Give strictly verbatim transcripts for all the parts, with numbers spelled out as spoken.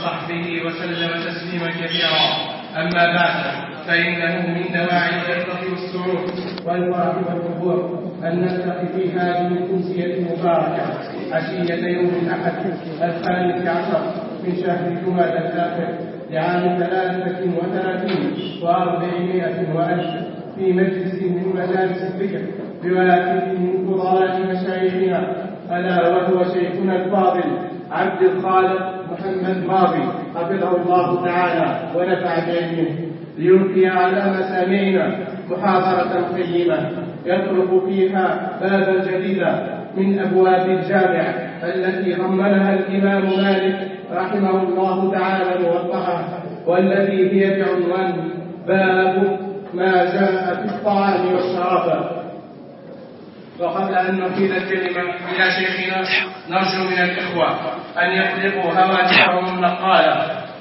وصحبه وسلم تسليما كثيرا. أما بعد، فإنه من دواعي الفرحة والسرور والفرح والحبور أن نلتقي في هذه الأمسية المباركة عشية يوم الأحد الخامس عشر من شهر جمادى الآخر لعام ثلاثة وثلاثين وأربعمائة وألف في مجلس من مجالس الذكر بواحد من فضلاء مشايخنا، ألا وهو شيخنا الفاضل عبد الخالق محمد ماضي حفظه الله تعالى ونفع بعلمه، ليلقي على مسامعنا محاضرة قيمة يطرق فيها بابا جديدا من أبواب الجامع التي ضمنها الإمام مالك رحمه الله تعالى موضحه، والذي هي بعنوان باب ما جاء في الطعام والشراب. وقبل أن نفيد الكلمة إلى شيخنا، نرجو من الإخوة أن يطلقوا هواتفهم النقالة.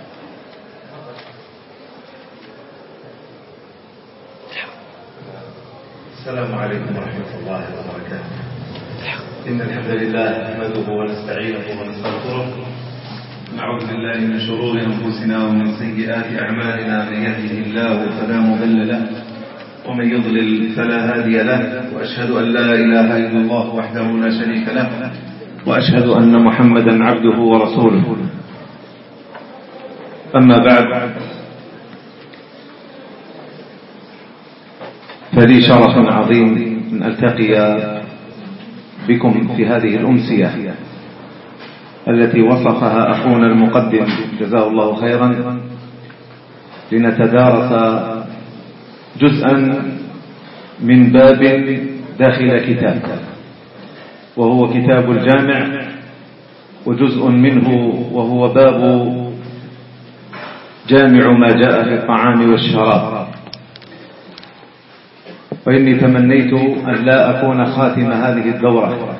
السلام عليكم ورحمة الله وبركاته. إن الحمد لله نحمده ونستعينه ونستغفره، نعوذ بالله من شرور أنفسنا ومن سيئات أعمالنا، من يهده الله فلا مضل له ومن يضلل فلا هادي له، وأشهد أن لا إله إلا الله وحده لا شريك له، وأشهد أن محمدا عبده ورسوله. أما بعد، فلي شرف عظيم أن ألتقي بكم في هذه الأمسية التي وصفها أخونا المقدم جزاه الله خيرا، لنتدارس جزءا من باب داخل كتاب، وهو كتاب الجامع، وجزء منه وهو باب جامع ما جاء في الطعام والشراب. وإني تمنيت أن لا أكون خاتم هذه الدورة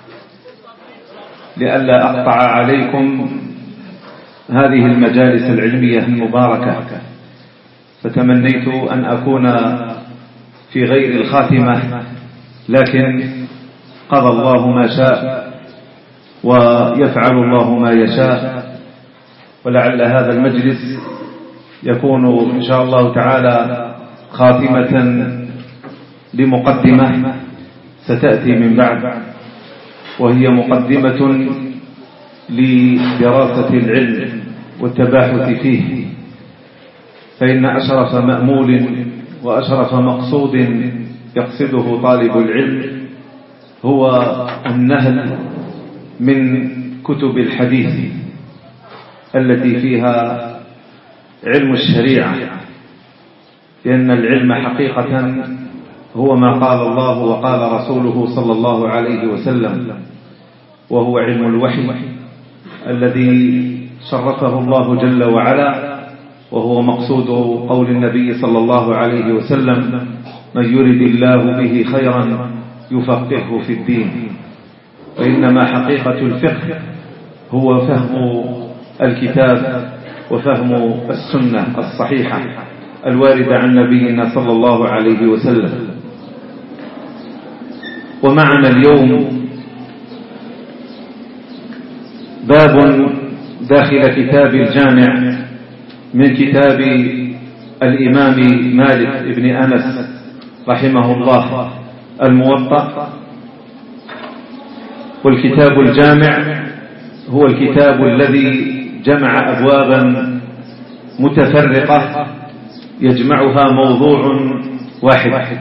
لئلا أقطع عليكم هذه المجالس العلمية المباركة، فتمنيت أن أكون في غير الخاتمة، لكن قضى الله ما شاء ويفعل الله ما يشاء، ولعل هذا المجلس يكون إن شاء الله تعالى خاتمة لمقدمة ستأتي من بعد، وهي مقدمة لدراسة العلم والتباحث فيه. فإن أشرف مأمول وأشرف مقصود يقصده طالب العلم هو النهل من كتب الحديث التي فيها علم الشريعة، لأن العلم حقيقة هو ما قال الله وقال رسوله صلى الله عليه وسلم، وهو علم الوحي الذي شرفه الله جل وعلا، وهو مقصود قول النبي صلى الله عليه وسلم: من يرد الله به خيرا يفقهه في الدين. وإنما حقيقة الفقه هو فهم الكتاب وفهم السنة الصحيحة الواردة عن نبينا صلى الله عليه وسلم. ومعنا اليوم باب داخل كتاب الجامع من كتاب الإمام مالك بن أنس رحمه الله الموطأ. والكتاب الجامع هو الكتاب الذي جمع أبوابا متفرقة يجمعها موضوع واحد،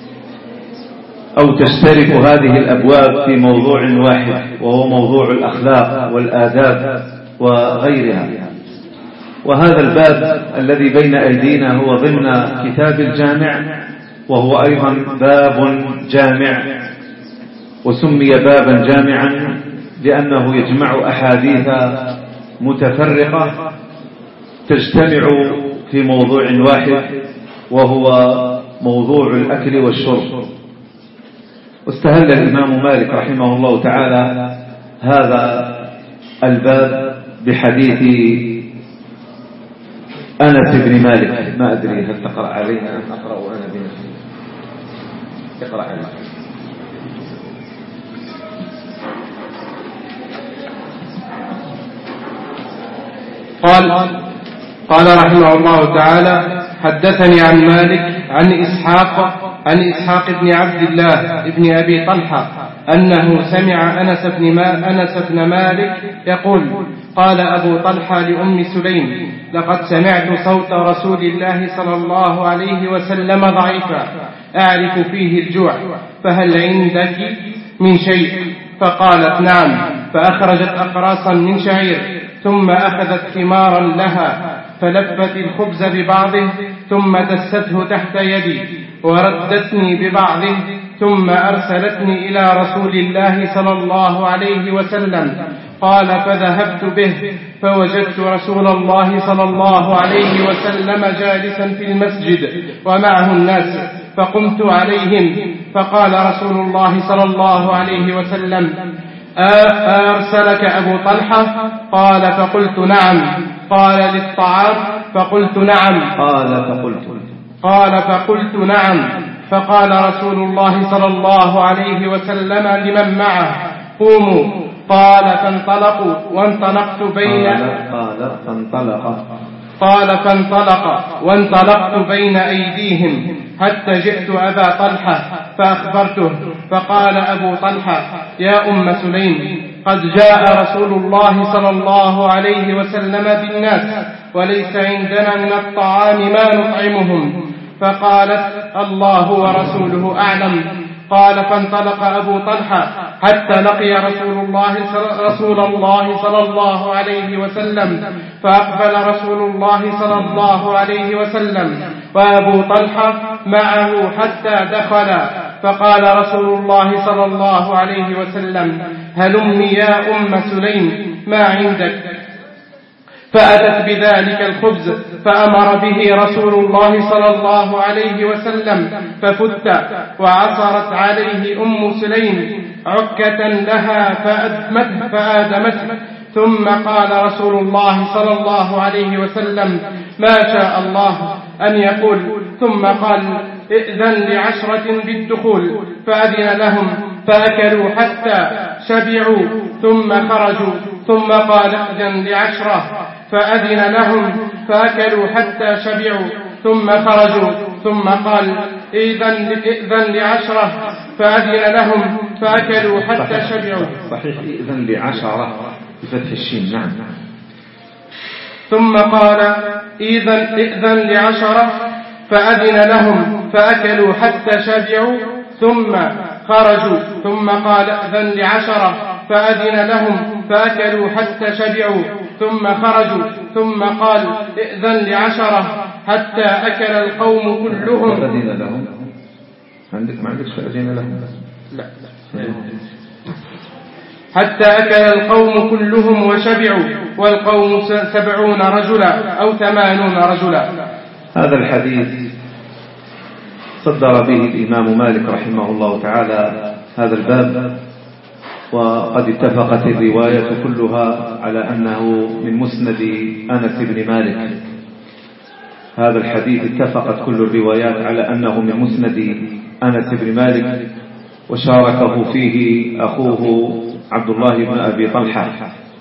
أو تشترك هذه الأبواب في موضوع واحد، وهو موضوع الأخلاق والآداب وغيرها. وهذا الباب الذي بين أيدينا هو ضمن كتاب الجامع، وهو أيضا باب جامع، وسمي بابا جامعا لأنه يجمع أحاديث متفرقة تجتمع في موضوع واحد، وهو موضوع الأكل والشرب. واستهل الإمام مالك رحمه الله تعالى هذا الباب بحديث أنس بن مالك. ما أدري هل تقرأ علينا أم أقرأ أنا بنفسي؟ اقرأ علينا. قال قال رحمه الله تعالى: حدثني عن مالك عن إسحاق عن إسحاق بن عبد الله بن أبي طلحة أنه سمع أنس بن, ما أنس بن مالك يقول: قال أبو طلحة لأم سليم: لقد سمعت صوت رسول الله صلى الله عليه وسلم ضعيفا أعرف فيه الجوع، فهل عندك من شيء؟ فقالت: نعم. فأخرجت أقراصا من شعير، ثم أخذت ثمارا لها فلفت الخبز ببعضه ثم دسته تحت يدي وردتني ببعضه، ثم أرسلتني إلى رسول الله صلى الله عليه وسلم. قال: فذهبت به فوجدت رسول الله صلى الله عليه وسلم جالسا في المسجد ومعه الناس، فقمت عليهم، فقال رسول الله صلى الله عليه وسلم: أرسلك أبو طلحة؟ قال: فقلت نعم. قال: للطعام؟ فقلت نعم. قال فقلت قال فقلت نعم. فقال رسول الله صلى الله عليه وسلم لمن معه: قوموا. قال: فانطلقوا وانطلقت بين قال فانطلق قال فانطلق وانطلقت بين أيديهم حتى جئت أبا طلحة فأخبرته، فقال أبو طلحة: يا أم سليم، قد جاء رسول الله صلى الله عليه وسلم بالناس وليس عندنا من الطعام ما نطعمهم. فقالت: الله ورسوله أعلم. قال: فانطلق أبو طلحة حتى لقي رسول الله رسول الله صلى الله عليه وسلم، فأقبل رسول الله صلى الله عليه وسلم وأبو طلحة معه حتى دخل، فقال رسول الله صلى الله عليه وسلم: هلمي يا أم سليم، ما عندك؟ فأتت بذلك الخبز فأمر به رسول الله صلى الله عليه وسلم ففت، وعصرت عليه أم سليم عكة لها فأدمته فآدمته، ثم قال رسول الله صلى الله عليه وسلم: ما شاء الله أن يقول. ثم قال: ائذن لعشرة بالدخول، فأذن لهم فأكلوا حتى شبعوا ثم خرجوا، ثم قال: ائذن لعشرة، فأذن لهم فأكلوا حتى شبعوا ثم خرجوا، ثم قال: ائذن لعشرة، فأذن لهم فأكلوا حتى شبعوا. صحيح، ائذن لعشرة بفتح الشين. نعم. ثم قال: ائذن لعشرة، فأذن لهم فأكلوا حتى شبعوا ثم خرجوا، ثم قال: ائذن لعشرة، فأذن لهم فأكلوا حتى شبعوا ثم خرجوا، ثم قال: ائذن لعشرة، حتى أكل القوم كلهم. فأذن لهم. عندك ما عندك فأذن لهم؟ لا. حتى أكل القوم كلهم وشبعوا، والقوم سبعون رجلا أو ثمانون رجلا. هذا الحديث صدر به الإمام مالك رحمه الله تعالى هذا الباب، وقد اتفقت الرواية كلها على أنه من مسند أنس بن مالك. هذا الحديث اتفقت كل الروايات على أنه من مسند أنس بن مالك، وشاركه فيه أخوه عبد الله بن أبي طلحة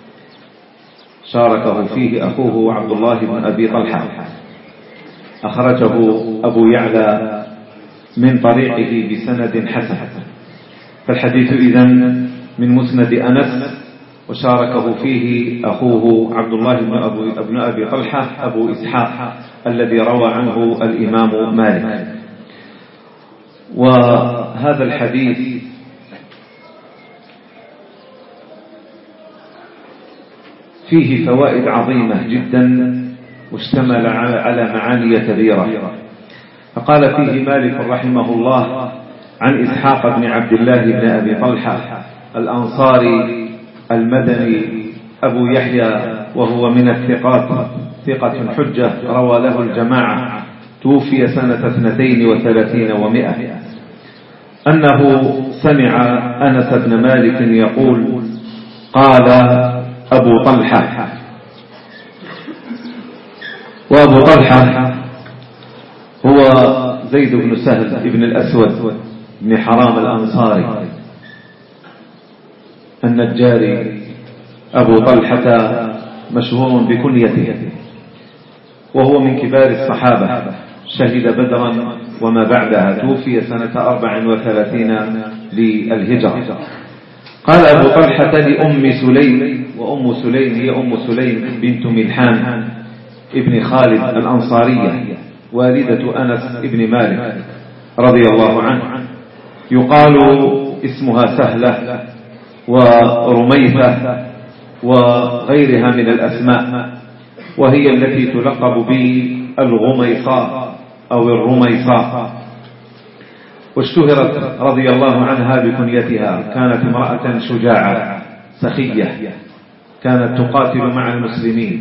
شاركه فيه أخوه عبد الله بن أبي طلحة أخرجه أبو يعلى من طريقه بسند حسن. فالحديث إذن من مسند أنس، وشاركه فيه أخوه عبد الله بن أبو ابن أبي طلحة أبو إسحاق الذي روى عنه الإمام مالك. وهذا الحديث فيه فوائد عظيمة جدا، واشتمل على معاني كبيرة. فقال فيه مالك رحمه الله عن إسحاق بن عبد الله بن أبي طلحة الأنصاري المدني أبو يحيى، وهو من الثقات، ثقة حجة، روى له الجماعة، توفي سنة اثنتين وثلاثين ومئة، أنه سمع أنس بن مالك يقول: قال أبو طلحة. وأبو طلحة هو زيد بن سهل بن الأسود بن حرام الأنصاري النجاري أبو طلحة مشهور بكنيته، وهو من كبار الصحابة، شهد بدرا وما بعدها، توفي سنة أربع وثلاثين للهجرة. قال أبو طلحة لأم سليم، وأم سليم هي أم سليم بنت ملحان ابن خالد الأنصارية، والدة أنس ابن مالك رضي الله عنه، يقال اسمها سهلة ورميثة وغيرها من الأسماء، وهي التي تلقب بالغميصاء أو الرميصاء، واشتهرت رضي الله عنها بكنيتها. كانت امرأة شجاعة سخية، كانت تقاتل مع المسلمين،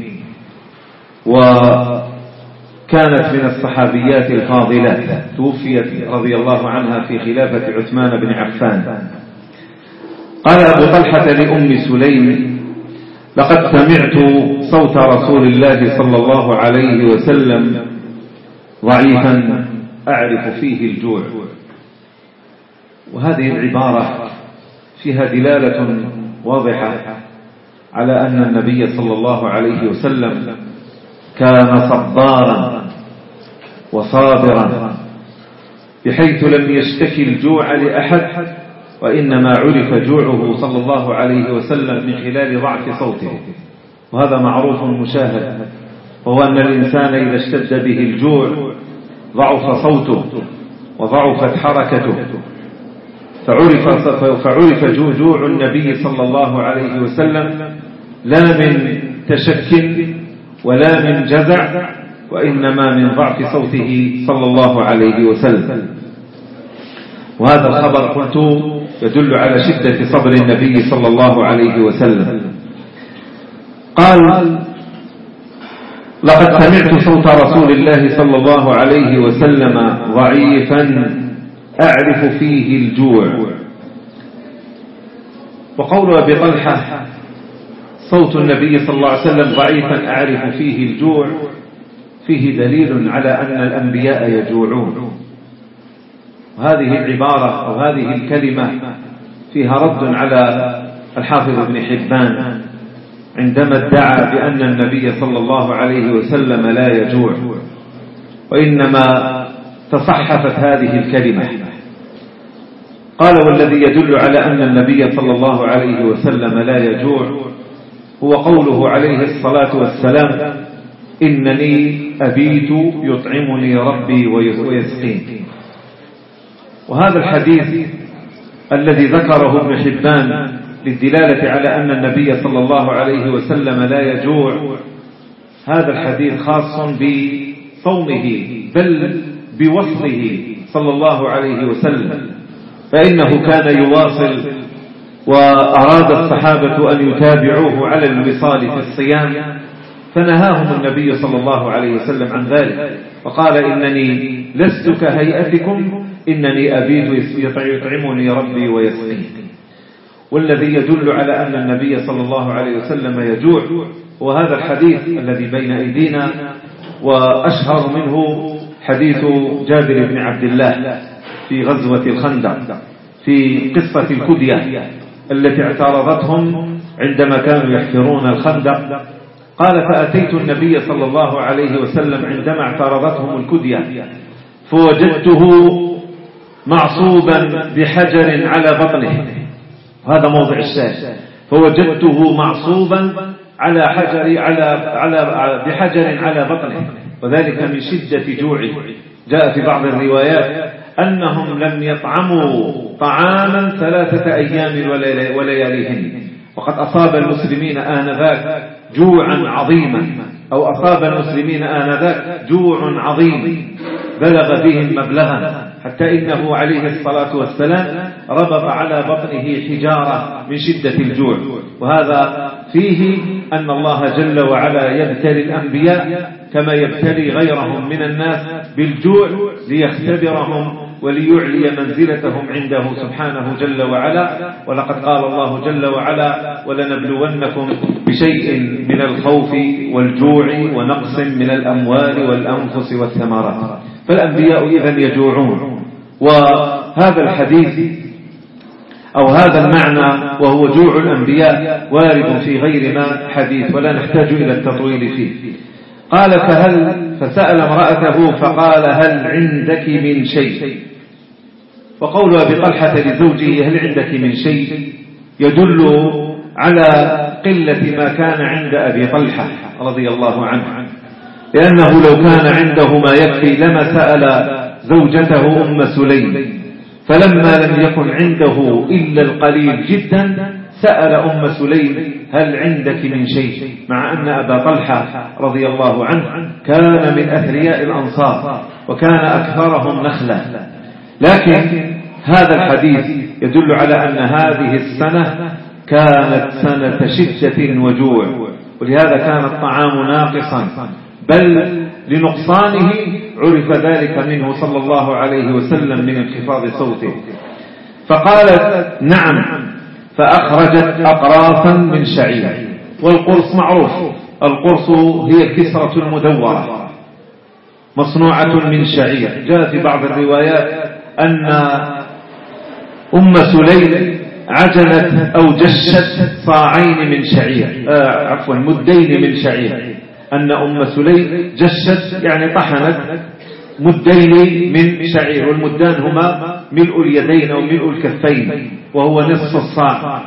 وكانت من الصحابيات الفاضلات، توفيت رضي الله عنها في خلافة عثمان بن عفان. قال أبو طلحة لأم سليم: لقد سمعت صوت رسول الله صلى الله عليه وسلم ضعيفا أعرف فيه الجوع. وهذه العبارة فيها دلالة واضحة على أن النبي صلى الله عليه وسلم كان صبارا وصابرا، بحيث لم يشتكي الجوع لأحد، وإنما عرف جوعه صلى الله عليه وسلم من خلال ضعف صوته. وهذا معروف مشاهد، وهو أن الإنسان إذا اشتد به الجوع ضعف صوته وضعفت حركته، فعرف, فعرف جوع النبي صلى الله عليه وسلم لا من تشك ولا من جزع، وإنما من ضعف صوته صلى الله عليه وسلم. وهذا الخبر قلت يدل على شدة صبر النبي صلى الله عليه وسلم. قال: لقد سمعت صوت رسول الله صلى الله عليه وسلم ضعيفا أعرف فيه الجوع. وقول أبي طلحة صوت النبي صلى الله عليه وسلم ضعيفا أعرف فيه الجوع فيه دليل على أن الأنبياء يجوعون. وهذه العبارة أو هذه الكلمة فيها رد على الحافظ ابن حبان عندما ادعى بأن النبي صلى الله عليه وسلم لا يجوع، وإنما تصحفت هذه الكلمة. قال: والذي يدل على أن النبي صلى الله عليه وسلم لا يجوع هو قوله عليه الصلاة والسلام: إنني أبيت يطعمني ربي ويسقين. وهذا الحديث الذي ذكره ابن حبان للدلالة على أن النبي صلى الله عليه وسلم لا يجوع، هذا الحديث خاص بصومه بل بوصفه صلى الله عليه وسلم، فإنه كان يواصل، وأراد الصحابة أن يتابعوه على الوصال في الصيام، فنهاهم النبي صلى الله عليه وسلم عن ذلك، وقال: إنني لست كهيئتكم، إنني أبيت يطعمني ربي ويسقين. والذي يدل على أن النبي صلى الله عليه وسلم يجوع وهذا الحديث الذي بين أيدينا، وأشهر منه حديث جابر بن عبد الله في غزوة الخندق في قصة الكدية التي اعترضتهم عندما كانوا يحفرون الخندق. قال: فأتيت النبي صلى الله عليه وسلم عندما اعترضتهم الكدية فوجدته معصوبا بحجر على بطنه، وهذا موضع الشاهد، فوجدته معصوبا على حجر على على بحجر على بطنه، وذلك من شدة جوعه. جاء في بعض الروايات أنهم لم يطعموا طعاما ثلاثة أيام ولياليهن، وقد أصاب المسلمين آنذاك جوعا عظيما، أو أصاب المسلمين آنذاك جوع عظيم بلغ بهم مبلغا، حتى إنه عليه الصلاة والسلام ربط على بطنه حجارة من شدة الجوع. وهذا فيه أن الله جل وعلا يبتلي الأنبياء كما يبتلي غيرهم من الناس بالجوع ليختبرهم وليعلي منزلتهم عنده سبحانه جل وعلا. ولقد قال الله جل وعلا: ولنبلونكم بشيء من الخوف والجوع ونقص من الأموال والأنفس والثمرات. فالأنبياء إذن يجوعون. وهذا الحديث أو هذا المعنى وهو جوع الأنبياء وارد في غير ما حديث ولا نحتاج إلى التطويل فيه. قال فهل فسأل امرأته فقال هل عندك من شيء؟ وقول أبي طلحة لزوجه هل عندك من شيء يدل على قلة ما كان عند أبي طلحة رضي الله عنه، لأنه لو كان عنده ما يكفي لما سأل زوجته أم سليم، فلما لم يكن عنده إلا القليل جدا سأل أم سليم هل عندك من شيء، مع أن أبا طلحة رضي الله عنه كان من أثرياء الأنصار وكان أكثرهم نخلا. لكن هذا الحديث يدل على أن هذه السنة كانت سنة شدة وجوع، ولهذا كان الطعام ناقصا، بل لنقصانه عرف ذلك منه صلى الله عليه وسلم من انخفاض صوته. فقالت نعم، فأخرجت أقراصا من شعير، والقرص معروف، القرص هي الكسرة المدورة مصنوعة من شعير. جاء في بعض الروايات أن أم سليم عجنت أو جشت صاعين من شعير، آه عفوا مدين من شعير، أن أم سليم جشت يعني طحنت مدين من شعير، والمدان هما ملء اليدين أو ملء الكفين وهو نصف الصاع،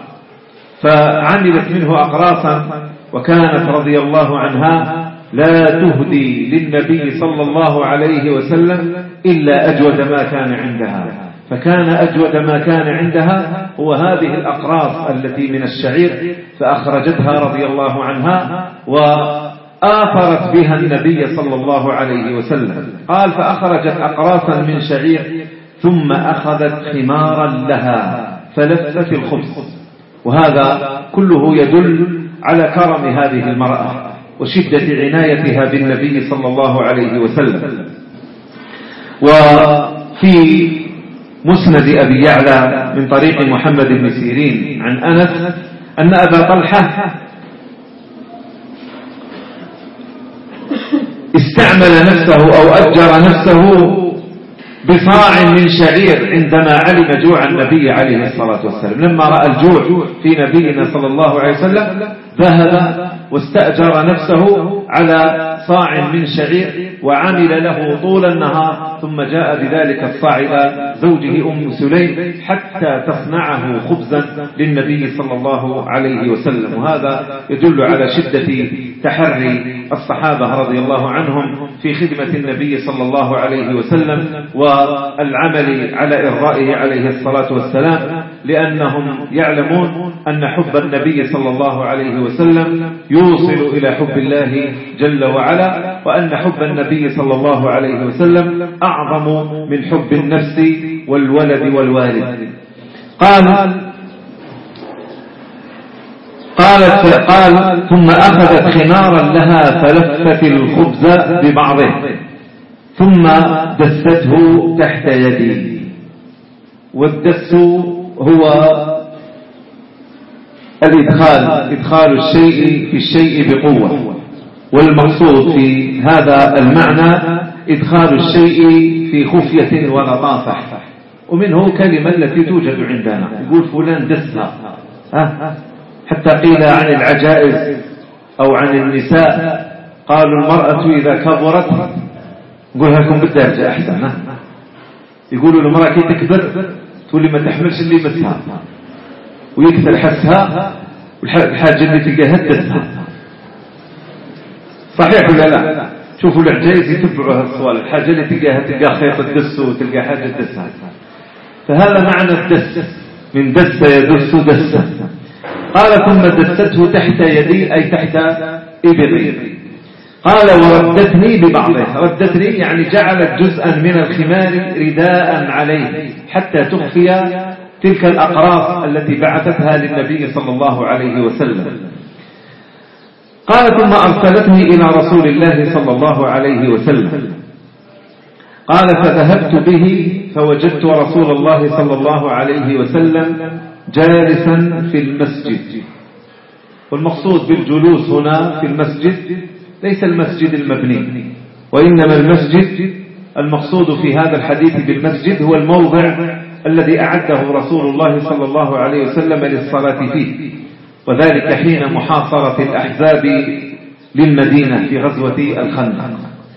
فعملت منه أقراصا. وكانت رضي الله عنها لا تهدي للنبي صلى الله عليه وسلم إلا أجود ما كان عندها، فكان أجود ما كان عندها هو هذه الأقراص التي من الشعير، فأخرجتها رضي الله عنها وآثرت بها النبي صلى الله عليه وسلم. قال فأخرجت أقراصا من شعير ثم أخذت خمارا لها فلفت الخبز، وهذا كله يدل على كرم هذه المرأة وشدة عنايتها بالنبي صلى الله عليه وسلم. وفي مسند أبي يعلى من طريق محمد بن سيرين عن أنس أن أبا طلحة استعمل نفسه أو أجر نفسه بصاع من شعير عندما علم جوع النبي عليه الصلاة والسلام. لما رأى الجوع في نبينا صلى الله عليه وسلم ذهب واستأجر نفسه على صاع من شعير وعمل له طول النهار، ثم جاء بذلك الصاع إلى زوجه أم سليم حتى تصنعه خبزا للنبي صلى الله عليه وسلم. وهذا يدل على شدة تحري الصحابة رضي الله عنهم في خدمة النبي صلى الله عليه وسلم والعمل على إرائه عليه الصلاة والسلام، لأنهم يعلمون أن حب النبي صلى الله عليه وسلم يوصل إلى حب الله جل وعلا، وأن حب النبي صلى الله عليه وسلم أعظم من حب النفس والولد والوالد. قال قالت قال ثم أخذت خمارا لها فلفت الخبز ببعضه ثم دسته تحت يدي. والدس هو الإدخال، إدخال الشيء في الشيء بقوة، والمقصود في هذا المعنى إدخال الشيء في خفية ولطافة. ومنه كلمة التي توجد عندنا يقول فلان دسها، حتى قيل عن العجائز أو عن النساء قالوا المرأة إذا كبرت نقولها لكم بالدرجة أحسن، يقولوا المرأة كي تكبر تقول لي ما تحملش اللي مسها ويكثر حسها، والحاجة اللي تلقاها تدسها. صحيح ولا لا؟ شوفوا العجائز يتبعوا هالصوال، الحاجة اللي تلقاها تلقى خيط الدس وتلقى حاجة تدسها. فهذا معنى الدس، من دس يدس دس. قال ثم دسته تحت يدي أي تحت إبطي. قال وردتني ببعضها، ردتني يعني جعلت جزءا من الخمار رداء عليه حتى تخفي تلك الأقراص التي بعثتها للنبي صلى الله عليه وسلم. قال ثم أرسلتني إلى رسول الله صلى الله عليه وسلم. قال فذهبت به فوجدت رسول الله صلى الله عليه وسلم جالسا في المسجد. والمقصود بالجلوس هنا في المسجد ليس المسجد المبني، وإنما المسجد المقصود في هذا الحديث بالمسجد هو الموضع الذي أعده رسول الله صلى الله عليه وسلم للصلاة فيه، وذلك حين محاصرة الأحزاب للمدينة في غزوة الخندق.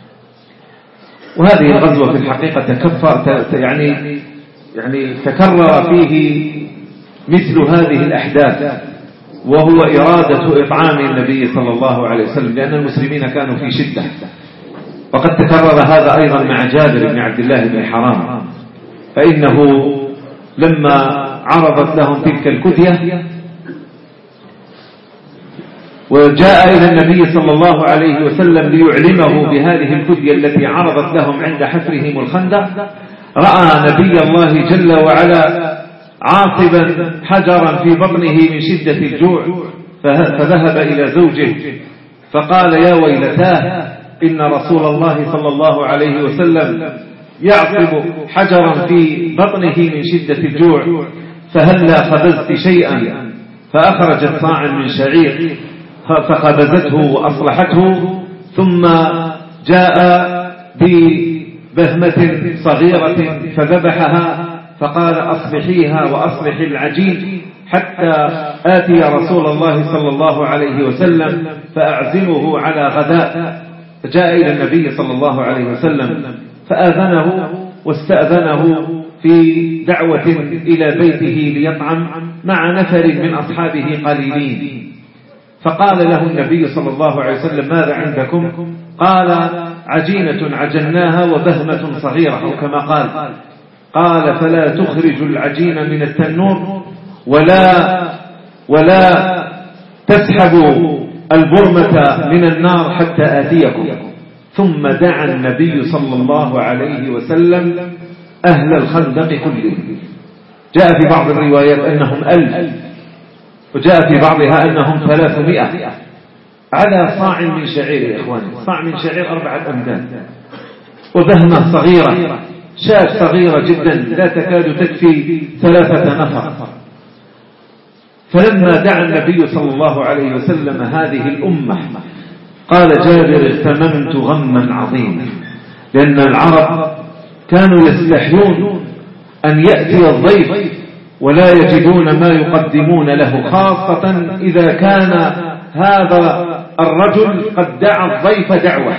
وهذه الغزوة في الحقيقة تكفر يعني يعني تكرر فيه مثل هذه الأحداث، وهو إرادة إطعام النبي صلى الله عليه وسلم، لأن المسلمين كانوا في شدة. وقد تكرر هذا أيضا مع جابر بن عبد الله بن حرام، فإنه لما عرضت لهم تلك الكدية وجاء إلى النبي صلى الله عليه وسلم ليعلمه بهذه الكدية التي عرضت لهم عند حفرهم الخندق، رأى نبي الله جل وعلا عاصبا حجرا في بطنه من شدة الجوع، فذهب إلى زوجه فقال: يا ويلتاه، إن رسول الله صلى الله عليه وسلم يعصب حجرا في بطنه من شدة الجوع، فهلا خبزت شيئا؟ فأخرجت صاعا من شعير فخبزته وأصلحته، ثم جاء ببهمة صغيرة فذبحها فقال: أصلحيها وأصلح العجين حتى آتي رسول الله صلى الله عليه وسلم فأعزمه على غداء. فجاء إلى النبي صلى الله عليه وسلم فآذنه واستأذنه في دعوة إلى بيته ليطعم مع نفر من أصحابه قليلين. فقال له النبي صلى الله عليه وسلم: ماذا عندكم؟ قال: عجينة عجناها وبهمة صغيرة، أو كما قال. قال: فلا تخرج العجين من التنور ولا ولا تسحب البرمة من النار حتى آتيكم. ثم دعا النبي صلى الله عليه وسلم أهل الخندق كلهم. جاء في بعض الروايات أنهم ألف، وجاء في بعضها أنهم ثلاثمائة، على صاع من شعير. يا إخواني، صاع من شعير أربعة أمداد، وبهمة صغيرة، شاة صغيرة جدا لا تكاد تكفي ثلاثة نفر. فلما دعا النبي صلى الله عليه وسلم هذه الأمة، قال جابر: اغتممت غما عظيما، لأن العرب كانوا يستحيون أن يأتي الضيف ولا يجدون ما يقدمون له، خاصة إذا كان هذا الرجل قد دعا الضيف دعوة.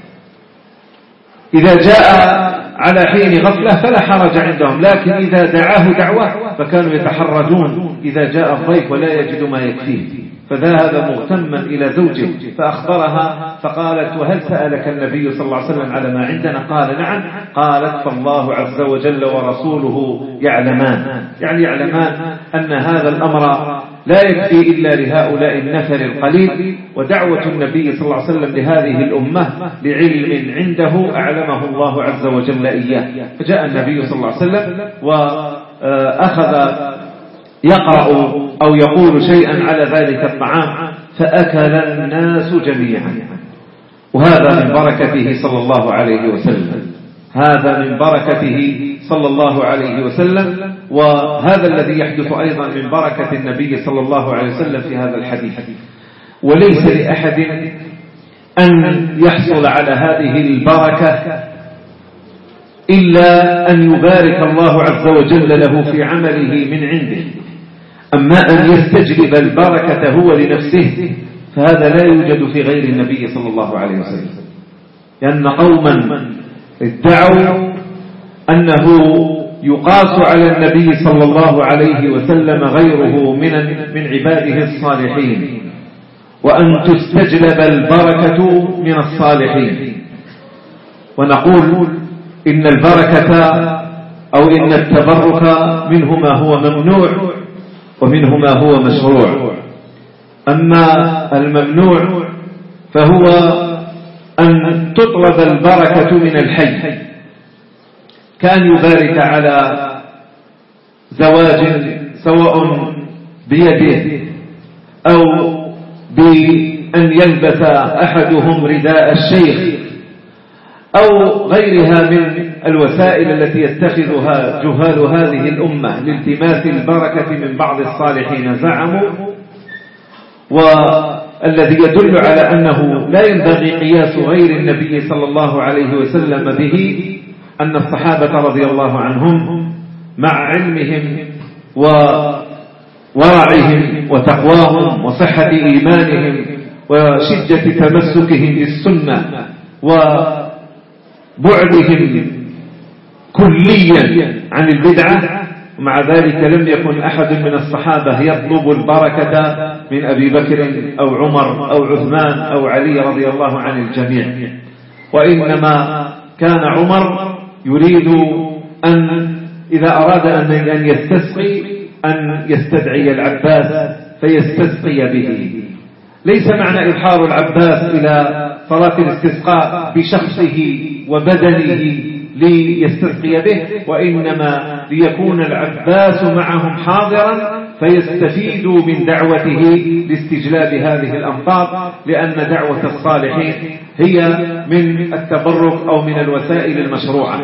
إذا جاء على حين غفلة فلا حرج عندهم، لكن إذا دعاه دعوة فكانوا يتحرجون إذا جاء الضيف ولا يجد ما يكفيه. فذهب مغتما إلى زوجه فأخبرها، فقالت: وهل سألك النبي صلى الله عليه وسلم على ما عندنا؟ قال: نعم. قالت: فالله عز وجل ورسوله يعلمان، يعني يعلمان أن هذا الأمر لا يكفي إلا لهؤلاء النفر القليل، ودعوة النبي صلى الله عليه وسلم لهذه الأمة لعلم عنده أعلمه الله عز وجل إياه. فجاء النبي صلى الله عليه وسلم وأخذ يقرأ أو يقول شيئا على ذلك الطعام، فأكل الناس جميعا. وهذا من بركته صلى الله عليه وسلم، هذا من بركته صلى الله عليه وسلم. وهذا الذي يحدث أيضا من بركة النبي صلى الله عليه وسلم في هذا الحديث. وليس لأحد أن يحصل على هذه البركة إلا أن يبارك الله عز وجل له في عمله من عنده. أما أن يستجلب البركة هو لنفسه فهذا لا يوجد في غير النبي صلى الله عليه وسلم، لأن قوما ادعوا أنه يقاس على النبي صلى الله عليه وسلم غيره من من عباده الصالحين، وأن تستجلب البركة من الصالحين. ونقول إن البركة أو إن التبرك منه ما هو ممنوع ومنه ما هو مشروع. أما الممنوع فهو أن تطلب البركة من الحي، كأن يبارك على زواج سواء بيده أو بأن يلبس أحدهم رداء الشيخ أو غيرها من الوسائل التي يتخذها جهال هذه الأمة لالتماس البركة من بعض الصالحين. زعموا، والذي يدل على أنه لا ينبغي قياس غير النبي صلى الله عليه وسلم به أن الصحابة رضي الله عنهم مع علمهم وورعهم وتقواهم وصحة إيمانهم وشدة تمسكهم بالسنة وبعدهم كليا عن البدعة، ومع ذلك لم يكن أحد من الصحابة يطلب البركة من أبي بكر أو عمر أو عثمان أو علي رضي الله عن الجميع، وإنما كان عمر يريد أن إذا أراد أن يستسقي أن يستدعي العباس فيستسقي به. ليس معنى إبحار العباس إلى صلاة الاستسقاء بشخصه وبدنه ليستسقي به، وإنما ليكون العباس معهم حاضرا فيستفيدوا من دعوته لاستجلاب هذه الأمطار، لأن دعوة الصالحين هي من التبرك أو من الوسائل المشروعة.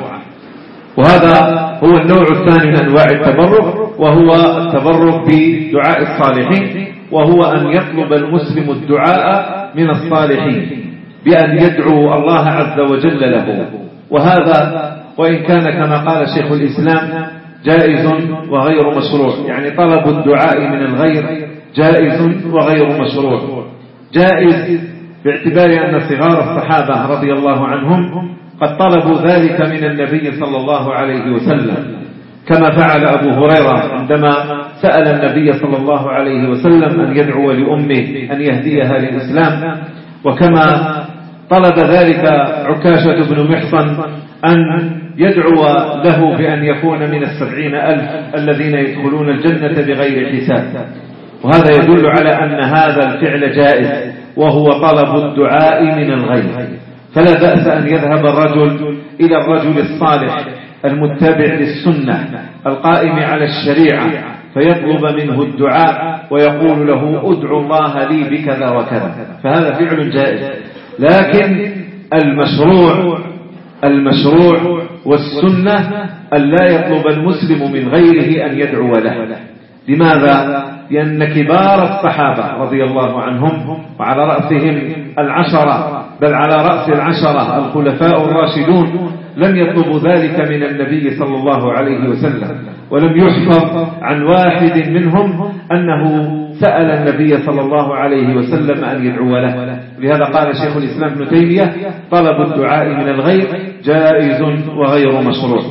وهذا هو النوع الثاني من أنواع التبرك، وهو التبرك بدعاء الصالحين، وهو أن يطلب المسلم الدعاء من الصالحين بأن يدعو الله عز وجل له. وهذا وإن كان كما قال شيخ الإسلام جائز وغير مشروع، يعني طلب الدعاء من الغير جائز وغير مشروع. جائز باعتبار أن صغار الصحابة رضي الله عنهم قد طلبوا ذلك من النبي صلى الله عليه وسلم، كما فعل أبو هريرة عندما سأل النبي صلى الله عليه وسلم أن يدعو لأمه أن يهديها للإسلام، وكما طلب ذلك عكاشة بن محصن أن يدعو له بأن يكون من السبعين ألف الذين يدخلون الجنة بغير حساب. وهذا يدل على أن هذا الفعل جائز، وهو طلب الدعاء من الغير. فلا بأس أن يذهب الرجل إلى الرجل الصالح المتبع للسنة القائم على الشريعة فيطلب منه الدعاء ويقول له ادعو الله لي بكذا وكذا، فهذا فعل جائز. لكن المشروع المشروع والسنة أن لا يطلب المسلم من غيره أن يدعو له. لماذا؟ لأن كبار الصحابة رضي الله عنهم وعلى رأسهم العشرة، بل على رأس العشرة الخلفاء الراشدون، لم يطلبوا ذلك من النبي صلى الله عليه وسلم، ولم يحفظ عن واحد منهم أنه سأل النبي صلى الله عليه وسلم أن يدعو له. لهذا قال شيخ الإسلام ابن تيمية طلب الدعاء من الغير جائز وغير مشروع.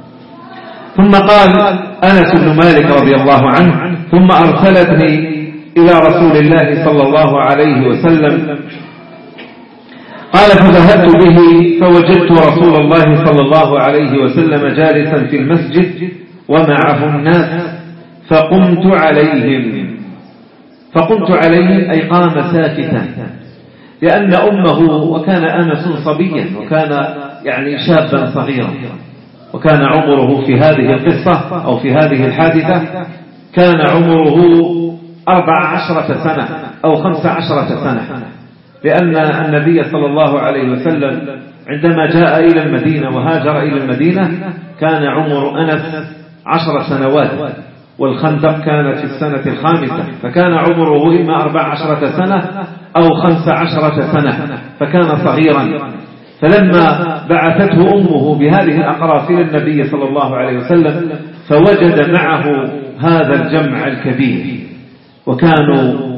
ثم قال أنس بن مالك رضي الله عنه ثم أرسلتني إلى رسول الله صلى الله عليه وسلم، قال فذهبت به فوجدت رسول الله صلى الله عليه وسلم جالسا في المسجد ومعه الناس فقمت عليهم فقمت عليهم أي قام ساكتا، لأن أمه، وكان أنس صبيا وكان يعني شابا صغيرا، وكان عمره في هذه القصة أو في هذه الحادثة كان عمره أربع عشرة سنة أو خمس عشرة سنة، لأن النبي صلى الله عليه وسلم عندما جاء إلى المدينة وهاجر إلى المدينة كان عمر أنس عشر سنوات، والخندق كانت في السنة الخامسة، فكان عمره إما أربع عشرة سنة أو خمس عشرة سنة، فكان صغيرا. فلما بعثته أمه بهذه الأقراص إلى النبي صلى الله عليه وسلم فوجد معه هذا الجمع الكبير، وكانوا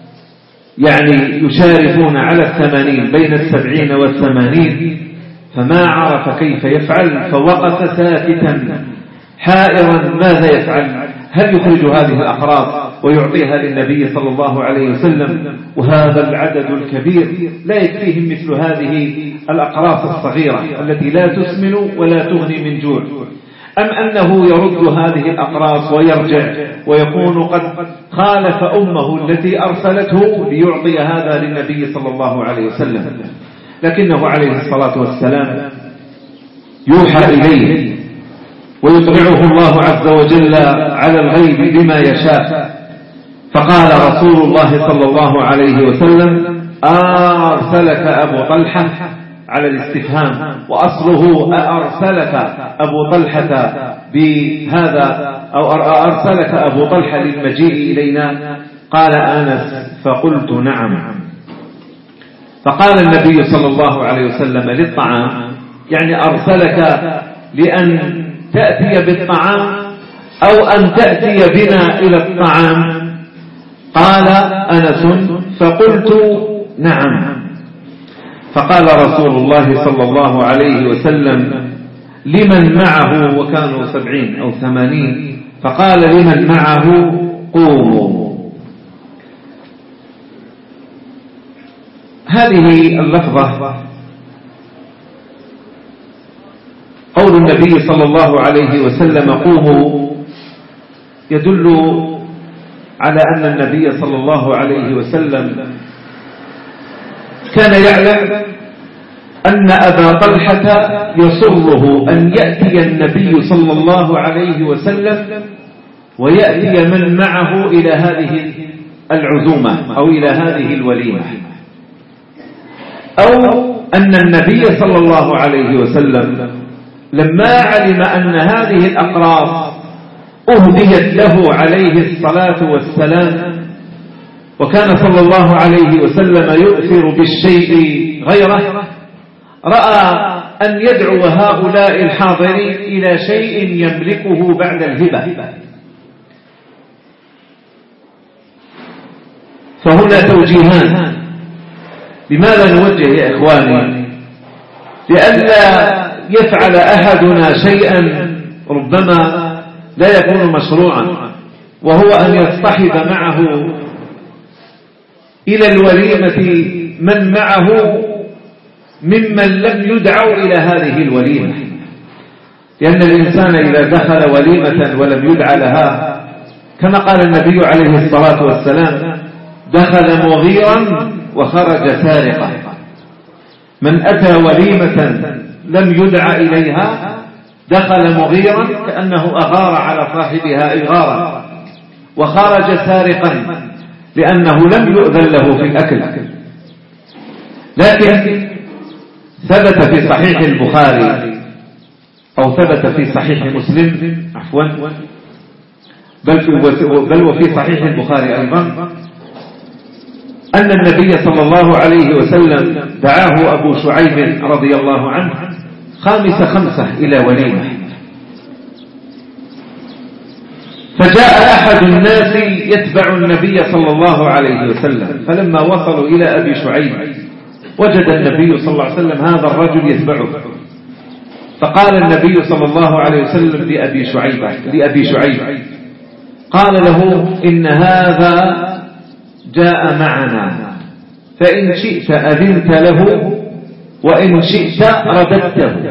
يعني يشارفون على الثمانين بين السبعين والثمانين، فما عرف كيف يفعل فوقف ساكتا حائرا ماذا يفعل، هل يخرج هذه الأقراص ويعطيها للنبي صلى الله عليه وسلم وهذا العدد الكبير لا يكفيهم مثل هذه الأقراص الصغيرة التي لا تسمن ولا تغني من جوع، أم أنه يرد هذه الأقراص ويرجع ويكون قد خالف أمه التي أرسلته ليعطي هذا للنبي صلى الله عليه وسلم. لكنه عليه الصلاة والسلام يوحى إليه ويطلعه الله عز وجل على الغيب بما يشاء، فقال رسول الله صلى الله عليه وسلم أرسلك أبو طلحة على الاستفهام، وأصله أرسلك أبو طلحة بهذا أو أرسلك أبو طلحة للمجيء إلينا؟ قال أنس فقلت نعم. فقال النبي صلى الله عليه وسلم للطعام، يعني أرسلك لأن تأتي بالطعام أو أن تأتي بنا إلى الطعام؟ قال أنس: فقلت: نعم. فقال رسول الله صلى الله عليه وسلم لمن معه، وكانوا سبعين أو ثمانين، فقال لمن معه: قوموا. هذه اللفظة قول النبي صلى الله عليه وسلم قوموا يدل على أن النبي صلى الله عليه وسلم كان يعلم أن أبا طلحة يسره أن يأتي النبي صلى الله عليه وسلم ويأتي من معه إلى هذه العزومة أو إلى هذه الوليمة، أو أن النبي صلى الله عليه وسلم لما علم أن هذه الأقراص أهديت له عليه الصلاة والسلام، وكان صلى الله عليه وسلم يؤثر بالشيء غيره، رأى أن يدعو هؤلاء الحاضرين إلى شيء يملكه بعد الهبة. فهنا توجيهان. لماذا نوجه يا إخواني؟ لئلا يفعل أحدنا شيئا ربما لا يكون مشروعا، وهو أن يصطحب معه إلى الوليمة من معه ممن لم يدعوا إلى هذه الوليمة، لأن الإنسان إذا دخل وليمة ولم يدعى لها، كما قال النبي عليه الصلاة والسلام: دخل مغيرا وخرج سارقا. من أتى وليمة لم يدعى إليها دخل مغيرا كأنه أغار على صاحبها إغارا، وخرج سارقا لأنه لم يؤذن له في الأكل. لكن ثبت في صحيح البخاري أو ثبت في صحيح مسلم عفوا بل وفي صحيح البخاري أيضا أن النبي صلى الله عليه وسلم دعاه أبو شعيب رضي الله عنه خامس خمسة إلى وليمة، فجاء أحد الناس يتبع النبي صلى الله عليه وسلم، فلما وصلوا إلى أبي شعيب وجد النبي صلى الله عليه وسلم هذا الرجل يتبعه، فقال النبي صلى الله عليه وسلم لأبي شعيب لأبي شعيب قال له: إن هذا جاء معنا، فإن شئت أذنت له وإن شئت رددته.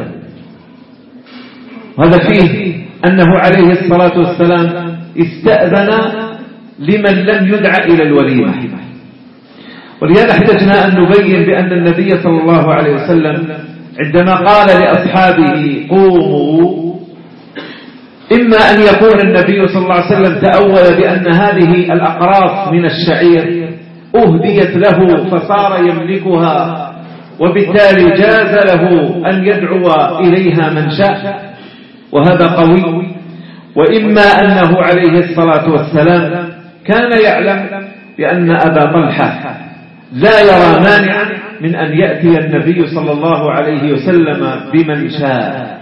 هذا فيه أنه عليه الصلاة والسلام استأذن لمن لم يدع إلى الوليمة. ولهذا احتجنا أن نبين بأن النبي صلى الله عليه وسلم عندما قال لأصحابه قوموا، إما أن يكون النبي صلى الله عليه وسلم تأول بأن هذه الأقراص من الشعير أهديت له فصار يملكها، وبالتالي جاز له أن يدعو إليها من شاء، وهذا قوي. وإما أنه عليه الصلاة والسلام كان يعلم بأن أبا طلحة لا يرى مانعا من أن يأتي النبي صلى الله عليه وسلم بمن شاء.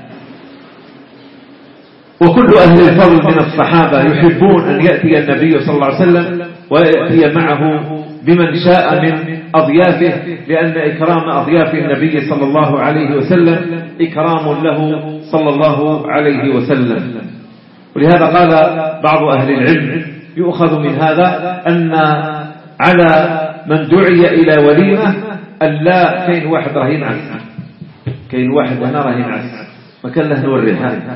وكل أهل الفضل من الصحابة يحبون أن يأتي النبي صلى الله عليه وسلم ويأتي معه بمن شاء من أضيافه، لأن إكرام أضياف النبي صلى الله عليه وسلم إكرام له صلى الله عليه وسلم. ولهذا قال بعض أهل العلم يؤخذ من هذا أن على من دعي إلى وليمة ألا كاين واحد راه ينعس، كاين واحد هنا راه ينعس، ما كان له نوريه هذا،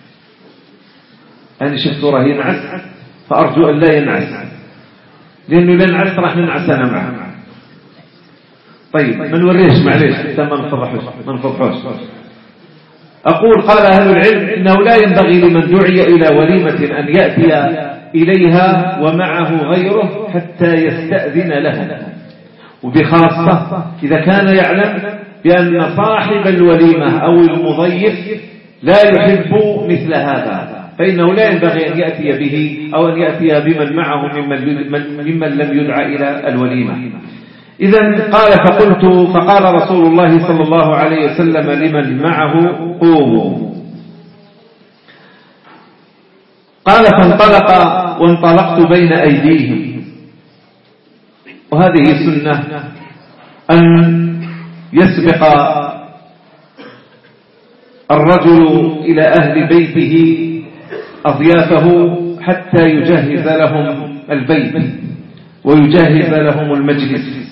أنا شفته راه ينعس فأرجو أن لا ينعس، لأنه لنعس راح ننعس أنا معه. طيب ما نوريش معليش حتى ما نفضحوش ما نفضحوش. أقول قال أهل العلم إنه لا ينبغي لمن دعي إلى وليمة أن يأتي إليها ومعه غيره حتى يستأذن لها، وبخاصة إذا كان يعلم بأن صاحب الوليمة أو المضيف لا يحب مثل هذا، فإنه لا ينبغي أن يأتي به أو أن يأتي بمن معه ممن, ممن لم يدعى إلى الوليمة. إذن قال فقلت فقال رسول الله صلى الله عليه وسلم لمن معه قوموا. قال فانطلق وانطلقت بين أيديهم. وهذه سنة أن يسبق الرجل إلى أهل بيته أضيافه حتى يجهز لهم البيت ويجهز لهم المجلس.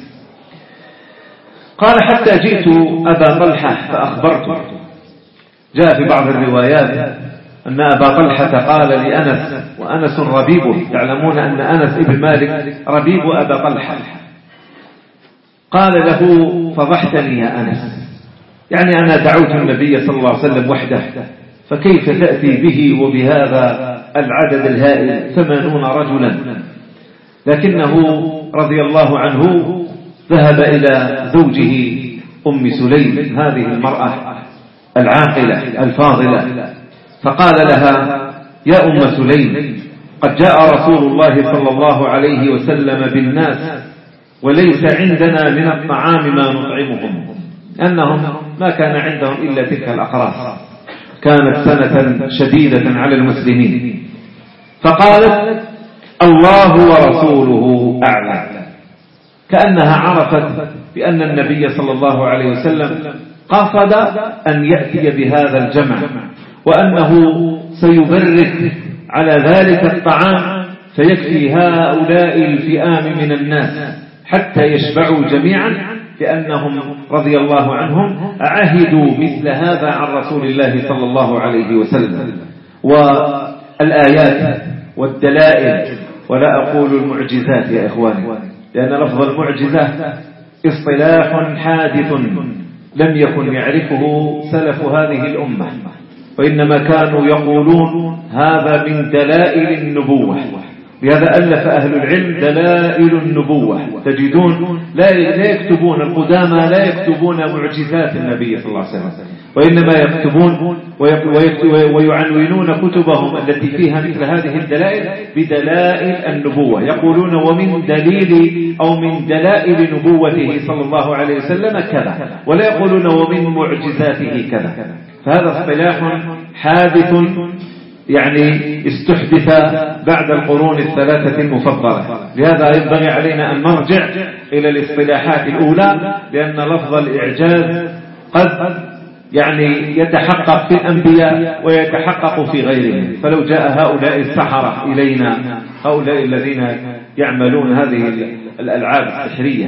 قال حتى جئت أبا طلحة فأخبرته. جاء في بعض الروايات أن أبا طلحة قال لأنس، وأنس ربيبه، تعلمون أن أنس ابن مالك ربيب أبا طلحة، قال له فضحتني يا أنس، يعني أنا دعوت النبي صلى الله عليه وسلم وحده، فكيف تأتي به وبهذا العدد الهائل ثمانون رجلا؟ لكنه رضي الله عنه ذهب إلى زوجه أم سليم، هذه المرأة العاقلة الفاضلة، فقال لها يا أم سليم قد جاء رسول الله صلى الله عليه وسلم بالناس وليس عندنا من الطعام ما نطعمهم، أنهم ما كان عندهم إلا تلك الأقراص، كانت سنة شديدة على المسلمين. فقالت الله ورسوله أعلم، كأنها عرفت بأن النبي صلى الله عليه وسلم قصد أن يأتي بهذا الجمع، وأنه سيبرك على ذلك الطعام فيكفي هؤلاء الفئام من الناس حتى يشبعوا جميعا، لأنهم رضي الله عنهم عهدوا مثل هذا عن رسول الله صلى الله عليه وسلم. والآيات والدلائل، ولا أقول المعجزات يا إخواني، لأن لفظ المعجزة اصطلاح حادث لم يكن يعرفه سلف هذه الأمة، وإنما كانوا يقولون هذا من دلائل النبوة. لهذا ألف أهل العلم دلائل النبوة، تجدون لا يكتبون القدامى لا يكتبون معجزات النبي صلى الله عليه وسلم، وإنما يكتبون ويعنونون كتبهم التي فيها مثل هذه الدلائل بدلائل النبوة، يقولون ومن دليل أو من دلائل نبوته صلى الله عليه وسلم كذا، ولا يقولون ومن معجزاته كذا. فهذا اصطلاح حادث يعني استحدث بعد القرون الثلاثة المفضلة. لهذا ينبغي علينا أن نرجع إلى الاصطلاحات الأولى، لأن لفظ الإعجاز قد يعني يتحقق في الأنبياء ويتحقق في غيرهم. فلو جاء هؤلاء السحرة إلينا، هؤلاء الذين يعملون هذه الألعاب السحرية،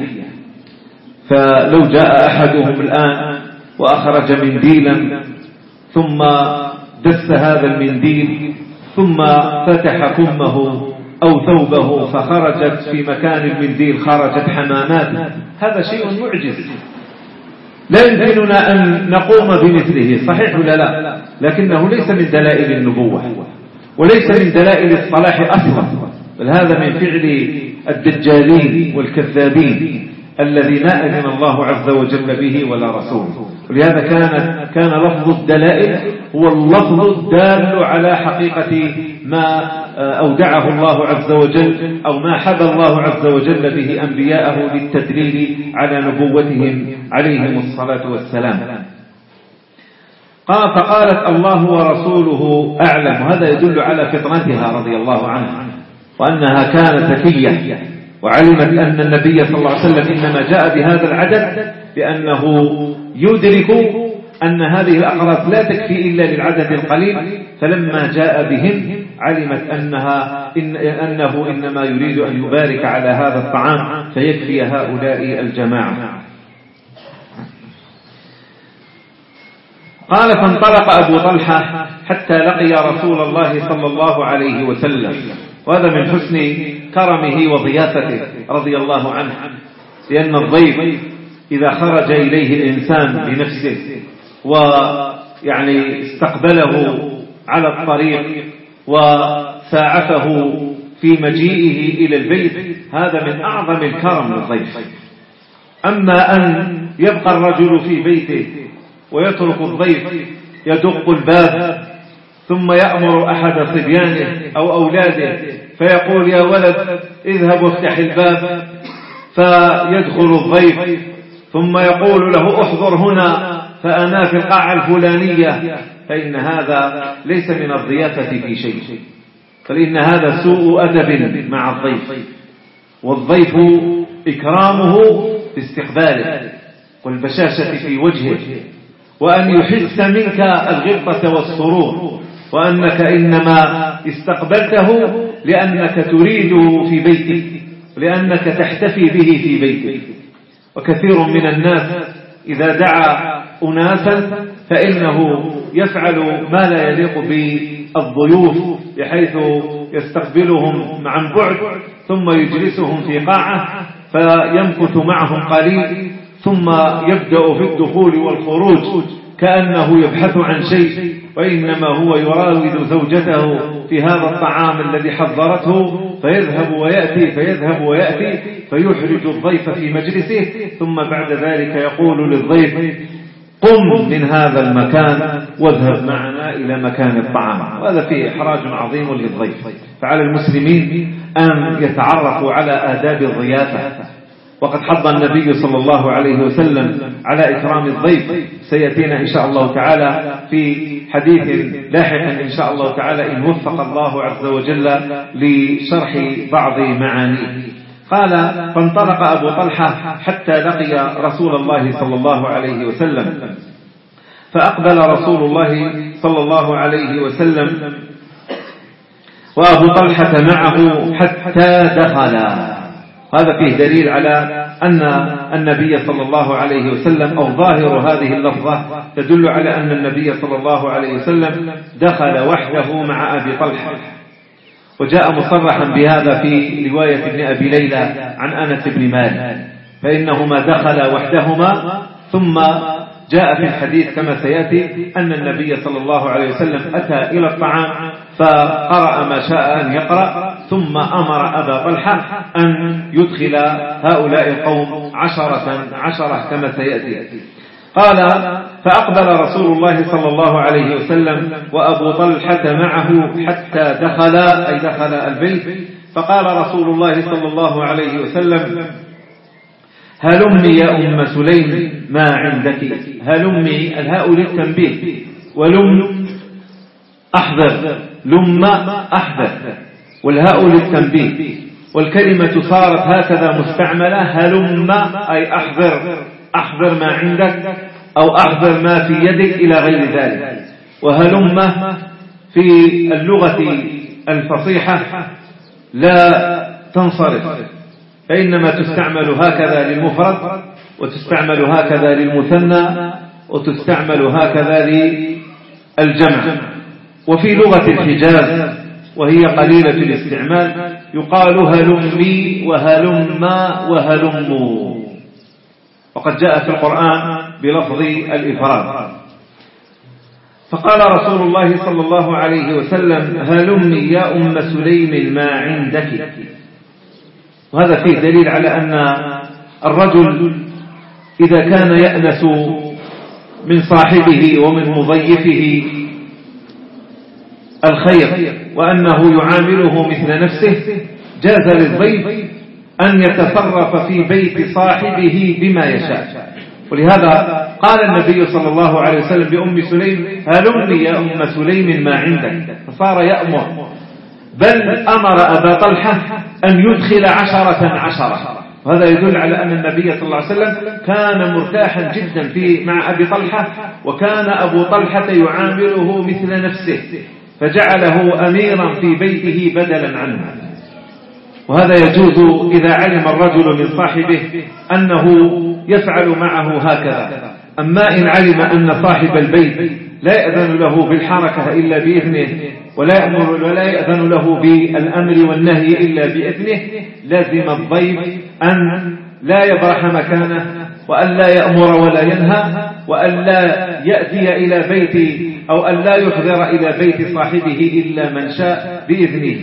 فلو جاء أحدهم الآن وأخرج منديلا ثم دس هذا المنديل ثم فتح كمه أو ثوبه فخرجت في مكان المنديل خرجت حمامات، هذا شيء معجز لا يمكننا أن نقوم بمثله، صحيح ولا لا؟ لكنه ليس من دلائل النبوة وليس من دلائل الصلاح أصلا، بل هذا من فعل الدجالين والكذابين الذي لا أذن الله عز وجل به ولا رسوله. ولهذا كان كان لفظ الدلائل هو اللفظ الدال على حقيقة ما أودعه الله عز وجل أو ما حبى الله عز وجل به أنبياءه للتدليل على نبوتهم عليهم الصلاة والسلام. قال فقالت الله ورسوله أعلم، وهذا يدل على فطنتها رضي الله عنها وأنها كانت ذكية، وعلمت أن النبي صلى الله عليه وسلم إنما جاء بهذا العدد لأنه يدرك أن هذه الأقراص لا تكفي إلا للعدد القليل، فلما جاء بهم علمت أنها إن أنه إنما يريد أن يبارك على هذا الطعام فيكفي هؤلاء الجماعة. قال فانطلق أبو طلحة حتى لقي رسول الله صلى الله عليه وسلم، وهذا من حسن كرمه وضيافته رضي الله عنه، لأن الضيف إذا خرج إليه الإنسان بنفسه ويعني استقبله على الطريق وساعفه في مجيئه إلى البيت، هذا من أعظم الكرم للضيف. أما أن يبقى الرجل في بيته ويترك الضيف يدق الباب ثم يأمر أحد صبيانه أو أولاده فيقول يا ولد اذهب وافتح الباب، فيدخل الضيف ثم يقول له احضر هنا فأنا في القاعة الفلانية، فإن هذا ليس من الضيافة في شيء. فإن هذا سوء أدب مع الضيف، والضيف إكرامه باستقباله والبشاشة في وجهه، وأن يحس منك الغبطة والسرور، وأنك إنما استقبلته لأنك تريده في بيتك، لأنك تحتفي به في بيتك. وكثير من الناس إذا دعا أناسا فإنه يفعل ما لا يليق بالضيوف، بحيث يستقبلهم عن بعد ثم يجلسهم في قاعة فيمكث معهم قليل ثم يبدأ في الدخول والخروج كأنه يبحث عن شيء، وإنما هو يراود زوجته في هذا الطعام الذي حضرته، فيذهب ويأتي فيذهب ويأتي فيحرج الضيف في مجلسه، ثم بعد ذلك يقول للضيف قم من هذا المكان واذهب معنا إلى مكان الطعام. وهذا فيه إحراج عظيم للضيف. فعلى المسلمين أن يتعرفوا على آداب الضيافة، وقد حض النبي صلى الله عليه وسلم على إكرام الضيف، سيأتينا إن شاء الله تعالى في حديث لاحقا إن شاء الله تعالى إن وفق الله عز وجل لشرح بعض معانيه. قال فانطلق أبو طلحة حتى لقي رسول الله صلى الله عليه وسلم، فأقبل رسول الله صلى الله عليه وسلم وأبو طلحة معه حتى دخلا. هذا فيه دليل على أن النبي صلى الله عليه وسلم، أو ظاهر هذه اللفظة تدل على أن النبي صلى الله عليه وسلم دخل وحده مع أبي طلحة، وجاء مصرحا بهذا في رواية ابن أبي ليلى عن أنس بن مالك، فإنهما دخل وحدهما. ثم جاء في الحديث كما سيأتي أن النبي صلى الله عليه وسلم أتى إلى الطعام فقرأ ما شاء أن يقرأ، ثم أمر أبا طلحة أن يدخل هؤلاء القوم عشرة عشرة كما سيأتي. قال فأقبل رسول الله صلى الله عليه وسلم وأبو طلحة معه حتى دخل، أي دخل البيت، فقال رسول الله صلى الله عليه وسلم هلمي يا أم سليم ما عندك. هلمي الهاء للتنبيه، ولم أحذر، لم أحذر، والهاء للتنبيه، والكلمة صارت هكذا مستعملة، هلم أي أحذر، أحذر ما عندك أو أحذر ما في يدك إلى غير ذلك. وهلم في اللغة الفصيحة لا تنصرف، فإنما تستعمل هكذا للمفرد، وتستعمل هكذا للمثنى، وتستعمل هكذا للجمع. وفي لغة الحجاز وهي قليلة الاستعمال يقال هلمي وهلما وهلموا، وقد جاء في القرآن بلفظ الإفراد. فقال رسول الله صلى الله عليه وسلم هلمي يا أم سليم ما عندك. وهذا فيه دليل على أن الرجل إذا كان يأنس من صاحبه ومن مضيفه الخير وأنه يعامله مثل نفسه، جاز للضيف أن يتصرف في بيت صاحبه بما يشاء. ولهذا قال النبي صلى الله عليه وسلم بأم سليم هلمي يا أم سليم ما عندك، فصار يأمر، بل أمر أبا طلحة أن يدخل عشرة عشرة. وهذا يدل على أن النبي صلى الله عليه وسلم كان مرتاحا جدا في مع أبي طلحة، وكان أبو طلحة يعامله مثل نفسه، فجعله أميرا في بيته بدلا عنه. وهذا يجوز إذا علم الرجل من صاحبه أنه يفعل معه هكذا. أما إن علم أن صاحب البيت لا يأذن له بالحركة إلا بإذنه، ولا يأمر ولا يأذن له بالأمر والنهي إلا بإذنه، لازم الضيف أن لا يبرح مكانه، وأن لا يأمر ولا ينهى، وأن لا يأتي إلى بيت أو أن لا يحضر إلى بيت صاحبه إلا من شاء بإذنه.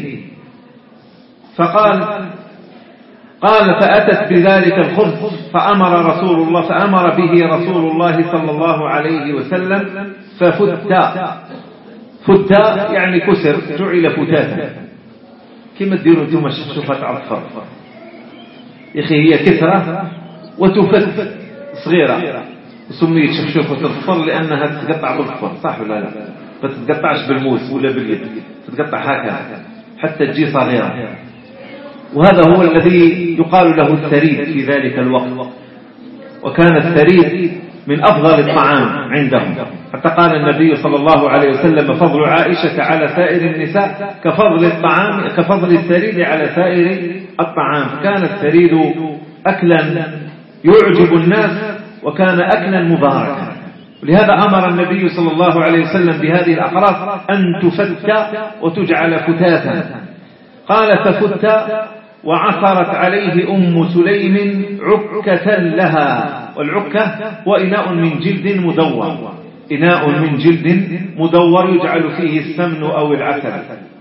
فقال قال فأتت بذلك الخبز فأمر رسول الله فأمر به رسول الله صلى الله عليه وسلم ففتا. فتا يعني كسر، جعل فتاتا. كما تديروا انتم الشفشوفات على الفرق يا أخي، هي كثرة وتفت صغيرة، سميت شفشوفة الظفر لأنها تتقطع بالظفر، صح ولا لا؟ ما تتقطعش بالموس ولا باليد، تتقطع هكذا حتى تجي صغيرة. وهذا هو الذي يقال له الثريد في ذلك الوقت، وكان الثريد من أفضل الطعام عندهم، حتى قال النبي صلى الله عليه وسلم فضل عائشة على سائر النساء كفضل الطعام كفضل الثريد على سائر الطعام. كان الثريد أكلا يعجب الناس، وكان أكلا مباركا. ولهذا أمر النبي صلى الله عليه وسلم بهذه الأقراص أن تفت وتجعل فتاتا. قال ففت وعثرت عليه أم سليم عكة لها، والعكة هو إناء من جلد مدور، إناء من جلد مدور يجعل فيه السمن أو العسل.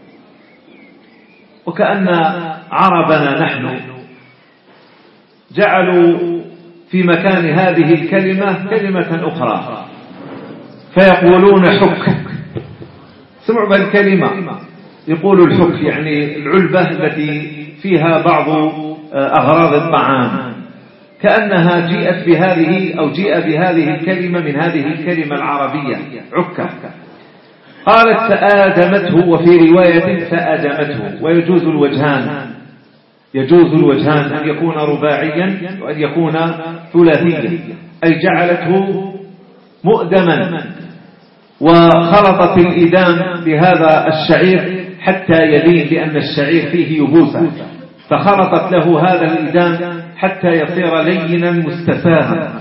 وكأن عربنا نحن جعلوا في مكان هذه الكلمة كلمة أخرى، فيقولون حك. سمعوا بالكلمة، يقولوا الحك يعني العلبة التي فيها بعض أغراض الطعام، كأنها جيءت بهذه أو جيء بهذه الكلمة من هذه الكلمة العربية عكة. قالت فآدمته، وفي رواية فآدمته. ويجوز الوجهان، يجوز الوجهان أن يكون رباعيا وأن يكون ثلاثيا، أي جعلته مؤدما وخلطت الإدام بهذا الشعير حتى يلين، لأن الشعير فيه يبوسة، فخلطت له هذا الإدام حتى يصير لينا مستساغا.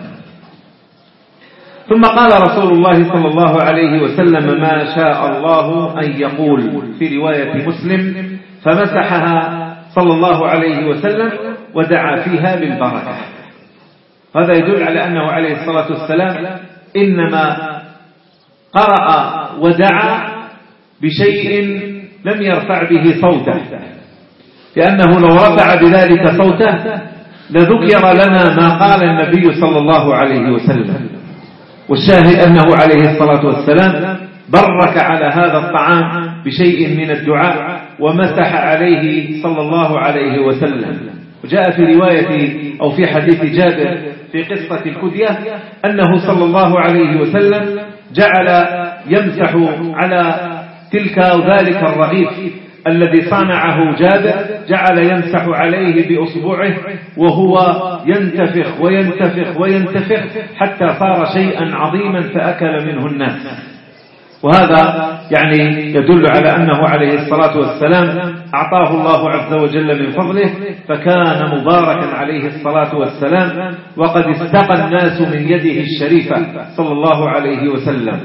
ثم قال رسول الله صلى الله عليه وسلم ما شاء الله أن يقول، في رواية مسلم فمسحها صلى الله عليه وسلم ودعا فيها بالبركة. هذا يدل على أنه عليه الصلاة والسلام إنما قرأ ودعا بشيء لم يرفع به صوته، لأنه لو رفع بذلك صوته لذكر لنا ما قال النبي صلى الله عليه وسلم. والشاهد أنه عليه الصلاة والسلام برك على هذا الطعام بشيء من الدعاء ومسح عليه صلى الله عليه وسلم. وجاء في رواية أو في حديث جابر في قصة الكدية أنه صلى الله عليه وسلم جعل يمسح على تلك وذلك الرغيف الذي صنعه جابر، جعل يمسح عليه بأصبعه وهو ينتفخ وينتفخ وينتفخ حتى صار شيئا عظيما فأكل منه الناس. وهذا يعني يدل على أنه عليه الصلاة والسلام أعطاه الله عز وجل من فضله، فكان مباركا عليه الصلاة والسلام، وقد استقى الناس من يده الشريفة صلى الله عليه وسلم.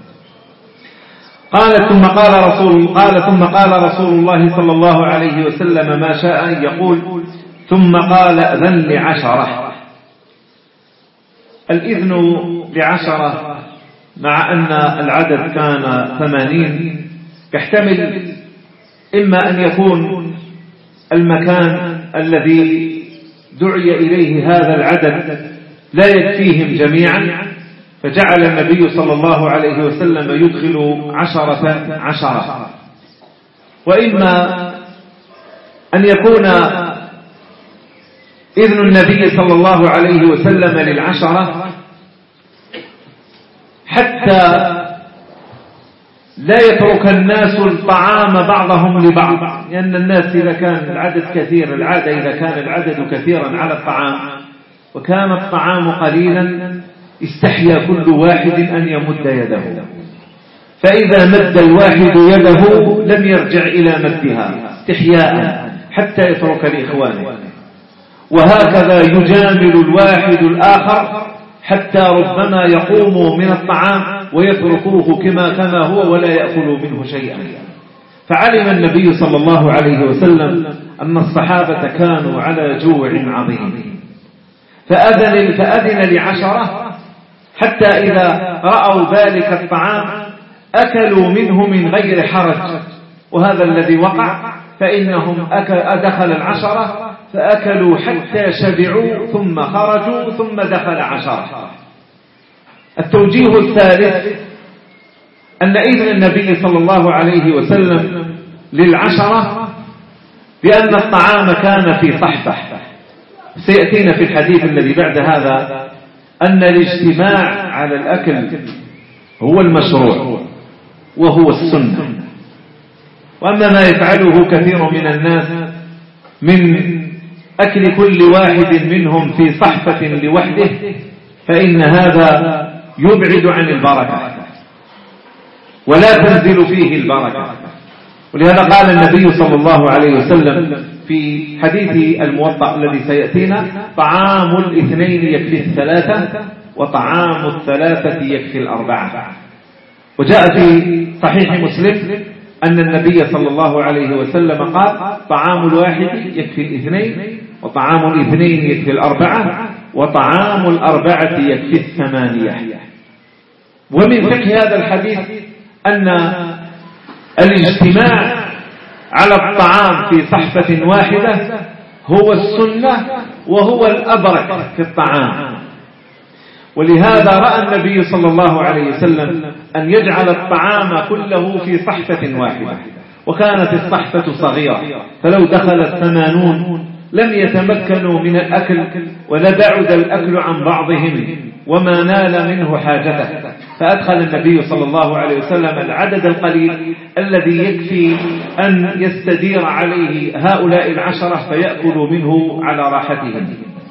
قال ثم قال رسول قال ثم قال رسول الله صلى الله عليه وسلم ما شاء أن يقول، ثم قال أذن لعشرة. الإذن لعشرة مع أن العدد كان ثمانين يحتمل إما أن يكون المكان الذي دعي إليه هذا العدد لا يكفيهم جميعا، فجعل النبي صلى الله عليه وسلم يدخل عشرة عشرة، وإما أن يكون إذن النبي صلى الله عليه وسلم للعشرة حتى لا يترك الناس الطعام بعضهم لبعض، لأن الناس إذا كان العدد كثير، العادة إذا كان العدد كثيرا على الطعام وكان الطعام قليلا استحيا كل واحد أن يمد يده، فإذا مد الواحد يده لم يرجع إلى مدها استحياء حتى يترك لإخوانه، وهكذا يجامل الواحد الآخر حتى ربما يقوموا من الطعام ويتركوه كما كما هو ولا يأكلوا منه شيئا. فعلم النبي صلى الله عليه وسلم أن الصحابة كانوا على جوع عظيم، فأذن, فأذن لعشرة حتى إذا رأوا ذلك الطعام أكلوا منه من غير حرج. وهذا الذي وقع، فإنهم أدخل العشرة فأكلوا حتى شبعوا ثم خرجوا ثم دخل عشرة. التوجيه الثالث أن إذن النبي صلى الله عليه وسلم للعشرة بأن الطعام كان في صحبة. سيأتينا في الحديث الذي بعد هذا أن الاجتماع على الأكل هو المشروع وهو السنة، وأما ما يفعله كثير من الناس من أكل كل واحد منهم في صحفة لوحده فإن هذا يبعد عن البركة ولا تنزل فيه البركة. ولهذا قال النبي صلى الله عليه وسلم في حديث الموطأ الذي سيأتينا: طعام الاثنين يكفي الثلاثة وطعام الثلاثة يكفي الأربعة. وجاء في صحيح مسلم أن النبي صلى الله عليه وسلم قال: طعام الواحد يكفي الاثنين وطعام الاثنين يكفي الأربعة وطعام الأربعة يكفي الثمانية. ومن فقه هذا الحديث أن الاجتماع على الطعام في صحفة واحدة هو السنة وهو الأبرك في الطعام. ولهذا رأى النبي صلى الله عليه وسلم أن يجعل الطعام كله في صحفة واحدة، وكانت الصحفة صغيرة فلو دخل الثمانون لم يتمكنوا من الأكل ولبعد الأكل عن بعضهم وما نال منه حاجته، فأدخل النبي صلى الله عليه وسلم العدد القليل الذي يكفي أن يستدير عليه هؤلاء العشرة فيأكلوا منه على راحتهم.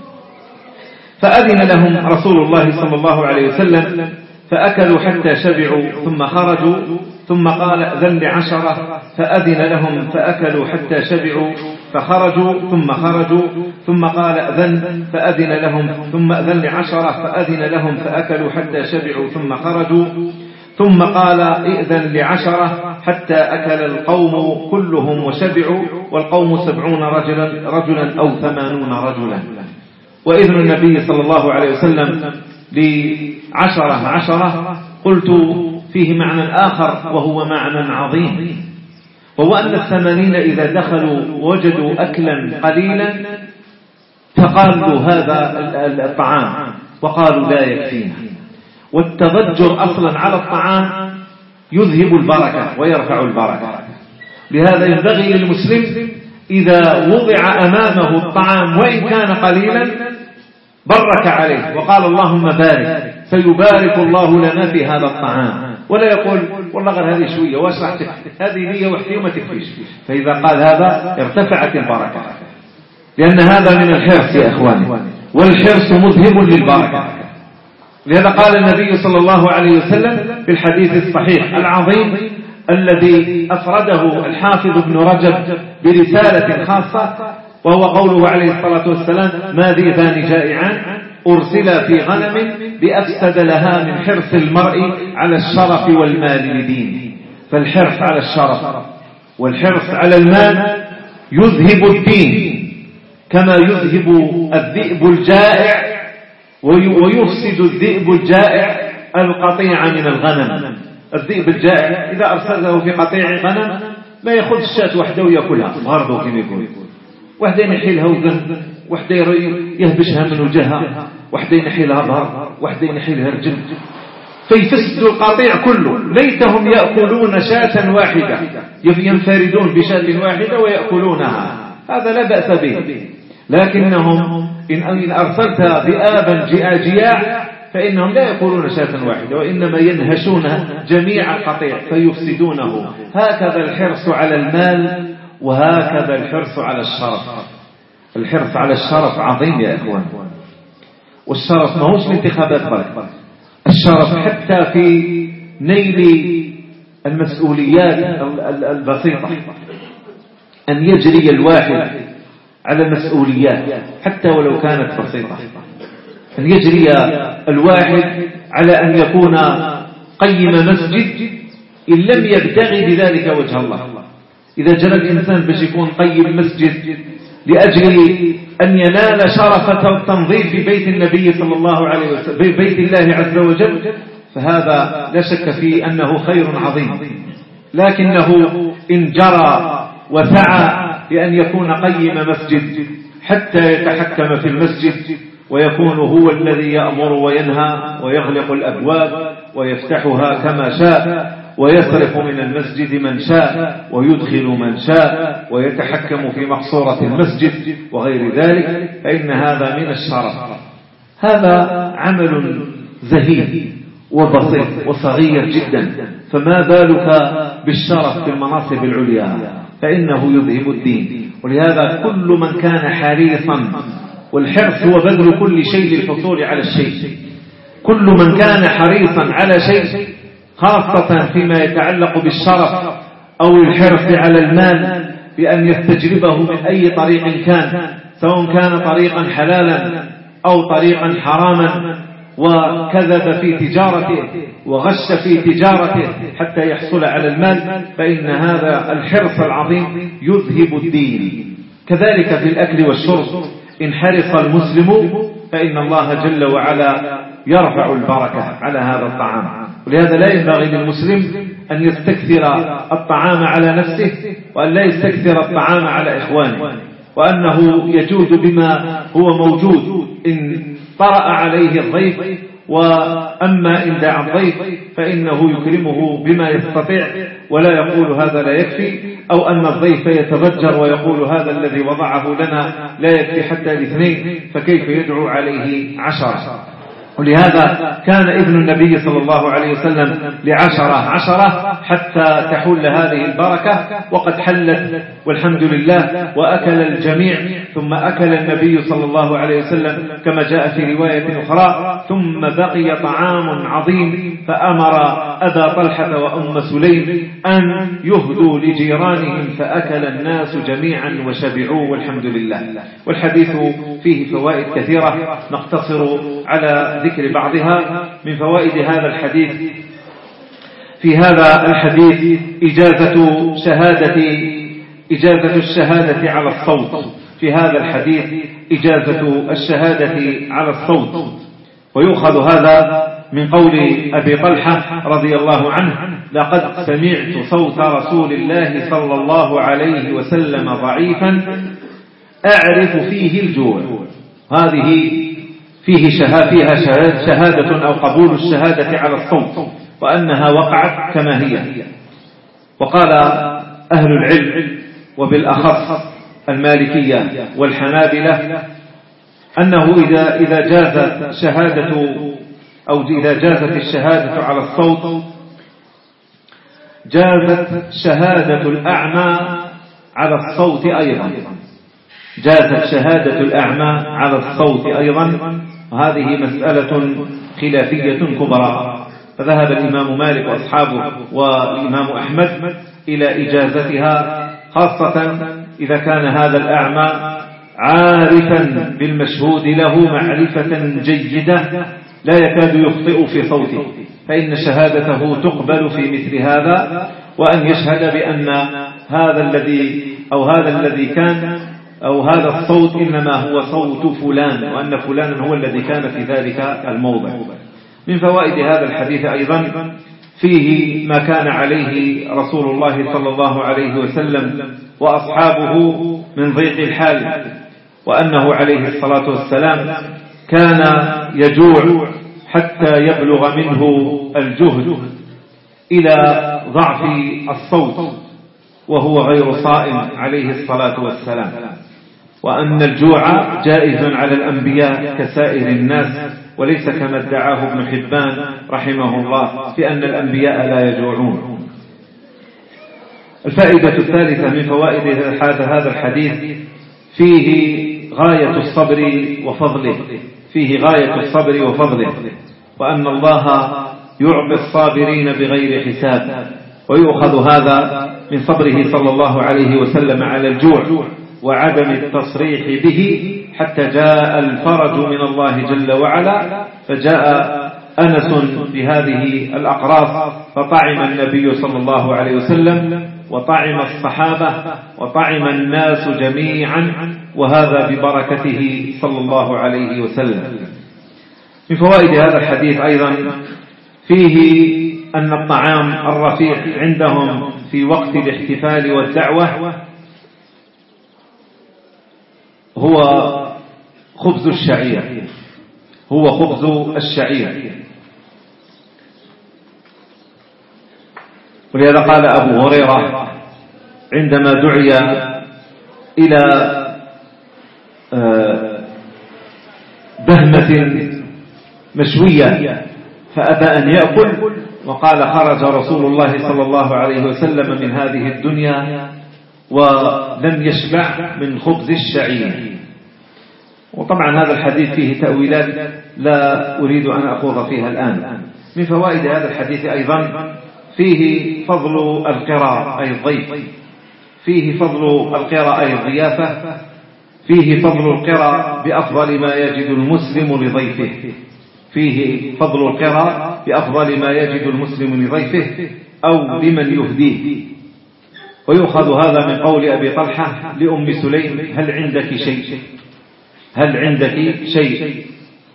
فأذن لهم رسول الله صلى الله عليه وسلم فأكلوا حتى شبعوا ثم خرجوا، ثم قال: أذن لعشرة، فأذن لهم فأكلوا حتى شبعوا فخرجوا ثم خرجوا، ثم قال: أذن فأذن لهم، ثم أذن لعشرة فأذن لهم فأكلوا حتى شبعوا ثم خرجوا، ثم قال: إذن لعشرة حتى أكل القوم كلهم وشبعوا، والقوم سبعون رجلا, رجلا أو ثمانون رجلا. وإذن النبي صلى الله عليه وسلم لعشرة عشرة قلت فيه معنى آخر وهو معنى عظيم، وهو أن الثمانين إذا دخلوا وجدوا أكلا قليلا فقالوا هذا الطعام وقالوا لا يكفينا. والتضجر أصلا على الطعام يذهب البركة ويرفع البركة. لهذا ينبغي للمسلم إذا وضع أمامه الطعام وإن كان قليلا برك عليه وقال: اللهم بارك، فيبارك الله لنا في هذا الطعام، ولا يقول والله غير هذه شوية واشرح هذه لي وحدي وما تكفيش. فإذا قال هذا ارتفعت البركة، لأن هذا من الحرص يا إخواني، والحرص مذهب للبركة. لهذا قال النبي صلى الله عليه وسلم في الحديث الصحيح العظيم الذي أفرده الحافظ ابن رجب برسالة خاصة، وهو قوله عليه الصلاة والسلام: ما ذئبان جائعان أرسلا في غنم بأفسد لها من حرص المرء على الشرف والمال لدين. فالحرص على الشرف والحرص على المال يذهب الدين، كما يذهب الذئب الجائع ويفسد الذئب الجائع القطيع من الغنم. الذئب الجائع إذا أرسله في قطيع غنم ما يأخذ الشاة وحده ويأكلها غرضه كما يقول، وحده ينحيلها وذن، وحده يهبشها من وجهها، وحده ينحيلها ظهر، وحده ينحيلها رجل، فيفسد القطيع كله. ليتهم يأكلون شاة واحدة، ينفردون بشاة واحدة ويأكلونها، هذا لا بأس به. لكنهم إن أرسلت ذئابا جياع فإنهم لا يأكلون شاة واحدة، وإنما ينهشون جميع القطيع فيفسدونه. هكذا الحرص على المال، وهكذا الحرص على الشرف. الحرص على الشرف عظيم يا إخوان، والشرف ما هوش الانتخابات بس، الشرف حتى في نيل المسؤوليات البسيطة، أن يجري الواحد على المسؤوليات حتى ولو كانت بسيطة، أن يجري الواحد على أن يكون قيم مسجد إن لم يبتغي بذلك وجه الله. إذا جرى الإنسان باش يكون قيم مسجد لأجل أن ينال شرف التنظيف في بيت النبي صلى الله عليه وسلم، بيت الله عز وجل، فهذا لا شك فيه أنه خير عظيم. لكنه إن جرى وسعى لأن يكون قيم مسجد حتى يتحكم في المسجد ويكون هو الذي يأمر وينهى ويغلق الأبواب ويفتحها كما شاء ويصرف من المسجد من شاء ويدخل من شاء ويتحكم في مقصورة المسجد وغير ذلك، فإن هذا من الشرف. هذا عمل زهيد وبسيط وصغير جدا، فما بالك بالشرف في المناصب العليا، فإنه يذهب الدين. ولهذا كل من كان حريصا، والحرص هو بذل كل شيء للحصول على الشيء، كل من كان حريصا على شيء خاصة فيما يتعلق بالشرف أو الحرص على المال بأن يستجلبه من أي طريق كان، سواء كان طريقا حلالا أو طريقا حراما، وكذب في تجارته وغش في تجارته حتى يحصل على المال، فإن هذا الحرص العظيم يذهب الدين. كذلك في الأكل والشرب، إن حرص المسلم فإن الله جل وعلا يرفع البركة على هذا الطعام. ولهذا لا ينبغي للمسلم أن يستكثر الطعام على نفسه، وأن لا يستكثر الطعام على إخوانه، وأنه يجود بما هو موجود إن طرأ عليه الضيف. وأما إن دعا الضيف فإنه يكرمه بما يستطيع، ولا يقول هذا لا يكفي، أو أن الضيف يتضجر ويقول هذا الذي وضعه لنا لا يكفي حتى الاثنين، فكيف يدعو عليه عشرة؟ ولهذا كان ابن النبي صلى الله عليه وسلم لعشرة عشرة حتى تحل هذه البركة، وقد حلت والحمد لله، وأكل الجميع. ثم أكل النبي صلى الله عليه وسلم كما جاء في رواية أخرى، ثم بقي طعام عظيم، فأمر أبا طلحة وأم سليم أن يهدوا لجيرانهم، فأكل الناس جميعا وشبعوا والحمد لله. والحديث فيه فوائد كثيرة، نقتصر على ذكر بعضها. من فوائد هذا الحديث: في هذا الحديث إجازة شهادة إجازة الشهادة على الصوت. في هذا الحديث إجازة الشهادة على الصوت، ويؤخذ هذا من قول أبي طلحة رضي الله عنه: لقد سمعت صوت رسول الله صلى الله عليه وسلم ضعيفا أعرف فيه الجوع. هذه فيه فيها شهادة أو قبول الشهادة على الصوت، وأنها وقعت كما هي. وقال أهل العلم وبالأخص المالكية والحنابلة أنه إذا إذا جازت شهادة أو إذا جازت الشهادة على الصوت، جازت شهادة الأعمى على الصوت أيضا، جازت شهادة الأعمى على الصوت أيضا. وهذه مسألة خلافية كبرى، فذهب الإمام مالك وأصحابه والإمام أحمد إلى إجازتها، خاصة إذا كان هذا الأعمى عارفا بالمشهود له معرفة جيدة لا يكاد يخطئ في صوته، فإن شهادته تقبل في مثل هذا. وأن يشهد بأن هذا الذي أو هذا الذي كان أو هذا الصوت إنما هو صوت فلان، وأن فلانا هو الذي كان في ذلك الموضع. من فوائد هذا الحديث أيضا فيه ما كان عليه رسول الله صلى الله عليه وسلم وأصحابه من ضيق الحال، وأنه عليه الصلاة والسلام كان يجوع حتى يبلغ منه الجهد إلى ضعف الصوت وهو غير صائم عليه الصلاة والسلام، وأن الجوع جائز على الأنبياء كسائر الناس، وليس كما ادعاه ابن حبان رحمه الله في أن الأنبياء لا يجوعون. الفائدة الثالثة من فوائد هذا الحديث فيه غاية الصبر وفضله، فيه غاية الصبر وفضله، وأن الله يعطي الصابرين بغير حساب. ويؤخذ هذا من صبره صلى الله عليه وسلم على الجوع وعدم التصريح به حتى جاء الفرج من الله جل وعلا، فجاء أنس بهذه الأقراص فطعم النبي صلى الله عليه وسلم وطعم الصحابة وطعم الناس جميعا، وهذا ببركته صلى الله عليه وسلم. من فوائد هذا الحديث أيضا فيه أن الطعام الرفيع عندهم في وقت الاحتفال والدعوة هو خبز الشعير، هو خبز الشعير. ولهذا قال أبو هريرة عندما دعي إلى بهمة مشوية فأبى أن يأكل، وقال خرج رسول الله صلى الله عليه وسلم من هذه الدنيا ولم يشبع من خبز الشعير. وطبعا هذا الحديث فيه تأويلات لا أريد أن أخوض فيها الآن. من فوائد هذا الحديث أيضا فيه فضل القراء أي الضيف، فيه فضل القراء أي الضيافة، فيه فضل القراء بأفضل ما يجد المسلم لضيفه، فيه فضل القراء بأفضل ما يجد المسلم لضيفه أو لمن يهديه. ويؤخذ هذا من قول أبي طلحة لأم سليم: هل عندك شيء؟ هل عندك شيء؟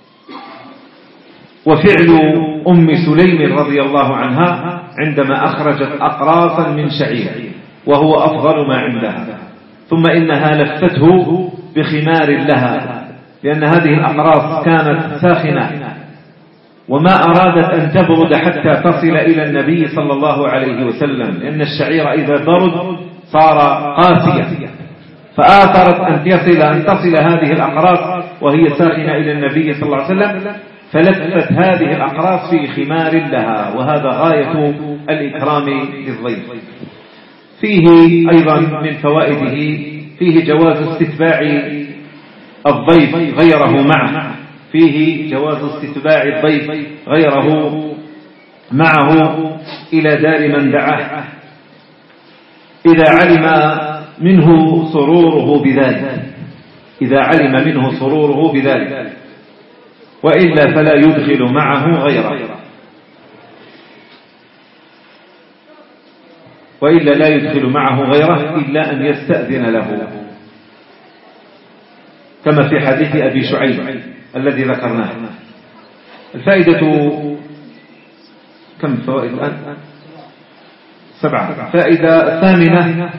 وفعل أم سليم رضي الله عنها عندما أخرجت أقراصا من شعير وهو أفضل ما عندها، ثم إنها لفته بخمار لها، لأن هذه الأقراص كانت ساخنة وما أرادت أن تبرد حتى تصل إلى النبي صلى الله عليه وسلم، لأن الشعير إذا برد صار قاسيا، فآثرت أن تصل, أن تصل هذه الأقراص وهي ساخنة إلى النبي صلى الله عليه وسلم، فلفت هذه الأقراص في خمار لها، وهذا غاية الإكرام للضيف. فيه أيضا من فوائده فيه جواز استتباع الضيف غيره معه، فيه جواز استتباع الضيف غيره معه إلى دار من دعاه إذا علم منه سروره بذلك، إذا علم منه سروره بذلك، وإلا فلا يدخل معه غيره، وإلا لا يدخل معه غيره إلا أن يستأذن له، كما في حديث أبي شعيب الذي ذكرناه. الفائدة كم فوائد الآن؟ سبعة. فائدة ثامنة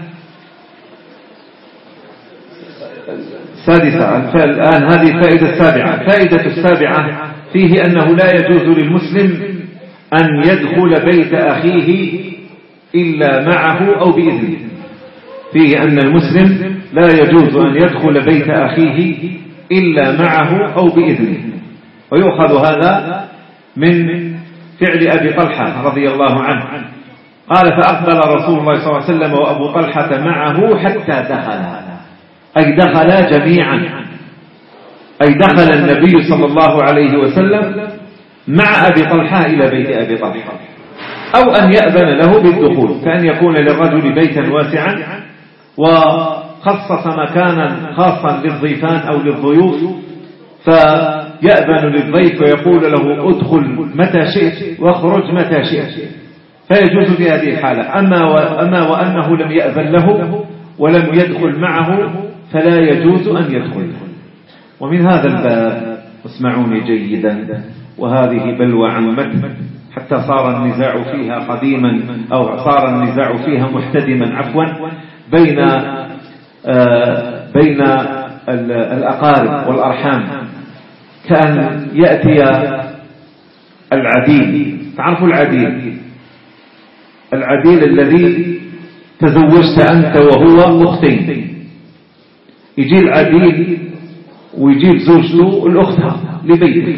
سادسة الآن، هذه الفائدة السابعة. الفائدة السابعة فيه أنه لا يجوز للمسلم أن يدخل بيت أخيه إلا معه أو بإذنه. فيه أن المسلم لا يجوز أن يدخل بيت أخيه إلا معه أو بإذنه. ويؤخذ هذا من فعل أبي طلحة رضي الله عنه، قال: فأقبل رسول الله صلى الله عليه وسلم وأبو طلحة معه حتى دخل، أي دخل جميعا، أي دخل النبي صلى الله عليه وسلم مع أبي طلحة إلى بيت أبي طلحة، أو أن يأذن له بالدخول، كأن يكون للرجل بيتا واسعا وخصص مكانا خاصا للضيفان أو للضيوف، فيأذن للضيف ويقول له: ادخل متى شئت واخرج متى شئت، فيجوز في هذه الحالة. أما, أما وأنه لم يأذن له ولم يدخل معه فلا يجوز أن يدخل. ومن هذا الباب، اسمعوني جيدا، وهذه بلوى عمت حتى صار النزاع فيها قديما، أو صار النزاع فيها محتدما عفوا بين آه بين الأقارب والأرحام، كأن يأتي العديل. تعرفوا العديل؟ العديل الذي تزوجت أنت وهو أختين، يجي العديل ويجيب زوجته الأختها لبيتك،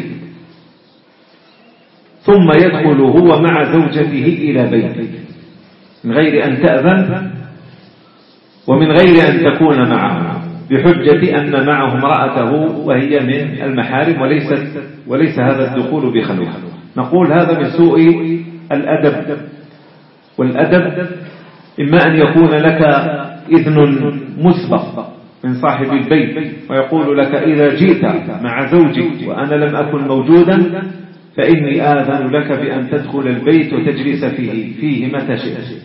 ثم يدخل هو مع زوجته إلى بيتك من غير أن تأذن ومن غير أن تكون معه، بحجة أن معه امرأته وهي من المحارم، وليست وليس هذا الدخول بخلوة. نقول هذا من سوء الأدب، والأدب إما أن يكون لك إذن مسبق من صاحب البيت ويقول لك: إذا جئت مع زوجك وأنا لم أكن موجودا فإني آذن لك بأن تدخل البيت وتجلس فيه فيه متى شئت.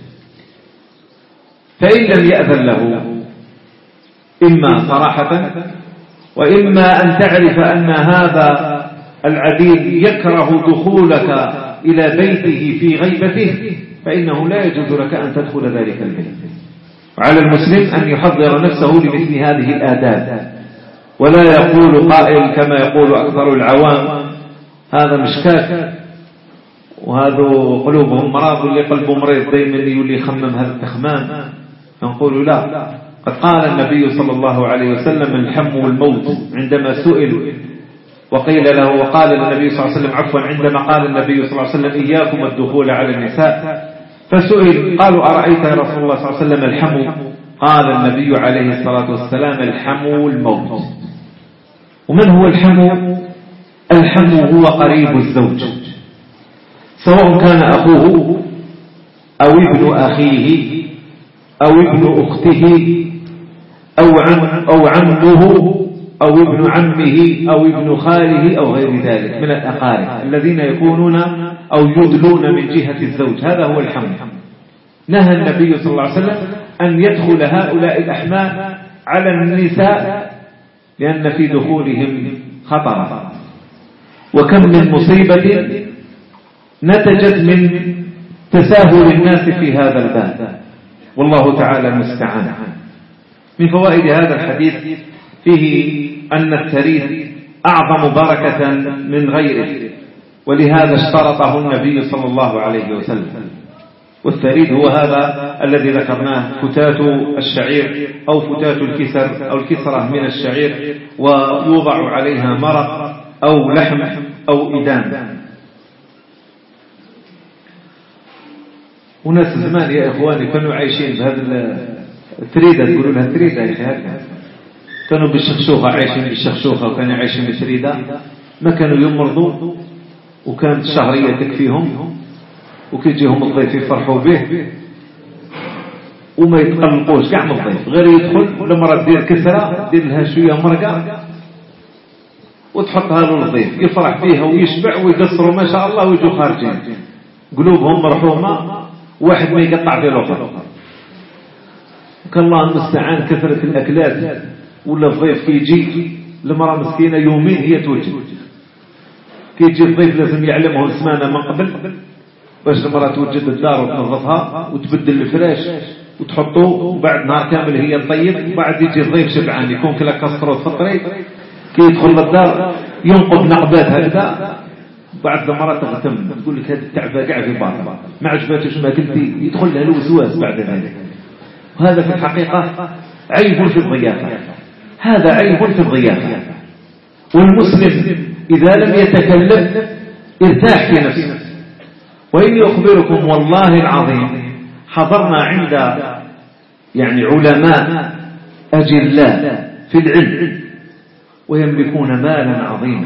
فإن لم يأذن له إما صراحة، وإما أن تعرف أن هذا العديد يكره دخولك إلى بيته في غيبته، فإنه لا يجوز لك أن تدخل ذلك البيت. وعلى المسلم أن يحضر نفسه لمثل هذه الآداب، ولا يقول قائل كما يقول أكثر العوام: هذا مشكاك وهذا قلوبهم مرض، اللي قلبه مريض دائما يولي يخمم هذا التخمام. نقول لا، قد قال النبي صلى الله عليه وسلم: الحم والموت. عندما سئل وقيل له وقال النبي صلى الله عليه وسلم عفوا عندما قال النبي صلى الله عليه وسلم إياكم الدخول على النساء، فسئل قالوا أرأيت يا رسول الله صلى الله عليه وسلم الحمو؟ قال النبي عليه الصلاة والسلام الحمو الموت. ومن هو الحمو؟ الحمو هو قريب الزوج، سواء كان أخوه أو ابن أخيه أو ابن أخته أو عم أو عمه أو ابن عمه أو ابن خاله أو غير ذلك من الأقارب الذين يكونون أو يدلون من جهة الزوج، هذا هو الحمو. نهى النبي صلى الله عليه وسلم أن يدخل هؤلاء الأحمام على النساء لأن في دخولهم خطرا، وكم من مصيبة نتجت من تساهل الناس في هذا الباب، والله تعالى المستعان. من فوائد هذا الحديث فيه أن التريث أعظم بركة من غيره، ولهذا اشترطه النبي صلى الله عليه وسلم. والثريد هو هذا الذي ذكرناه، فتات الشعير أو فتات الكسر أو الكسرة من الشعير، ويوضع عليها مرق أو لحم أو إدام. وناس زمان يا إخواني كانوا عايشين بهذا الثريدة، تقولوا لها الثريدة يا أخي، كانوا بالشخشوخة عايشين بالشخشوخة وكانوا عايشين بالثريدة، ما كانوا يمرضوا وكانت الشهرية تكفيهم، وكيجيهم الضيف يفرحوا به وما يتقلقوش كاع من الضيف، غير يدخل لمرة دير كسرة دير لها شوية مرقة وتحطها له الضيف يفرح فيها ويشبع ويقصروا ما شاء الله ويجوا خارجين قلوبهم مرحومة، واحد ما يقطع في الأخر. كان الله المستعان كثرة الأكلات، ولا الضيف كيجي لمرة مسكينة يومين هي توجد، كيجي الضيف لازم يعلمه السمانة من قبل باش المرأة توجد الدار وتنظفها وتبدل الفراش وتحطوه، وبعد نهار كامل هي تطيب، وبعد يجي الضيف شبعان يكون كلا كسرات في الطريق، كي يدخل للدار ينقب نقبات هكذا، بعد المرأة تغتم تقول لك هذا التعبة قاع في باطن ما عجباتش ما قلتي، يدخل لها الوسواس بعد ذلك. وهذا في الحقيقة عيب في الضيافة، هذا عيب في الضيافة. والمسلم إذا لم يتكلم ارتاح في نفسه. وإني أخبركم والله العظيم حضرنا عند يعني علماء أجلاء في العلم ويملكون مالا عظيما،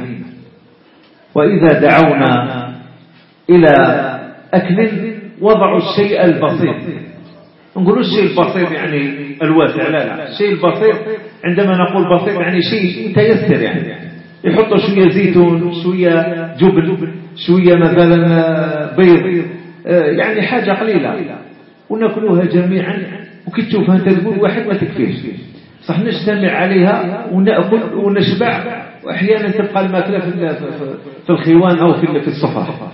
وإذا دعونا إلى أكل وضعوا الشيء البسيط، نقول الشيء البسيط يعني الواسع، لا لا، الشيء البسيط عندما نقول بسيط يعني شيء متيسر، يعني يحطوا شوية زيتون، شوية جبن، شوية مثلا بيض، يعني حاجة قليلة ونأكلوها جميعا، وكي تشوفها انت تقول واحد ما تكفيش، صح نجتمع عليها ونأكل ونشبع، وأحيانا تبقى الماكلة في الخيوان أو في الصفحة،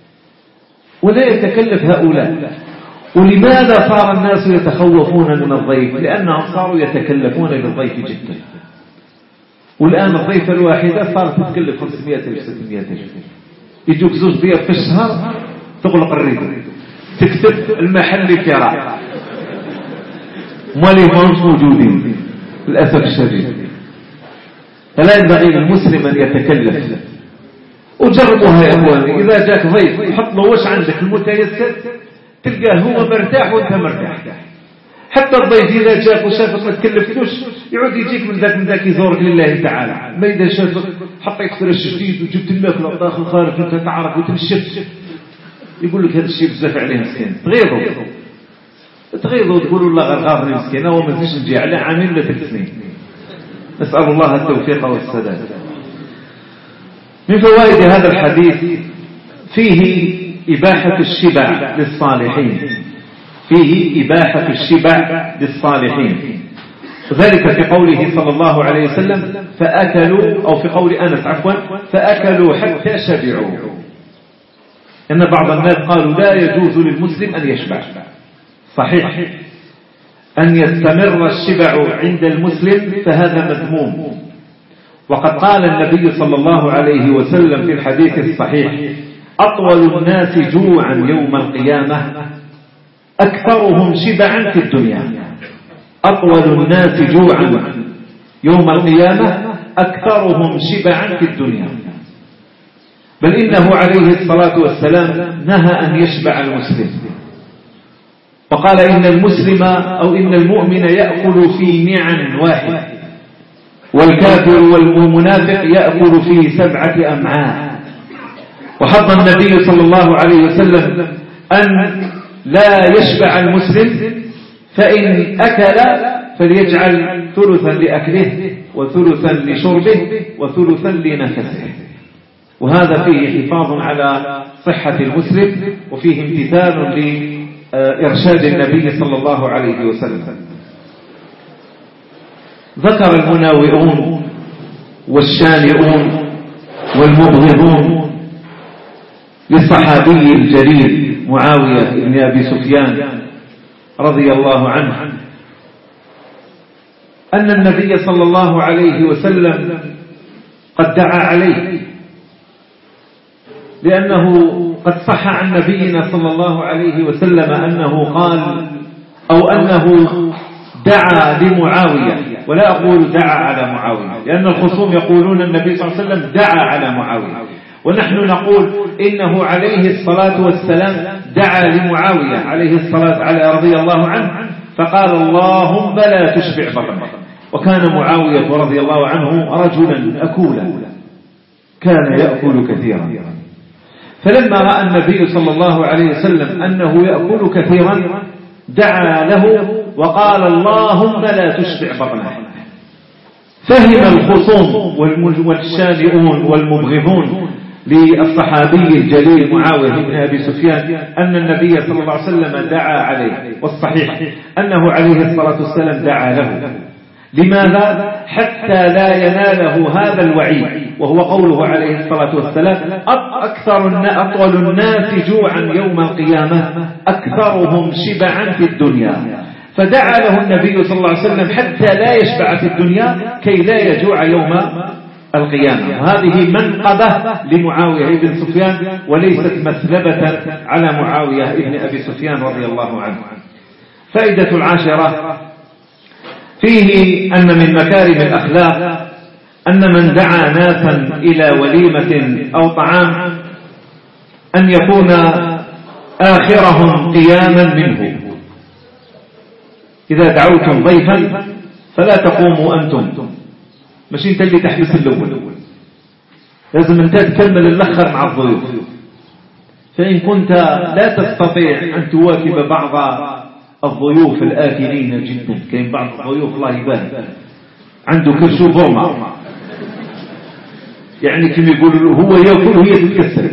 ولا يتكلف هؤلاء. ولماذا صار الناس يتخوفون من الضيف؟ لأنهم صاروا يتكلفون بالضيف جدا. والآن الضيفة الواحدة صارت تتكلف خمسمائة ألف ستمائة ألف، يجوك زوج ضياف في الشهر تغلق الريدة تكتب المحل كراء مالي ماهمش موجودين للأسف الشديد. فلا ينبغي للمسلم أن يتكلف. وجربوها يا أخواني، إذا جاك ضيف حط له وش عندك المتيسر تلقاه هو مرتاح وانت مرتاح. حتى الضيف إذا جاك وشافك ما تكلفتوش يعود يجيك من ذاك من ذاك يزورك لله تعالى. ما إذا شافك حطيت فرش جديد وجبت الماكلة داخل خارج وانت تعرف وتنشف، يقول لك هذا الشيء بزاف عليه مسكين، تغيظوا تغيظوا تقولوا الله غرغرني مسكين وما فيش نجي على عامين ولا ثلاث سنين. نسأل الله التوفيق والسداد. من فوائد هذا الحديث فيه إباحة الشبع للصالحين، فيه إباحة الشبع للصالحين، ذلك في قوله صلى الله عليه وسلم فأكلوا، أو في قول أنس عفوا فأكلوا حتى شبعوا. إن بعض الناس قالوا لا يجوز للمسلم أن يشبع. صحيح أن يستمر الشبع عند المسلم فهذا مذموم، وقد قال النبي صلى الله عليه وسلم في الحديث الصحيح أطول الناس جوعا يوم القيامة أكثرهم شبعا في الدنيا. أطول الناس جوعا يوم القيامة أكثرهم شبعا في الدنيا. بل إنه عليه الصلاة والسلام نهى أن يشبع المسلم، وقال إن المسلم أو إن المؤمن يأكل في نعم واحد، والكافر والمنافق يأكل في سبعة أمعاء. وحض النبي صلى الله عليه وسلم أن لا يشبع المسلم، فإن أكل فليجعل ثلثا لأكله وثلثا لشربه وثلثا لنفسه. وهذا فيه حفاظ على صحة المسلم، وفيه امتثال لإرشاد النبي صلى الله عليه وسلم. ذكر المناوئون والشانئون والمبغضون للصحابي الجليل معاوية بن أبي سفيان رضي الله عنه أن النبي صلى الله عليه وسلم قد دعا عليه، لأنه قد صح عن نبينا صلى الله عليه وسلم أنه قال أو أنه دعا لمعاوية، ولا أقول دعا على معاوية، لأن الخصوم يقولون النبي صلى الله عليه وسلم دعا على معاوية، ونحن نقول إنه عليه الصلاة والسلام دعا لمعاوية عليه الصلاة على رضي الله عنه، فقال اللهم لا تشبع بطنك. وكان معاوية رضي الله عنه رجلا أكولا، كان يأكل كثيرا، فلما رأى النبي صلى الله عليه وسلم أنه يأكل كثيرا دعا له وقال اللهم لا تشبع بطنك. فهم الخصوم والشانئون والمبغضون للصحابي الجليل معاوية بن أبي سفيان أن النبي صلى الله عليه وسلم دعا عليه، والصحيح أنه عليه الصلاة والسلام دعا له. لماذا؟ حتى لا يناله هذا الوعيد، وهو قوله عليه الصلاة والسلام أكثر أطول الناس جوعا يوم القيامة أكثرهم شبعا في الدنيا. فدعا له النبي صلى الله عليه وسلم حتى لا يشبع في الدنيا كي لا يجوع يوم القيامة. وهذه منقبة لمعاوية بن سفيان، وليست مثلبة على معاوية بن أبي سفيان رضي الله عنه. فائدة العاشرة فيه أن من مكارم الأخلاق أن من دعا ناسا إلى وليمة أو طعام أن يكون آخرهم قياما منه. إذا دعوتم ضيفا فلا تقوموا أنتم، مش انت اللي تحبس الأول، لازم انت تكمل الأخر مع الضيوف. فإن كنت لا تستطيع أن تواكب بعض الضيوف الآكلين جدا، كاين بعض الضيوف الله يبارك عنده كرش برمة، يعني كما يقولوا هو يأكل وهي تتكسر،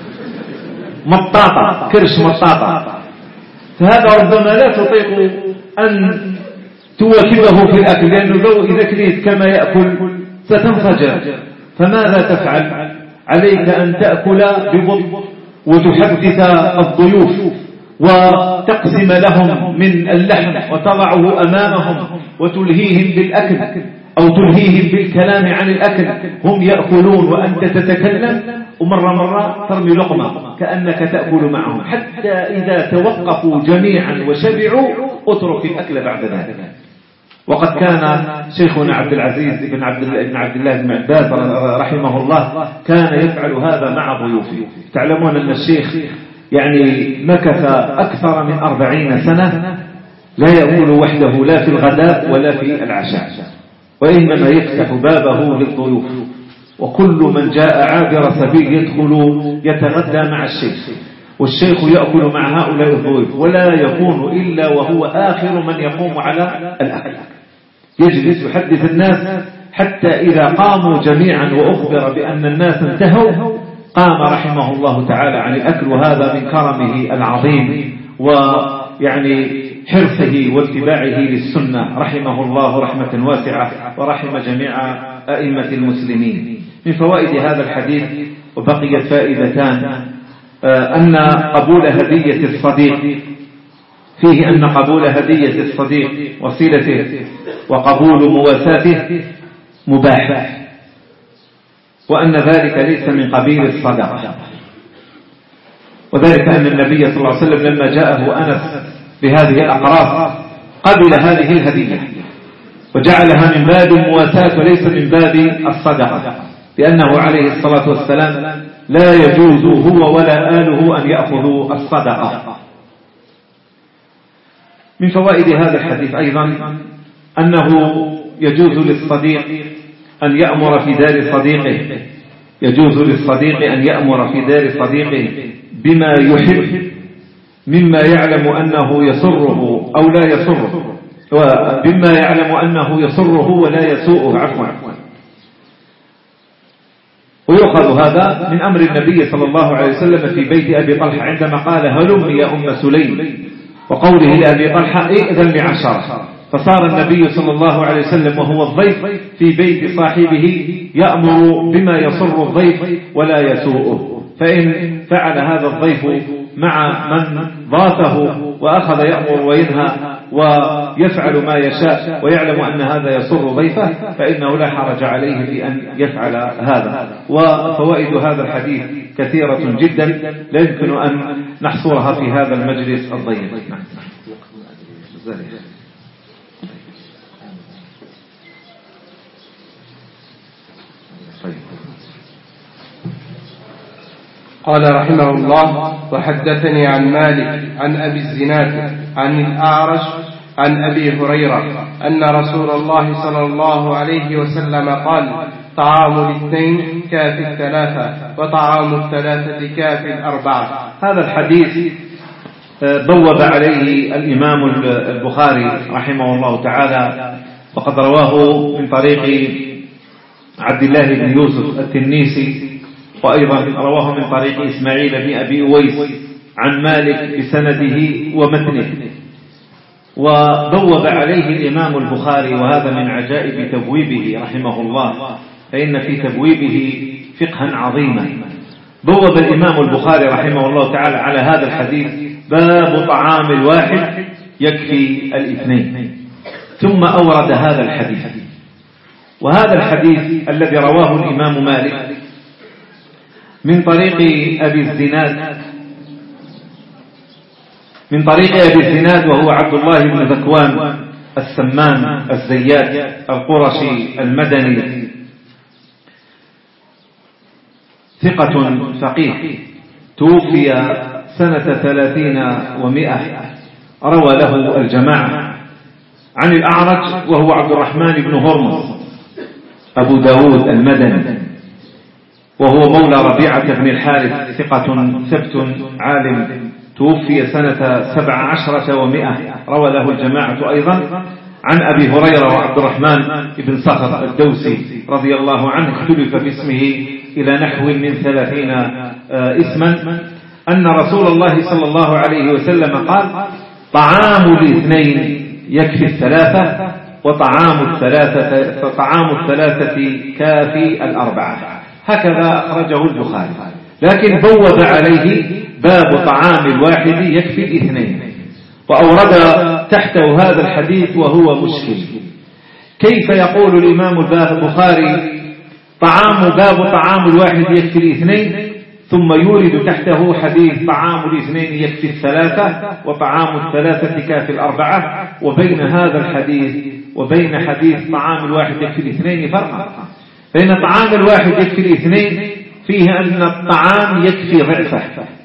مطاطة، كرش مطاطة. فهذا ربما لا تطيق أن تواكبه في الأكل، لأنه لو إذا كنت كما يأكل ستنفجر. فماذا تفعل؟ عليك أن تأكل ببطء وتحدث الضيوف وتقسم لهم من اللحم وتضعه أمامهم وتلهيهم بالأكل أو تلهيهم بالكلام عن الأكل. هم يأكلون وأنت تتكلم، ومرة مرة ترمي لقمة كأنك تأكل معهم، حتى إذا توقفوا جميعا وشبعوا اترك الأكل بعد ذلك. وقد كان شيخنا عبد العزيز بن عبد الله بن عبد الله بن عباس رحمه الله كان يفعل هذا مع ضيوفه. تعلمون أن الشيخ يعني مكث أكثر من أربعين سنة لا يأكل وحده لا في الغداء ولا في العشاء، وإنما يفتح بابه للضيوف، وكل من جاء عابر سبيل يدخل يتغدى مع الشيخ، والشيخ يأكل مع هؤلاء الضيوف، ولا يكون إلا وهو آخر من يقوم على الأكل. يجلس يحدث الناس حتى إذا قاموا جميعا وأخبر بأن الناس انتهوا قام رحمه الله تعالى عن الأكل. وهذا من كرمه العظيم ويعني حرصه واتباعه للسنة رحمه الله رحمة واسعة، ورحم جميع أئمة المسلمين. من فوائد هذا الحديث وبقيت فائدتان: أن قبول هدية الصديق، فيه أن قبول هدية الصديق وصلته وقبول مواساته مباح، وأن ذلك ليس من قبيل الصدقة. وذلك أن النبي صلى الله عليه وسلم لما جاءه أنس بهذه الأقراص قبل هذه الهدية وجعلها من باب المواساة وليس من باب الصدقة. لأنه عليه الصلاة والسلام لا يجوز هو ولا آله أن يأخذوا الصدقة. من فوائد هذا الحديث أيضا أنه يجوز للصديق أن يأمر في دار صديقه يجوز للصديق أن يأمر في دار صديقه بما يحب مما يعلم أنه يسره أو لا يسره، وبما يعلم أنه يسره ولا يسوءه عفوا. ويؤخذ هذا من أمر النبي صلى الله عليه وسلم في بيت أبي طلحة عندما قال هلم يا أم سليم، وقوله لأبي طلحة ائذن لعشرة، فصار النبي صلى الله عليه وسلم وهو الضيف في بيت صاحبه يأمر بما يسر الضيف ولا يسوءه. فإن فعل هذا الضيف مع من ضافه وأخذ يأمر وينهى ويفعل ما يشاء ويعلم أن هذا يسر ضيفه فإنه لا حرج عليه في أن يفعل هذا. وفوائد هذا الحديث كثيرة جدا لا يمكن أن نحصرها في هذا المجلس الضيق. قال رحمه الله: وحدثني عن مالك عن أبي الزناد عن الأعرج عن أبي هريرة أن رسول الله صلى الله عليه وسلم قال: طعام الاثنين كافي الثلاثة، وطعام الثلاثة كافي الأربعة. هذا الحديث بوب عليه الإمام البخاري رحمه الله تعالى، وقد رواه من طريق عبد الله بن يوسف التنيسي، وأيضا رواه من طريق إسماعيل بن أبي أويس عن مالك بسنده ومتنه. وبوب عليه الإمام البخاري، وهذا من عجائب تبويبه رحمه الله، فإن في تبويبه فقها عظيما. بوب الإمام البخاري رحمه الله تعالى على هذا الحديث: باب طعام الواحد يكفي الاثنين، ثم أورد هذا الحديث. وهذا الحديث الذي رواه الإمام مالك من طريق أبي الزناد من طريق أبي الزناد وهو عبد الله بن ذكوان السمان الزيات القرشي المدني، ثقة فقيه، توفي سنة ثلاثين ومئة، روى له الجماعة. عن الأعرج وهو عبد الرحمن بن هرمز أبو داود المدني، وهو مولى ربيعة بن الحارث، ثقة ثبت عالم، توفي سنة سبع عشرة ومئة، روى له الجماعة أيضا. عن أبي هريرة وعبد الرحمن بن صخر الدوسي رضي الله عنه، اختلف باسمه إلى نحو من ثلاثين اسما، أن رسول الله صلى الله عليه وسلم قال: طعام الاثنين يكفي الثلاثة، وطعام الثلاثة طعام الثلاثة كافي الأربعة. هكذا أخرجه البخاري، لكن بوب عليه: باب طعام الواحد يكفي الاثنين، وأورد تحته هذا الحديث وهو مشكل. كيف يقول الإمام البخاري طعام باب طعام الواحد يكفي الاثنين، ثم يورد تحته حديث طعام الاثنين يكفي الثلاثة، وطعام الثلاثة كافي الأربعة، وبين هذا الحديث وبين حديث طعام الواحد يكفي الاثنين فرقا؟ فإن طعام الواحد يكفي الاثنين فيه أن الطعام يكفي ضعفه،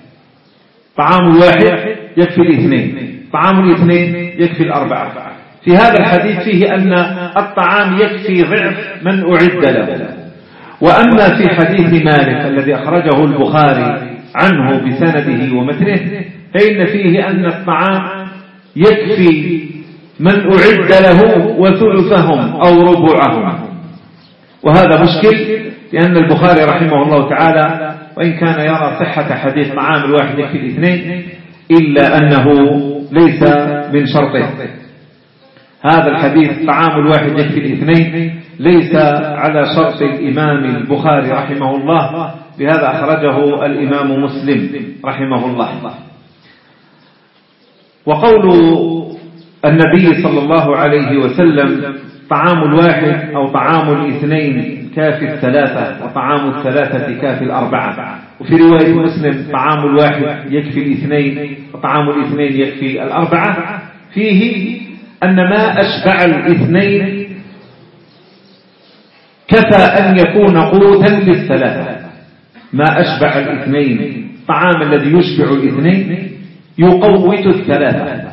طعام الواحد يكفي الاثنين، طعام الاثنين يكفي الأربعة. في هذا الحديث فيه أن الطعام يكفي ضعف من أعد له. وأما في حديث مالك الذي أخرجه البخاري عنه بسنده ومتنه، فإن فيه أن الطعام يكفي من أعد له وثلثهم أو ربعهم، وهذا مشكل، لأن البخاري رحمه الله تعالى وإن كان يرى صحة حديث طعام الواحد يكفي الاثنين، إلا أنه ليس من شرطه. هذا الحديث طعام الواحد يكفي الاثنين ليس على شرط الإمام البخاري رحمه الله، لهذا أخرجه الإمام مسلم رحمه الله. وقول النبي صلى الله عليه وسلم: طعام الواحد أو طعام الاثنين كافي الثلاثة، وطعام الثلاثة كافي الأربعة. وفي رواية مسلم: طعام الواحد يكفي الاثنين، وطعام الاثنين يكفي الأربعة. فيه أن ما أشبع الاثنين كفى أن يكون قوتا للثلاثة. ما أشبع الاثنين، الطعام الذي يشبع الاثنين يقوت الثلاثة،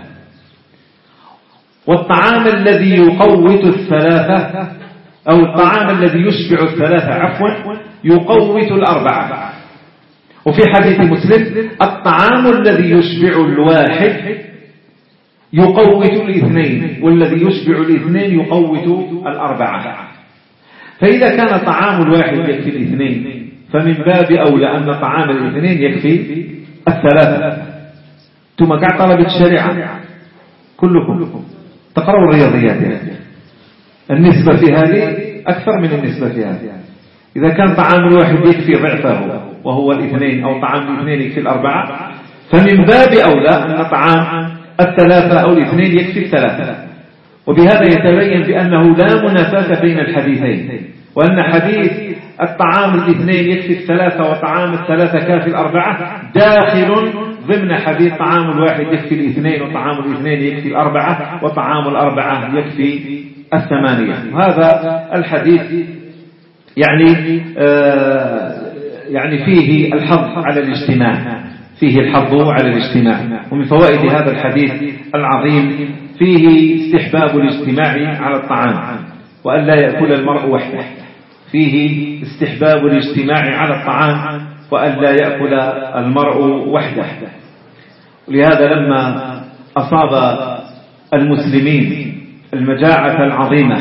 والطعام الذي يقوت الثلاثة أو الطعام الذي يشبع الثلاثة عفوا يقوت الأربعة. وفي حديث مسلم الطعام الذي يشبع الواحد يقوت الاثنين، والذي يشبع الاثنين يقوت الأربعة. فإذا كان طعام الواحد يكفي الاثنين فمن باب أولى أن طعام الاثنين يكفي الثلاثة. ثم قاعد طلبة الشريعة كلكم تقرأوا الرياضيات يعني. النسبة في هذه أكثر من النسبة في هذه. إذا كان طعام الواحد يكفي ضعفه وهو الاثنين، أو طعام الاثنين يكفي الأربعة، فمن باب أولى أن طعام الثلاثة أو الاثنين يكفي الثلاثة. وبهذا يتبين بأنه لا منافاة بين الحديثين، وأن حديث الطعام الاثنين يكفي الثلاثة وطعام الثلاثة كافي الأربعة داخل ضمن حديث طعام الواحد يكفي الاثنين وطعام الاثنين يكفي الأربعة وطعام الأربعة يكفي الثمانية. وهذا الحديث يعني آه يعني فيه الحظ على الاجتماع، فيه الحظ على الاجتماع. ومن فوائد هذا الحديث العظيم فيه استحباب الاجتماع على الطعام، وأن لا يأكل المرء وحده. فيه استحباب الاجتماع على الطعام وأن لا يأكل المرء وحده. ولهذا لما أصاب المسلمين المجاعة العظيمة،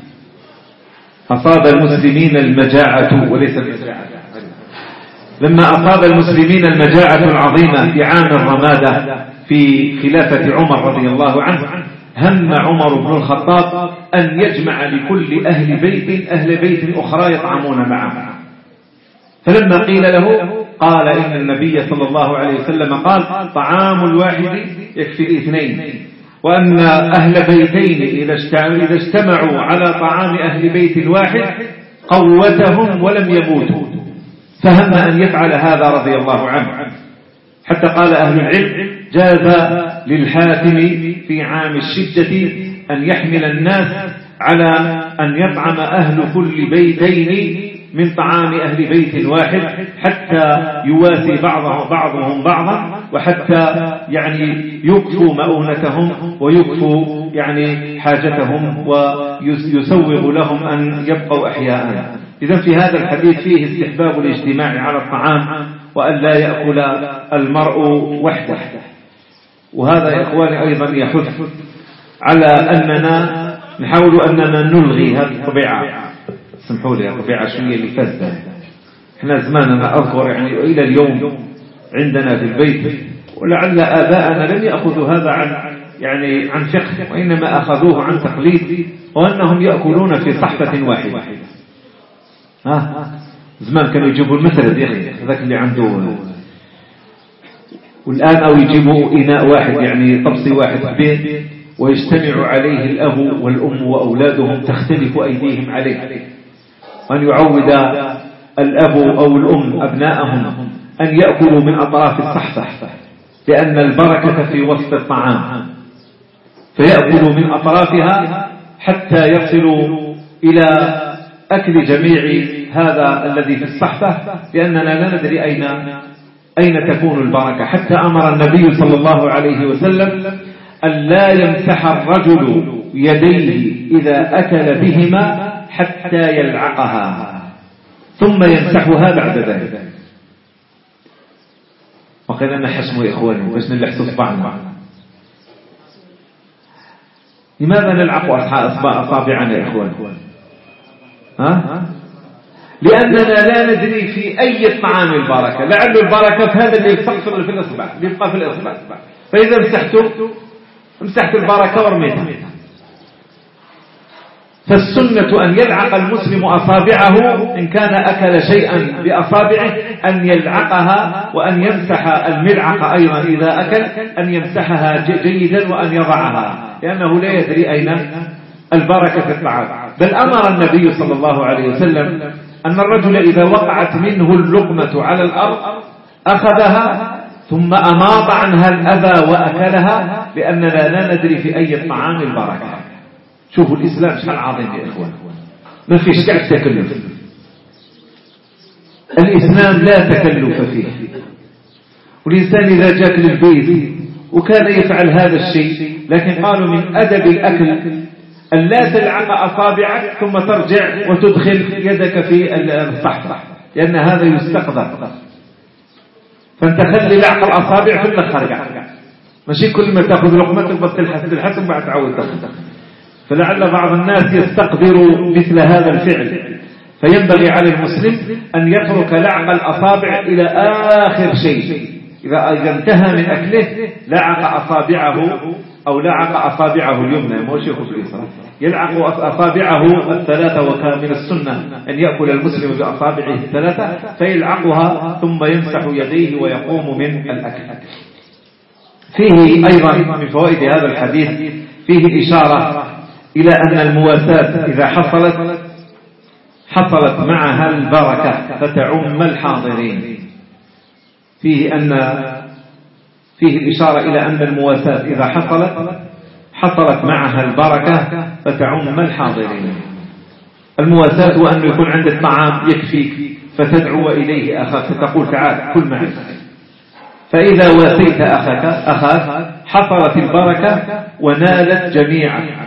أصاب المسلمين المجاعة وليس المجاعة، لما أصاب المسلمين المجاعة العظيمة في عام الرمادة في خلافة عمر رضي الله عنه، هم عمر بن الخطاب أن يجمع لكل أهل بيت أهل بيت أخرى يطعمون معه. فلما قيل له قال إن النبي صلى الله عليه وسلم قال طعام الواحد يكفي الاثنين، وأن أهل بيتين إذا اجتمعوا على طعام أهل بيت واحد قوتهم ولم يموتوا. فهم أن يفعل هذا رضي الله عنه، حتى قال أهل العلم جاز للحاكم في عام الشدة أن يحمل الناس على أن يطعم أهل كل بيتين من طعام أهل بيت واحد حتى يواسي بعضهم بعضهم بعضا، وحتى يعني يكفوا مؤونتهم ويكفوا يعني حاجتهم ويسوغ لهم أن يبقوا أحياء. إذن في هذا الحديث فيه استحباب الاجتماع على الطعام وأن لا يأكل المرء وحده. وهذا يا إخواني أيضا يحث على أننا نحاول أننا نلغي هذه الطبيعة. سمحوا لي الطبيعة شوية اللي فزة. احنا زماننا أذكر يعني إلى اليوم عندنا في البيت، ولعل آباءنا لم يأخذوا هذا عن يعني عن فقه، وإنما أخذوه عن تقليد، وأنهم يأكلون في صحفة واحدة. ها زمان كانوا يجيبوا المسرد يا أخي ذاك اللي عنده، والآن أو يجيبوا إناء واحد يعني طبسي واحد كبير ويجتمع عليه الأب والأم وأولادهم تختلف أيديهم عليه، وأن يعود الأب أو الأم أبناءهم أن يأكلوا من أطراف الصحفة، لأن البركة في وسط الطعام، فيأكلوا من أطرافها حتى يصلوا إلى أكل جميع هذا الذي في الصحفة، لأننا لا ندري أين أين تكون البركة. حتى أمر النبي صلى الله عليه وسلم أن لا يمسح الرجل يديه إذا أكل بهما حتى يلعقها ثم يمسحها بعد ذلك. وقيل أن حسموا إخواني باش نلحسوا صبعنا. لماذا نلعق أصابعنا يا إخواني؟ ها؟ لأننا لا ندري في أي طعام البركة، لعل البركة في هذا اللي يبقى في الإصبع، اللي يبقى في الإصبع. فإذا مسحتوا مسحت البركة ورميتها. فالسنة أن يلعق المسلم أصابعه إن كان أكل شيئا بأصابعه أن يلعقها، وأن يمسح الملعق أيضا إذا أكل أن يمسحها جيدا وأن يضعها، لأنه لا يدري أين البركة في الطعام. بل أمر النبي صلى الله عليه وسلم أن الرجل إذا وقعت منه اللقمة على الأرض أخذها ثم أماط عنها الأذى وأكلها، لأننا لا ندري في أي الطعام البركة. شوفوا الإسلام شحال عظيم يا إخوان. ما فيش قاعد تكلف. الإسلام لا تكلف فيه. والإنسان إذا جاك للبيت وكان يفعل هذا الشيء، لكن قالوا من أدب الأكل أن لا تلعق أصابعك ثم ترجع وتدخل يدك في الصحصح، لأن هذا يستقذر. فأنت خلي لعق الأصابع في الخرقة، ماشي كل ما تأخذ لقمة تقبض تلحس الحسن بعد تعود تأخذ. فلعل بعض الناس يستقذر مثل هذا الفعل، فينبغي على المسلم أن يترك لعق الأصابع إلى آخر شيء. إذا انتهى من أكله لعق أصابعه أو لعق أصابعه اليمنى، مو شيخ اليسرى، يلعق أصابعه الثلاثة، وكان من السنة أن يأكل المسلم بأصابعه الثلاثة، فيلعقها ثم يمسح يديه ويقوم من الأكل. فيه أيضا من فوائد هذا الحديث فيه الإشارة إلى أن المواساة إذا حصلت حصلت معها البركة فتعم الحاضرين. فيه أن فيه الإشارة إلى أن المواساة إذا حصلت حصلت معها البركة فتعم الحاضرين. المواساة هو أن يكون عندك طعام يكفيك فتدعو إليه أخاك فتقول تعال كل معي، فإذا واسيت أخاك أخاك حصلت البركة ونالت جميعا.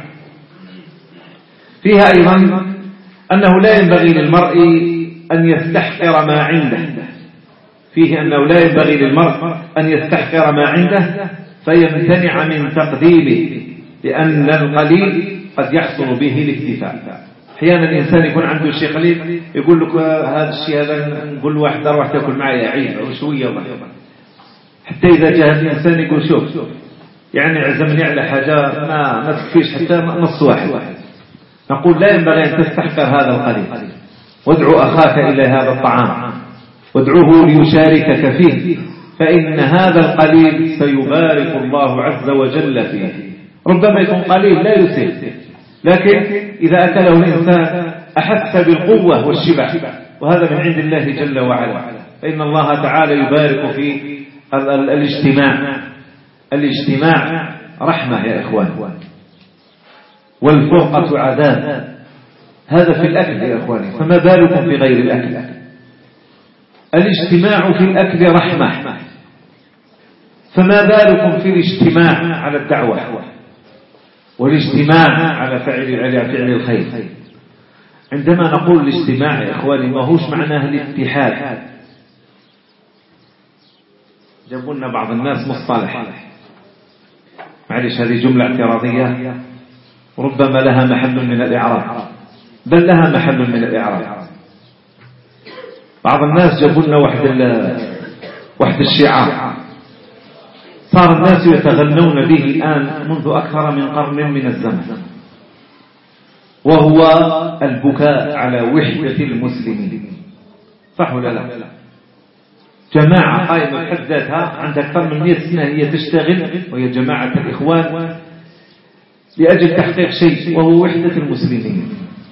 فيها أيضا أنه لا ينبغي للمرء أن يستحقر ما عنده. فيه أنه لا ينبغي للمرء أن يستحقر ما عنده فيمتنع من تقديمه، لأن القليل قد يحصل به الاكتفاء. أحيانا الإنسان يكون عنده شيء قليل يقول لك هذا الشيء هذا نقول واحد دار واحد تأكل معي عيب أو شوية الله، حتى إذا جاء الإنسان يقول شوف يعني عزمني على حاجة ما ما تكفيش حتى نص واحد. نقول لا ينبغي أن تستحقر هذا القليل، وادعو أخاك إلى هذا الطعام وادعوه ليشاركك فيه، فإن هذا القليل سيبارك الله عز وجل فيه. ربما يكون قليل لا يسير، لكن إذا أكله الإنسان أحس بالقوة والشبع، وهذا من عند الله جل وعلا. فإن الله تعالى يبارك في الاجتماع. الاجتماع رحمة يا إخوان، والفرقة عذاب. هذا في الأكل يا إخواني، فما بالكم في غير الأكل؟ الاجتماع في الأكل رحمة، فما بالكم في الاجتماع على الدعوة والاجتماع على فعل على فعل الخير. عندما نقول الاجتماع يا إخواني ما هوش معناه الاتحاد. جابوا لنا بعض الناس مصطلح، معلش هذه جملة اعتراضية ربما لها محل من الإعراب، بل لها محل من الإعراب. بعض الناس جابوا لنا واحد واحد الشعار صار الناس يتغنون به الآن منذ أكثر من قرن من الزمن، وهو البكاء على وحدة المسلمين. صح ولا لا؟ جماعة قائمة بحد ذاتها عندها أكثر من مئة سنة هي تشتغل، وهي جماعة الإخوان لأجل تحقيق شيء وهو وحدة المسلمين.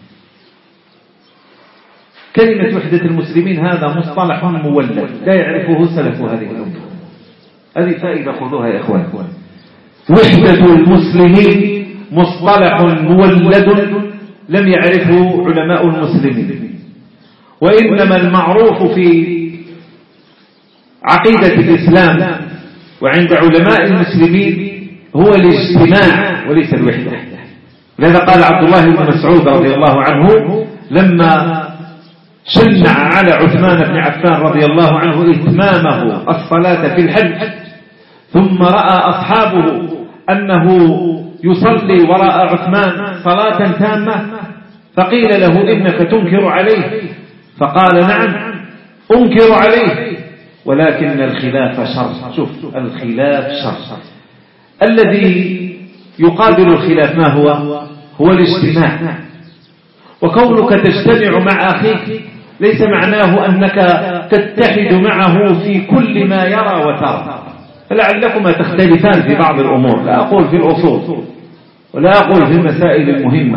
كلمة وحدة المسلمين هذا مصطلح مولد لا يعرفه سلف هذه الأمة. هذه فائدة خذوها يا إخوان. وحدة المسلمين مصطلح مولد لم يعرفه علماء المسلمين، وإنما المعروف في عقيدة الإسلام وعند علماء المسلمين هو الاجتماع وليس الوحدة. لذا قال عبد الله بن مسعود رضي الله عنه لما شنع على عثمان بن عفان رضي الله عنه إتمامه الصلاة في الحج، ثم رأى أصحابه أنه يصلي وراء عثمان صلاة تامة، فقيل له إنك تنكر عليه، فقال نعم أنكر عليه، ولكن الخلاف شر. شوف الخلاف شر. الذي يقابل الخلاف ما هو؟ هو الاجتماع. وكونك تجتمع مع أخيك ليس معناه أنك تتحد معه في كل ما يرى وترى، فلعلكما تختلفان في بعض الأمور، لا أقول في الأصول ولا أقول في المسائل المهمة.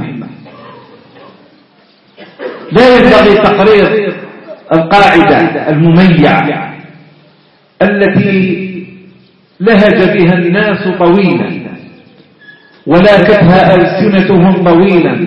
لا ينبغي تقرير القاعدة المميعة التي لهج بها الناس طويلا ولاكتها ألسنتهم طويلا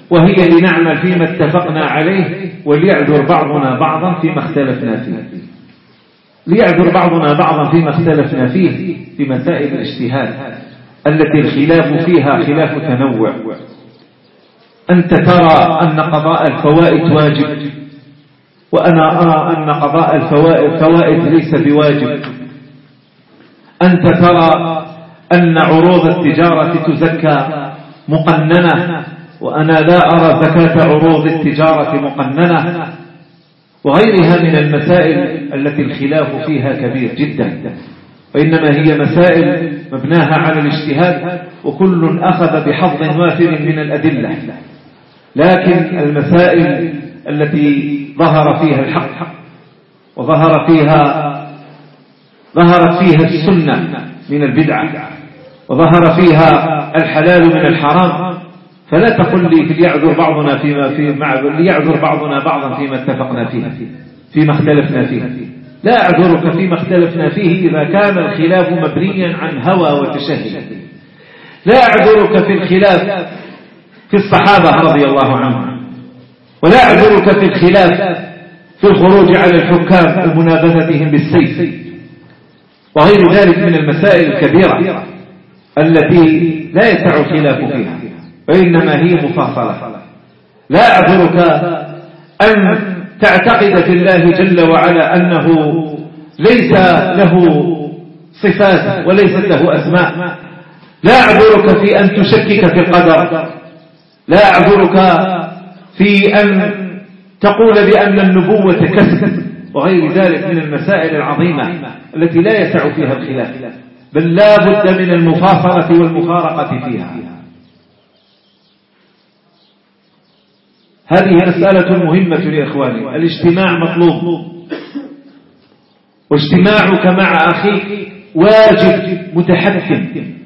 وهي لنعمل فيما اتفقنا عليه وليعذر بعضنا بعضا فيما اختلفنا فيه. ليعذر بعضنا بعضا فيما اختلفنا فيه في مسائل الاجتهاد التي الخلاف فيها خلاف تنوع. أنت ترى أن قضاء الفوائد واجب، وأنا أرى أن قضاء الفوائد ليس بواجب. أنت ترى أن عروض التجارة تزكى مقننة، وأنا لا أرى زكاة عروض التجارة مقننة، وغيرها من المسائل التي الخلاف فيها كبير جدا، وإنما هي مسائل مبناها على الاجتهاد، وكل أخذ بحظ وافر من الأدلة. لكن المسائل التي ظهر فيها الحق وظهر فيها ظهرت فيها السنة من البدعة، وظهر فيها الحلال من الحرام، فلا تقل لي ليعذر بعضنا فيما في مع ليعذر بعضنا بعضا فيما اتفقنا فيه فيما اختلفنا فيه. لا أعذرك فيما اختلفنا فيه إذا كان الخلاف مبنيا عن هوى وتشهي. لا أعذرك في الخلاف في الصحابة رضي الله عنهم، ولا أعذرك في الخلاف في الخروج على الحكام ومنابذتهم بالسيف وغير ذلك من المسائل الكبيرة التي لا يسع الخلاف فيها، وإنما هي مفاصلة. لا أعذرك أن تعتقد في الله جل وعلا أنه ليس له صفات وليست له أسماء. لا أعذرك في أن تشكك في القدر. لا أعذرك في أن تقول بأن النبوة كسب وغير ذلك من المسائل العظيمة التي لا يسع فيها الخلاف، بل لا بد من المفاصلة والمفارقة فيها. هذه مسألة مهمة يا إخواني. الاجتماع مطلوب، واجتماعك مع أخيك واجب متحتم،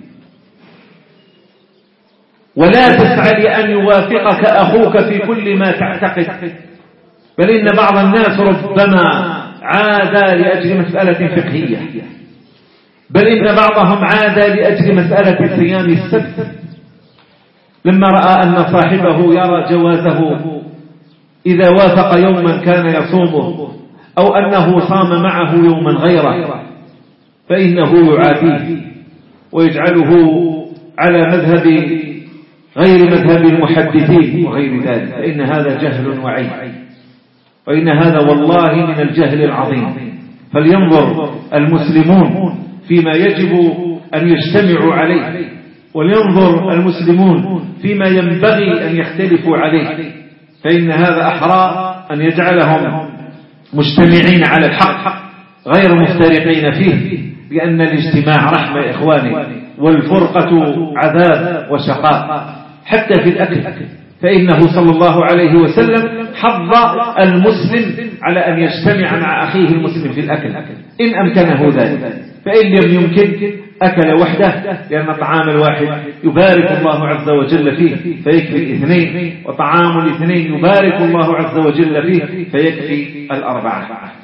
ولا تسعى لأن يوافقك أخوك في كل ما تعتقد، بل إن بعض الناس ربما عاد لأجل مسألة فقهية، بل إن بعضهم عاد لأجل مسألة صيام السبت لما رأى أن صاحبه يرى جوازه إذا وافق يوما كان يصومه، أو أنه صام معه يوما غيره، فإنه يعاديه ويجعله على مذهب غير مذهب المحدثين وغير ذلك، فإن هذا جهل وعيب، وإن هذا والله من الجهل العظيم. فلينظر المسلمون فيما يجب أن يجتمعوا عليه، ولينظر المسلمون فيما ينبغي أن يختلفوا عليه، فإن هذا أحرى أن يجعلهم مجتمعين على الحق غير مفترقين فيه، لأن الاجتماع رحمة يا إخواني، والفرقة عذاب وشقاء. حتى في الأكل، فإنه صلى الله عليه وسلم حض المسلم على أن يجتمع مع أخيه المسلم في الأكل إن أمكنه ذلك، فإن لم يمكن أكل وحده، لأن طعام الواحد يبارك الله عز وجل فيه فيكفي الاثنين، وطعام الاثنين يبارك الله عز وجل فيه فيكفي الأربعة.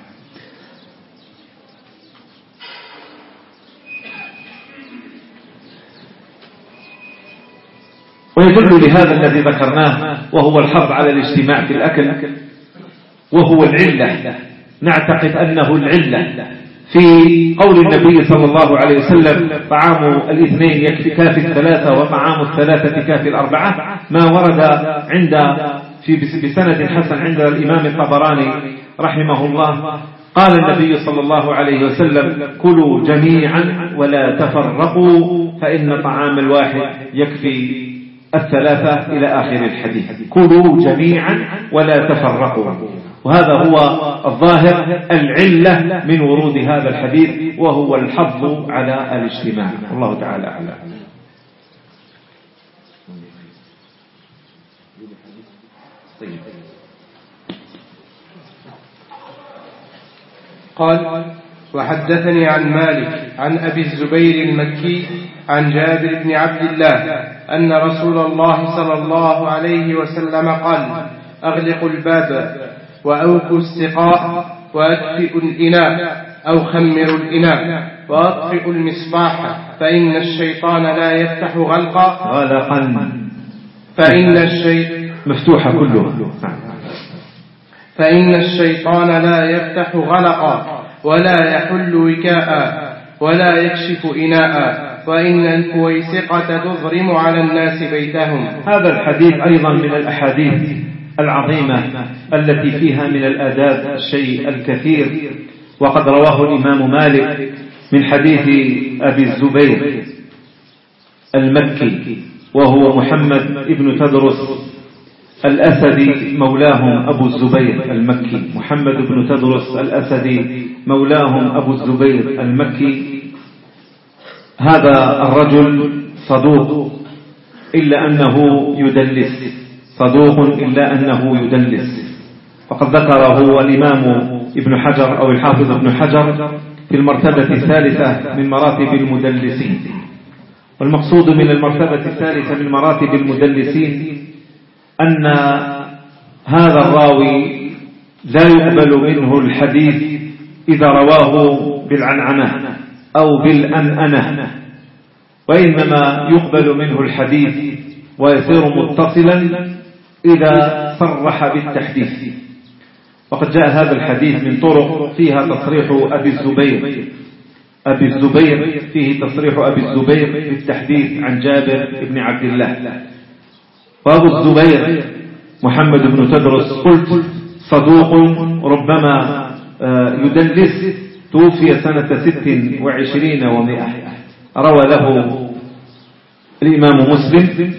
ويدل لهذا الذي ذكرناه، وهو الحظ على الاجتماع في الأكل، وهو العلة. نعتقد أنه العلة في قول النبي صلى الله عليه وسلم طعام الاثنين يكفي كافي الثلاثة، وطعام الثلاثة كافي الأربعة، ما ورد عند في بسند حسن عند الإمام الطبراني رحمه الله. قال النبي صلى الله عليه وسلم: كلوا جميعا ولا تفرقوا، فإن طعام الواحد يكفي الثلاثة إلى آخر الحديث. كلوا جميعا ولا تفرقوا، وهذا هو الظاهر العلة من ورود هذا الحديث، وهو الحظ على الاجتماع. الله تعالى أعلم. قال: وحدثني عن مالك عن أبي الزبير المكي عن جابر بن عبد الله أن رسول الله صلى الله عليه وسلم قال: أغلقوا الباب وأوكوا السقاء وأدفئوا الإناء أو خمروا الإناء وأطفئوا المصباح، فإن الشيطان لا يفتح غلقا غلقا فإن, الشي مفتوحة كلها. فإن الشيطان لا يفتح غلقا ولا يحل وكاء ولا يكشف إناء، وإن الكويسقة تضرم على الناس بيتهم. هذا الحديث أيضا من الأحاديث العظيمة التي فيها من الآداب الشيء الكثير، وقد رواه الإمام مالك من حديث أبي الزبير المكي وهو محمد ابن تدرس الأسدي مولاهم أبو الزبير المكي. محمد بن تدرس الأسدي مولاهم أبو الزبير المكي. هذا الرجل صدوق إلا أنه يدلس، صدوق إلا أنه يدلس، وقد ذكره الإمام ابن حجر أو الحافظ ابن حجر في المرتبة الثالثة من مراتب المدلسين. والمقصود من المرتبة الثالثة من مراتب المدلسين أن هذا الراوي لا يقبل منه الحديث إذا رواه بالعنعنة أو بالأنأنة، وإنما يقبل منه الحديث ويصير متصلا إذا صرح بالتحديث. وقد جاء هذا الحديث من طرق فيها تصريح أبي الزبير أبي الزبير فيه تصريح أبي الزبير بالتحديث عن جابر بن عبد الله. وأبو الزبير محمد بن تدرس قلت صدوق ربما يدلس، توفي سنة ست وعشرين ومائة. روى له الإمام مسلم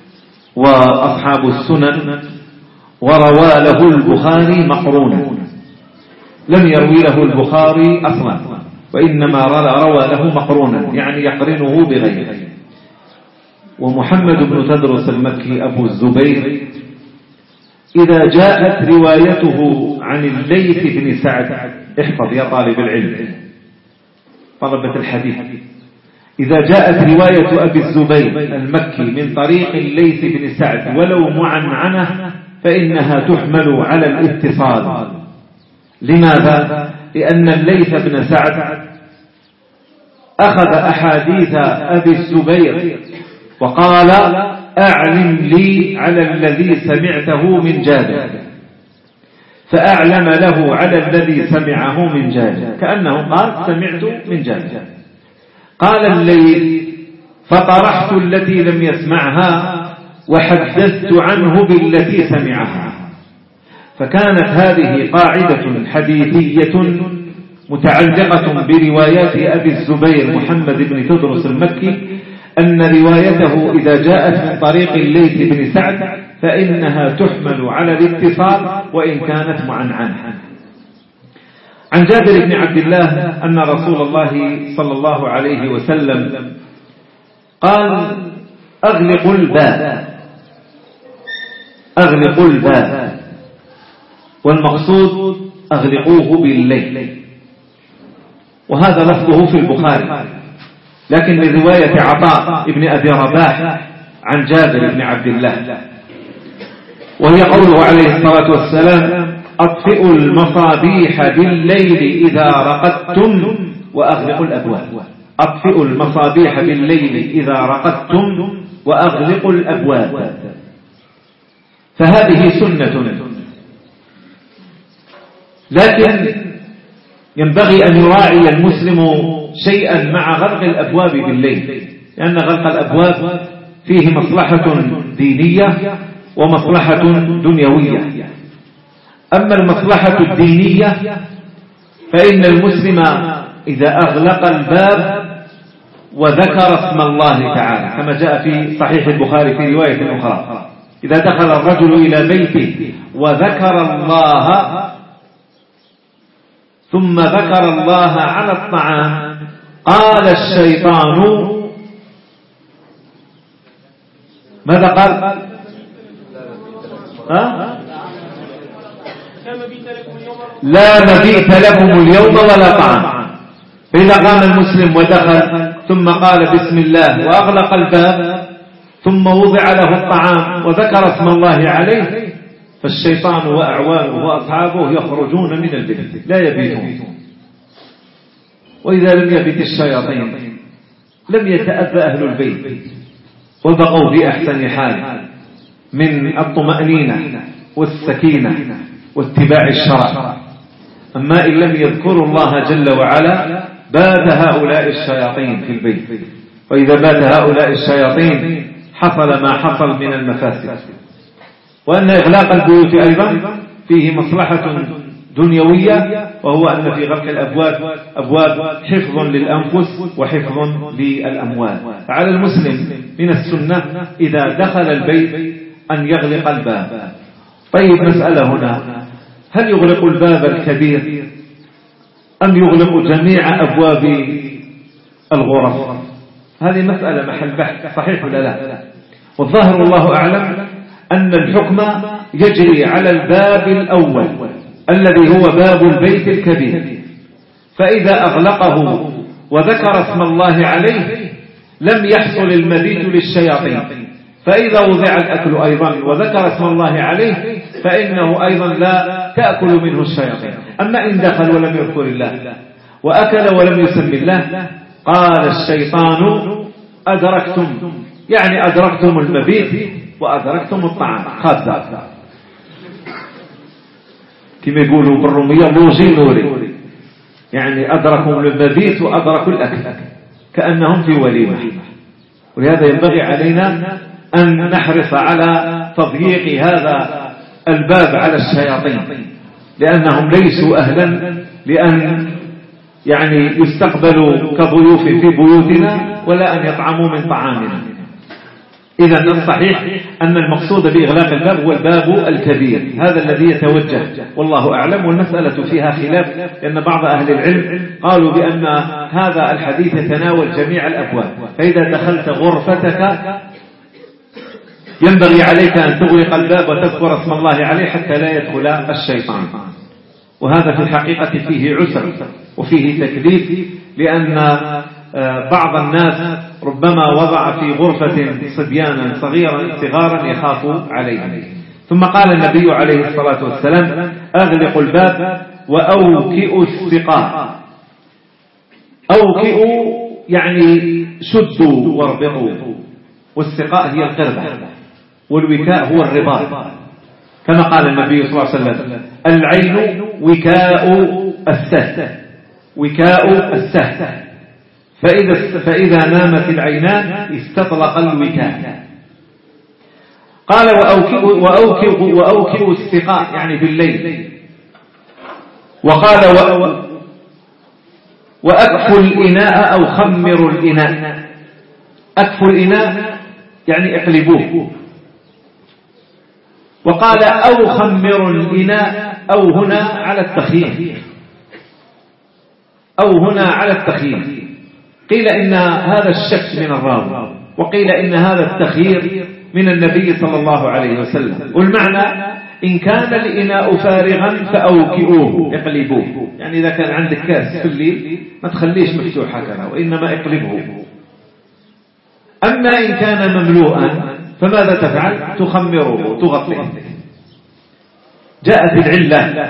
وأصحاب السنن، وروى له البخاري مقرونا، لم يروي له البخاري أصلا، وإنما روى له مقرونا يعني يقرنه بغيره. ومحمد بن تدرس المكي أبو الزبير إذا جاءت روايته عن الليث بن سعد، احفظ يا طالب العلم طلبة الحديث، إذا جاءت رواية أبي الزبير المكي من طريق الليث بن سعد ولو معنعنة فإنها تحمل على الاتصال. لماذا؟ لأن الليث بن سعد أخذ أحاديث أبي الزبير وقال أعلم لي على الذي سمعته من جابر، فأعلم له على الذي سمعه من جابر، كأنه قال سمعت من جابر. قال الليث فطرحت التي لم يسمعها وحدثت عنه بالتي سمعها. فكانت هذه قاعدة حديثية متعلقة بروايات أبي الزبير محمد بن تدرس المكي، أن روايته إذا جاءت من طريق الليث بن سعد فإنها تحمل على الاتصال وإن كانت معنعنة. عن جابر بن عبد الله أن رسول الله صلى الله عليه وسلم قال أغلقوا الباب، أغلقوا الباب، والمقصود أغلقوه بالليل. وهذا لفظه في البخاري، لكن من رواية عطاء ابن أبي رباح عن جابر بن عبد الله، وهي قوله عليه الصلاة والسلام أطفئوا المصابيح بالليل إذا رقدتم وأغلقوا الأبواب. أطفئوا المصابيح بالليل إذا رقدتم وأغلقوا الأبواب. فهذه سنة، لكن ينبغي أن يراعي المسلم شيئا مع غلق الأبواب بالليل، لأن غلق الأبواب فيه مصلحة دينية ومصلحة دنيوية. أما المصلحة الدينية فإن المسلم إذا أغلق الباب وذكر اسم الله تعالى كما جاء في صحيح البخاري في رواية أخرى، إذا دخل الرجل إلى بيته وذكر الله ثم ذكر الله على الطعام قال الشيطان ماذا قال؟ ها؟ لا مبيت لكم اليوم ولا طعام. فإذا قام المسلم ودخل ثم قال بسم الله وأغلق الباب ثم وضع له الطعام وذكر اسم الله عليه، فالشيطان وأعوانه وأصحابه يخرجون من البيت لا يبيتون. وإذا لم يبت الشياطين لم يتأذى أهل البيت وبقوا في أحسن حال. من الطمأنينة والسكينة واتباع الشرع. أما إن لم يذكروا الله جل وعلا بات هؤلاء الشياطين في البيت، وإذا بات هؤلاء الشياطين حصل ما حصل من المفاسد. وأن إغلاق البيوت أيضا فيه مصلحة دنيوية، وهو أن في غلق الأبواب أبواب حفظ للأنفس وحفظ للأموال. فعلى المسلم من السنة إذا دخل البيت أن يغلق الباب. طيب، مسألة هنا، هل يغلق الباب الكبير أم يغلق جميع أبواب الغرف؟ هذه مسألة محل بحث، صحيح ولا لا؟ والظاهر والله أعلم أن الحكم يجري على الباب الأول الذي هو باب البيت الكبير، فإذا أغلقه وذكر اسم الله عليه لم يحصل المبيت للشياطين، فإذا وضع الأكل أيضا وذكر اسم الله عليه فإنه أيضا لا تأكل منه الشياطين. أما إن دخل ولم يذكر الله وأكل ولم يسم الله قال الشيطان أدركتم، يعني أدركتم المبيت وأدركتم الطعام. خاذ كما يقولوا بالرومية لوجي نوري، يعني أدركوا المبيت وأدركوا الأكل كأنهم في وليمة. ولهذا ينبغي علينا أن نحرص على تضييق هذا الباب على الشياطين، لأنهم ليسوا أهلا لأن يعني يستقبلوا كضيوف في بيوتنا ولا أن يطعموا من طعامنا. إذا الصحيح أن المقصود بإغلاق الباب هو الباب الكبير، هذا الذي يتوجه والله أعلم. والمسألة فيها خلاف، لأن بعض أهل العلم قالوا بأن هذا الحديث يتناول جميع الأبواب، فإذا دخلت غرفتك ينبغي عليك أن تغلق الباب وتذكر اسم الله عليه حتى لا يدخل الشيطان. وهذا في الحقيقة فيه عسر وفيه تكليف، لأن بعض الناس ربما وضع في غرفة صبيانا صغيرا صغارا يخاف عليهم. ثم قال النبي عليه الصلاة والسلام أغلقوا الباب وأوكئوا السقاء. أوكئوا يعني شدوا واربطوا، والسقاء هي القربة، والوكاء هو الرباط، كما قال النبي صلى الله عليه وسلم العين وكاء السهل، وكاء السهل، فإذا, فإذا نامت العينان استطلق الوكاء. قال وأوكئوا وأوكئوا وأوكئوا السقاء يعني بالليل. وقال وأكفوا الإناء أو خمروا الإناء. أكفوا الإناء يعني اقلبوه. وقال أو خمروا الإناء، أو هنا على التخييم، أو هنا على التخييم. قيل إن هذا الشك من الراوي، وقيل إن هذا التخيير من النبي صلى الله عليه وسلم. والمعنى إن كان الإناء فارغا فأوكئوه، اقلبوه، يعني إذا كان عندك كاس في الليل ما تخليش مفتوح هكذا، وإنما اقلبه. أما إن كان مملوءا فماذا تفعل؟ تخمره، تغطيه. جاءت العلة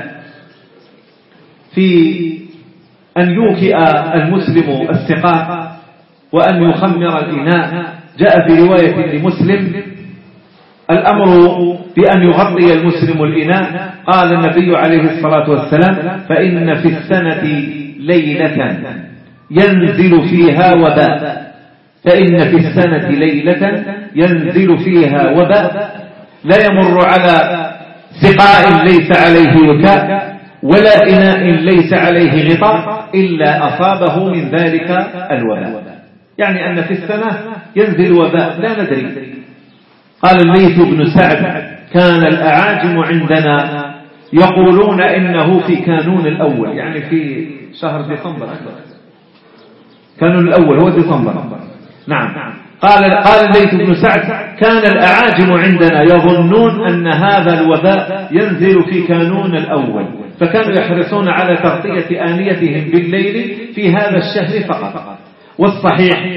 في أن يوكئ المسلم السقاء وأن يخمر الإناء. جاء في رواية لمسلم الأمر بأن يغطي المسلم الإناء. قال النبي عليه الصلاة والسلام فإن في السنة ليلة ينزل فيها وباء، فإن في السنة ليلة ينزل فيها وباء لا يمر على سقاء ليس عليه وكاء ولا إناء ليس عليه غطاء إلا أصابه من ذلك الوباء. يعني أن في السنة ينزل وباء لا ندري. قال الليث بن سعد كان الأعاجم عندنا يقولون إنه في كانون الأول، يعني في شهر ديسمبر. كانون الأول هو ديسمبر. نعم. قال قال الليث بن سعد كان الأعاجم عندنا يظنون أن هذا الوباء ينزل في كانون الأول، فكانوا يحرصون على تغطية آنيتهم بالليل في هذا الشهر فقط. والصحيح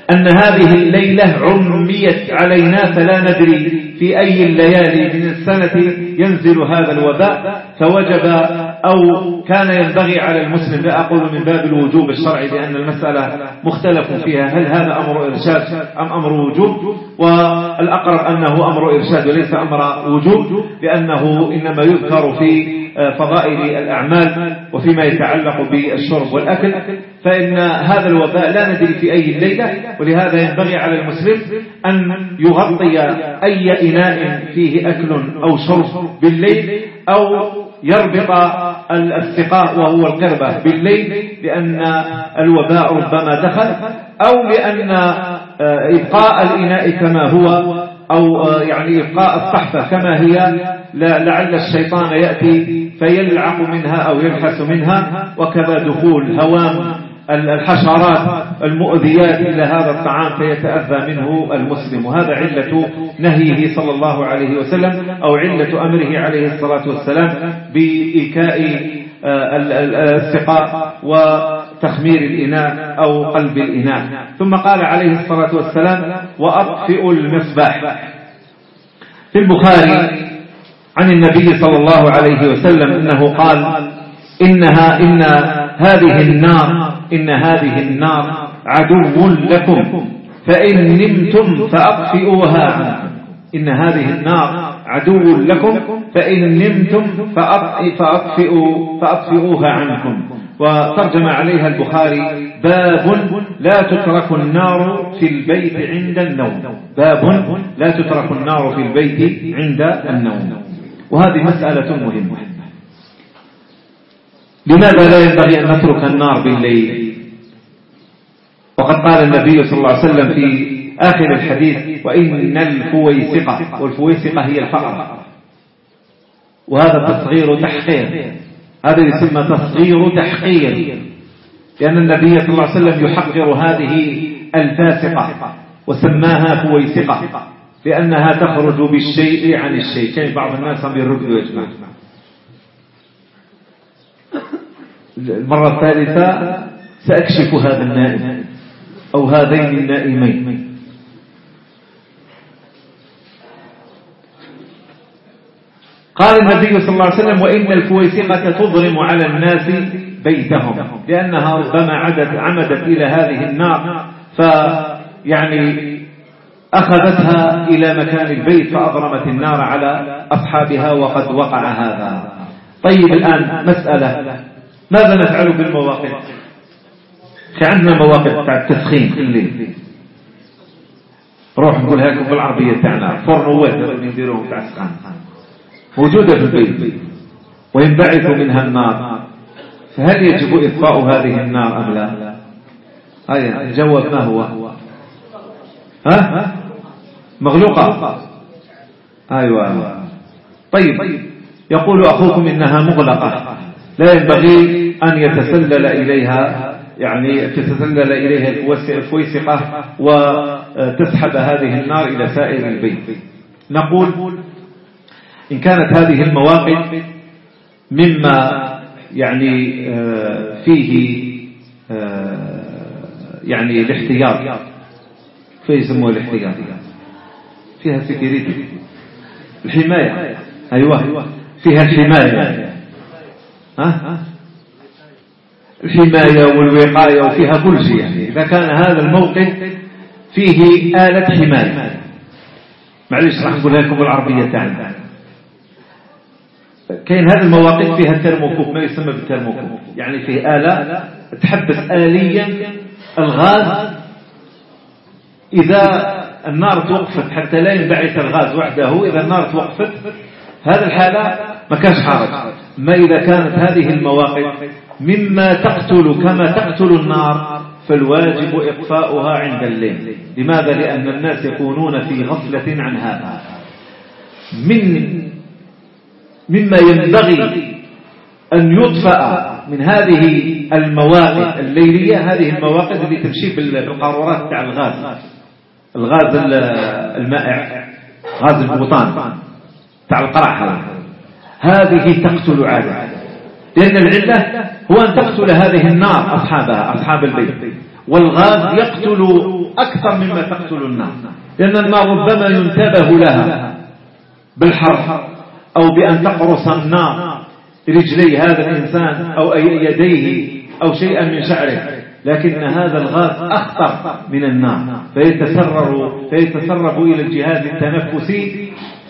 أن هذه الليلة عميت علينا فلا ندري في أي الليالي من السنة ينزل هذا الوباء، فوجب أو كان ينبغي على المسلم، لا أقول من باب الوجوب الشرعي لأن المسألة مختلف فيها هل هذا أمر إرشاد أم أمر وجوب، والأقرب أنه أمر إرشاد وليس أمر وجوب، لأنه إنما يذكر في فضائل الأعمال وفيما يتعلق بالشرب والأكل، فإن هذا الوباء لا ندري في أي الليلة، ولهذا ينبغي على المسلم أن يغطي أي إناء فيه أكل أو شرب بالليل، أو يربط السقاء وهو القربة بالليل لأن الوباء ربما دخل، أو لأن إبقاء الإناء كما هو، أو يعني إبقاء الصحفة كما هي لعل الشيطان يأتي فيلعق منها أو يلحس منها، وكذا دخول هوام الحشرات المؤذيات إلى هذا الطعام فيتأذى منه المسلم. وهذا علة نهيه صلى الله عليه وسلم أو علة أمره عليه الصلاة والسلام بإيكاء السقاء وتخمير الإناء أو قلب الإناء. ثم قال عليه الصلاة والسلام وأطفئوا المصباح. في البخاري عن النبي صلى الله عليه وسلم أنه قال إنها إن هذه النار إن هذه النار عدو لكم فإن نمتم فأطفئوها عنكم. إن هذه النار عدو لكم فإن نمتم فأطفئوا فأطفئوها عنكم. وترجم عليها البخاري باب لا تترك النار في البيت عند النوم. باب لا تترك النار في البيت عند النوم. وهذه مسألة مهمة. لماذا لا ينبغي أن نترك النار بالليل؟ وقد قال النبي صلى الله عليه وسلم في آخر الحديث وإن الفويسقة، والفويسقة هي الفأرة، وهذا تصغير تحقير، هذا يسمى تصغير تحقير، لأن النبي صلى الله عليه وسلم يحقر هذه الفاسقة وسماها فويسقة لأنها تخرج بالشيء عن الشيء. كان بعض الناس بيردوا يا جماعة. المرة الثالثة سأكشف هذا النائم أو هذين النائمين. قال النبي صلى الله عليه وسلم وإن الفويسقة تضرم على الناس بيتهم، لأنها ربما عدت عمدت إلى هذه النار فيعني أخذتها إلى مكان البيت فأضرمت النار على أصحابها، وقد وقع هذا. طيب الآن مسألة، ماذا نفعل بالمواقف؟ عندنا مواقف بتاع التسخين في الليل، روح نقولها لكم بالعربية تاعنا، فرنوات اللي نديروهم بتاع السخان موجودة في البيت وينبعث منها النار، فهل يجب إطفاء هذه النار أم لا؟ هيا الجواب ما هو؟ ها؟ مغلقة. أيوة. طيب يقول أخوكم إنها مغلقة، لا ينبغي أن يتسلل إليها يعني تتسلل إليها الفويسقة وتسحب هذه النار إلى سائر البيت. نقول إن كانت هذه المواقف مما يعني فيه يعني الاحتياط، فيسموه الاحتياط، فيها سكيورتي، الحماية، أيوة فيها الحماية، ها الحماية والوقاية وفيها كل شيء. يعني إذا كان هذا الموقف فيه آلة حماية، معلش راح نقول لكم بالعربية تاعنا، كاين هذه المواقف فيها الترموكوب، ما يسمى بالترموكوب، يعني فيه آلة تحبس آليا الغاز إذا النار توقفت حتى لا ينبعث الغاز وحده. إذا النار توقفت هذا الحالة ما كانش حرج. ما إذا كانت هذه المواقف مما تقتل كما تقتل النار فالواجب إطفاؤها عند الليل. لماذا؟ لأن الناس يكونون في غفلة عن هذا. من مما ينبغي أن يطفأ من هذه المواقف الليلية هذه المواقف اللي تمشي بالقارورات تاع الغاز، الغاز المائع، غاز البوطان تاع القرع، هذه تقتل عادة، لأن العلة هو أن تقتل هذه النار أصحابها، أصحاب البيت، والغاز يقتل أكثر مما تقتل النار، لأن النار ربما ينتبه لها بالحرب أو بأن تقرص النار رجلي هذا الإنسان أو يديه أو شيئا من شعره، لكن هذا الغاز أخطر من النار فيتسرب, فيتسرب إلى الجهاز التنفسي،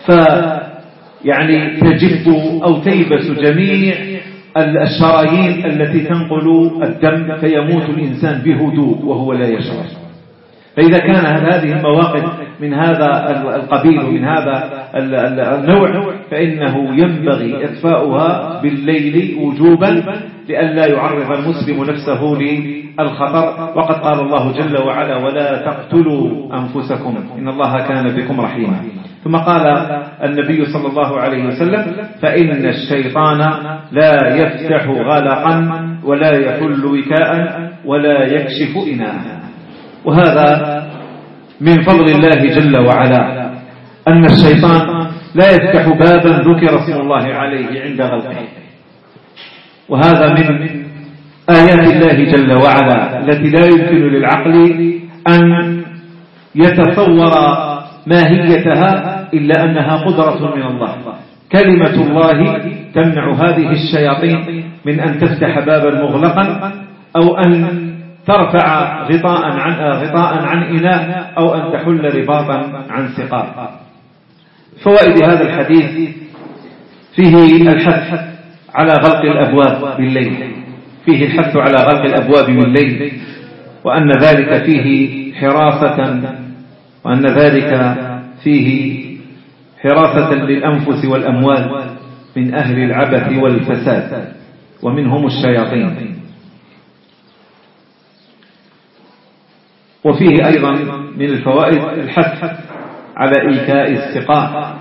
فيعني تجف أو تيبس جميع الشرايين التي تنقل الدم فيموت الإنسان بهدوء وهو لا يشعر. فإذا كان هذه المواقف من هذا القبيل ومن هذا النوع فإنه ينبغي إطفاؤها بالليل وجوبا لئلا يعرض المسلم نفسه للخطر. وقد قال الله جل وعلا: ولا تقتلوا أنفسكم إن الله كان بكم رحيما. ثم قال النبي صلى الله عليه وسلم: فإن الشيطان لا يفتح غلقا ولا يحل وكاء ولا يكشف إناء. وهذا من فضل الله جل وعلا أن الشيطان لا يفتح بابا ذكر اسم الله عليه عند غلقه، وهذا من آيات الله جل وعلا التي لا يمكن للعقل أن يتصور ماهيتها إلا أنها قدرة من الله. كلمة الله تمنع هذه الشياطين من أن تفتح بابا مغلقا أو أن ترفع غطاء عن غطاء عن إناء أو أن تحل رباطا عن سقاء. فوائد هذا الحديث: فيه الحث على غلق الأبواب بالليل، فيه الحث على غلق الأبواب بالليل، وأن ذلك فيه حراسة وأن ذلك فيه حراسة للأنفس والأموال من أهل العبث والفساد ومنهم الشياطين. وفيه أيضا من الفوائد الحث على إيكاء السقاء،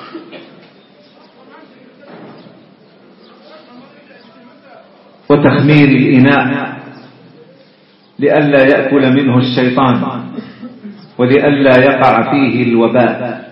وتخمير الإناء لئلا يأكل منه الشيطان ولئلا يقع فيه الوباء،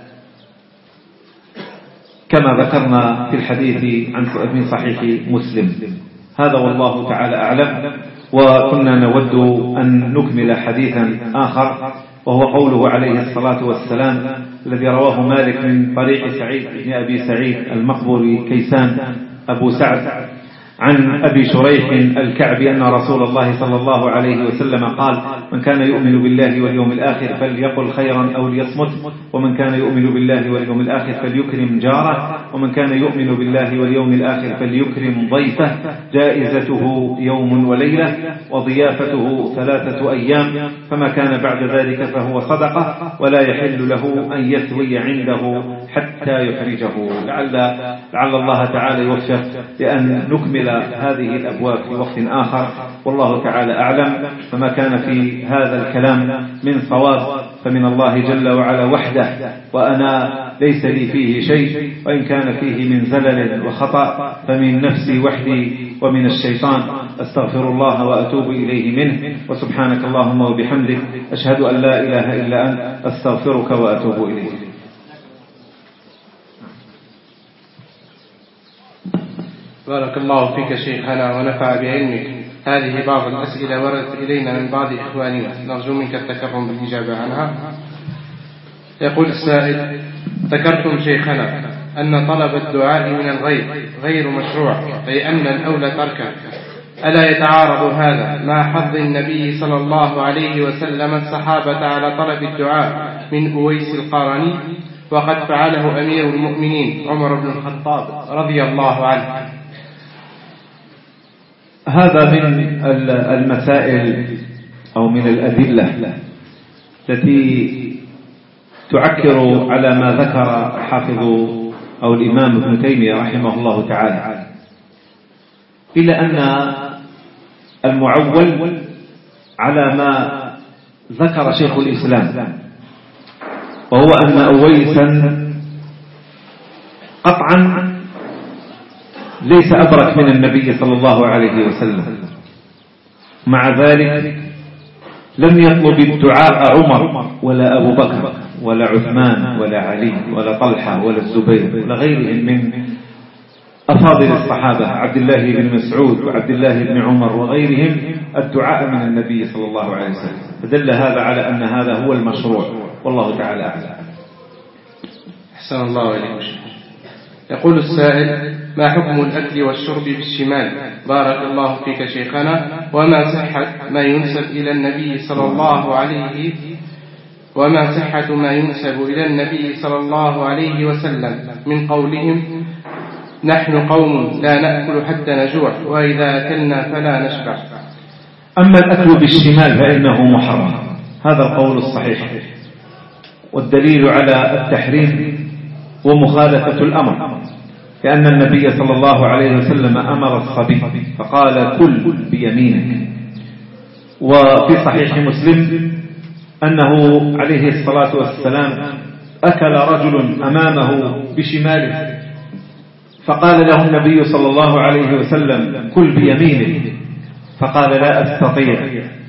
كما ذكرنا في الحديث عن من صحيح مسلم. هذا والله تعالى أعلم. وكنا نود أن نكمل حديثا آخر، وهو قوله عليه الصلاة والسلام الذي رواه مالك من طريق سعيد بن أبي سعيد المقبوري كيسان أبو سعد عن أبي شريح الكعبي أن رسول الله صلى الله عليه وسلم قال: من كان يؤمن بالله واليوم الآخر فليقل خيرا أو ليصمت، ومن كان يؤمن بالله واليوم الآخر فليكرم جاره، ومن كان يؤمن بالله واليوم الآخر فليكرم ضيفه، جائزته يوم وليلة وضيافته ثلاثة أيام، فما كان بعد ذلك فهو صدقة ولا يحل له أن يثوي عنده حتى يخرجه. لعل, لعل الله تعالى يوفق لأن نكمل هذه الأبواب في وقت آخر، والله تعالى أعلم. فما كان في هذا الكلام من صواب فمن الله جل وعلا وحده، وأنا ليس لي فيه شيء، وإن كان فيه من زلل وخطأ فمن نفسي وحدي ومن الشيطان، أستغفر الله وأتوب إليه منه. وسبحانك اللهم وبحمدك أشهد أن لا إله إلا أنت أستغفرك وأتوب إليك. بارك الله فيك شيخنا ونفع بعلمك. هذه بعض الأسئلة وردت إلينا من بعض إخواننا، نرجو منك التكرم بالإجابة عنها. يقول السائل: ذكرتم شيخنا أن طلب الدعاء من الغير غير مشروع، أي أن الأولى تركه، ألا يتعارض هذا مع حظ النبي صلى الله عليه وسلم الصحابة على طلب الدعاء من أويس القرني، وقد فعله أمير المؤمنين عمر بن الخطاب رضي الله عنه؟ هذا من المسائل أو من الأدلة التي تعكر على ما ذكر حافظ أو الإمام ابن تيمية رحمه الله تعالى، إلا أن المعول على ما ذكر شيخ الإسلام، وهو أن أويسا قطعا ليس أبرك من النبي صلى الله عليه وسلم، مع ذلك لم يطلب الدعاء عمر ولا أبو بكر ولا عثمان ولا علي ولا طلحة ولا الزبير ولا غيرهم من أفاضل الصحابة عبد الله بن مسعود وعبد الله بن عمر وغيرهم الدعاء من النبي صلى الله عليه وسلم، فدل هذا على أن هذا هو المشروع، والله تعالى أعلم. أحسن الله إليكم. يقول السائل: ما حكم الأكل والشرب بالشمال؟ بارك الله فيك شيخنا، وما صحة ما ينسب إلى النبي صلى الله عليه وما صحة ما ينسب إلى النبي صلى الله عليه وسلم من قولهم: نحن قوم لا نأكل حتى نجوع، وإذا أكلنا فلا نشبع. أما الأكل بالشمال فإنه محرم، هذا القول الصحيح، والدليل على التحريم ومخالفة الأمر، لأن النبي صلى الله عليه وسلم أمر الصبي فقال: كل بيمينك. وفي صحيح مسلم أنه عليه الصلاة والسلام أكل رجل أمامه بشماله، فقال له النبي صلى الله عليه وسلم: كل بيمينك، فقال: لا أستطيع.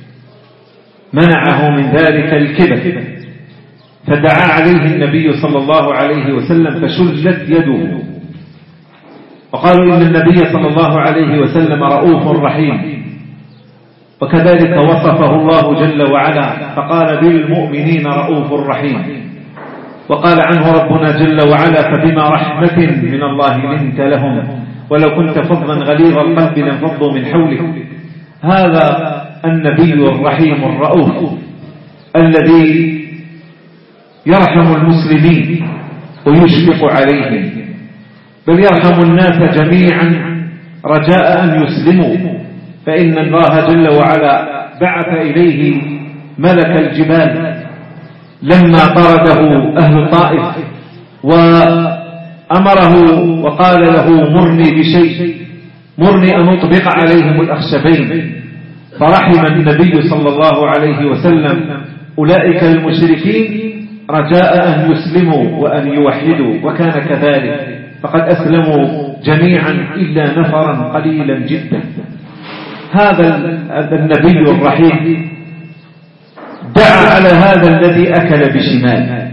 منعه من ذلك الكبر، فدعا عليه النبي صلى الله عليه وسلم فشلت يده، وقالوا إن النبي صلى الله عليه وسلم رؤوف رحيم، وكذلك وصفه الله جل وعلا فقال: بالمؤمنين رؤوف رحيم. وقال عنه ربنا جل وعلا: فبما رحمة من الله لنت لهم ولو كنت فظا غليظ القلب لانفضوا من حولك. هذا النبي الرحيم الرؤوف الذي يرحم المسلمين ويشفق عليهم، بل يرحم الناس جميعا رجاء أن يسلموا، فإن الله جل وعلا بعث إليه ملك الجبال لما طرده أهل الطائف وأمره وقال له: مرني بشيء، مرني أن أطبق عليهم الأخشبين، فرحم النبي صلى الله عليه وسلم أولئك المشركين رجاء أن يسلموا وأن يوحدوا، وكان كذلك، فقد أسلموا جميعا إلا نفرا قليلا جدا. هذا النبي الرحيم دعا على هذا الذي أكل بشمال.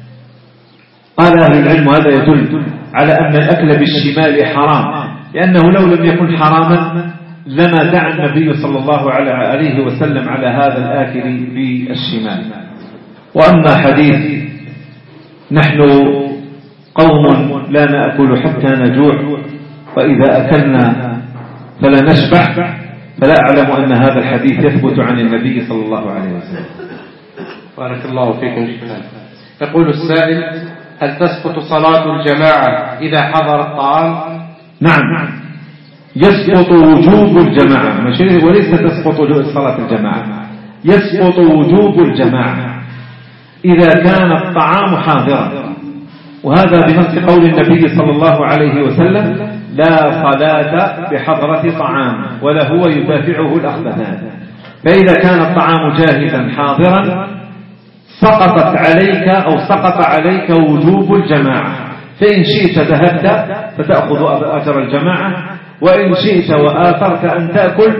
قال أهل العلم: هذا يدل على أن الأكل بالشمال حرام، لأنه لو لم يكن حراما لما دعا النبي صلى الله عليه وسلم على هذا الآكل بالشمال. وأما حديث نحن قوم لا نأكل حتى نجوع وإذا أكلنا فلا نشبع، فلا أعلم أن هذا الحديث يثبت عن النبي صلى الله عليه وسلم. بارك الله فيكم شيخنا. يقول السائل: هل تسقط صلاة الجماعة إذا حضر الطعام؟ نعم، يسقط وجوب الجماعة، وليس تسقط صلاة الجماعة، يسقط وجوب الجماعة إذا كان الطعام حاضرا، وهذا بنص قول النبي صلى الله عليه وسلم: لا صلاة بحضرة طعام ولا هو يدافعه الأخبثان. فإذا كان الطعام جاهزا حاضرا سقطت عليك أو سقط عليك وجوب الجماعة، فإن شئت ذهبت فتأخذ أجر الجماعة، وإن شئت وآثرت أن تأكل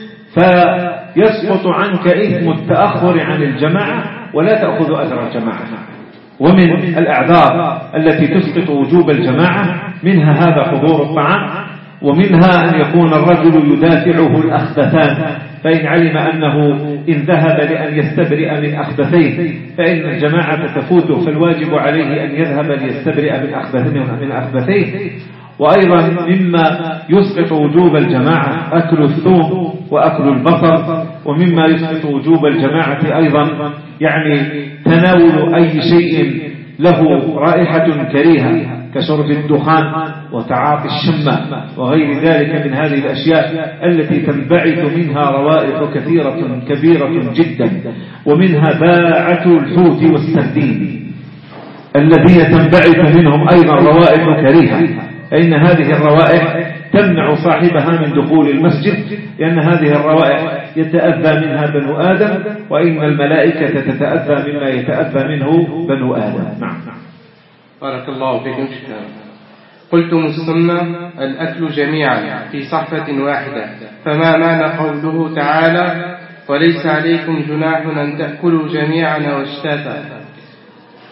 فيسقط عنك إثم التأخر عن الجماعة ولا تأخذ أجر الجماعة. ومن الأعذار التي تسقط وجوب الجماعة منها هذا حضور الطعام، ومنها أن يكون الرجل يدافعه الأخبثان، فإن علم أنه إن ذهب لأن يستبرئ من أخبثين فإن الجماعة تفوته، فالواجب عليه أن يذهب ليستبرئ من أخبثين. وأيضا مما يسقط وجوب الجماعة أكل الثوم وأكل البصل، ومما يسقط وجوب الجماعة أيضا يعني تناول أي شيء له رائحة كريهة كشرب الدخان وتعاطي الشمة وغير ذلك من هذه الأشياء التي تنبعث منها روائح كثيرة كبيرة جدا، ومنها باعة الحوت والسردين الذين تنبعث منهم أيضا روائح كريهة، فإن هذه الروائح تمنع صاحبها من دخول المسجد، لأن هذه الروائح يتأذى منها بنو آدم، وإن الملائكة تتأذى مما يتأذى منه بنو آدم. نعم. بارك الله فيكم. قلتم السنة الأكل جميعا في صحفة واحدة، فما معنى قوله تعالى: وليس عليكم جناح أن تأكلوا جميعا واشتاتا؟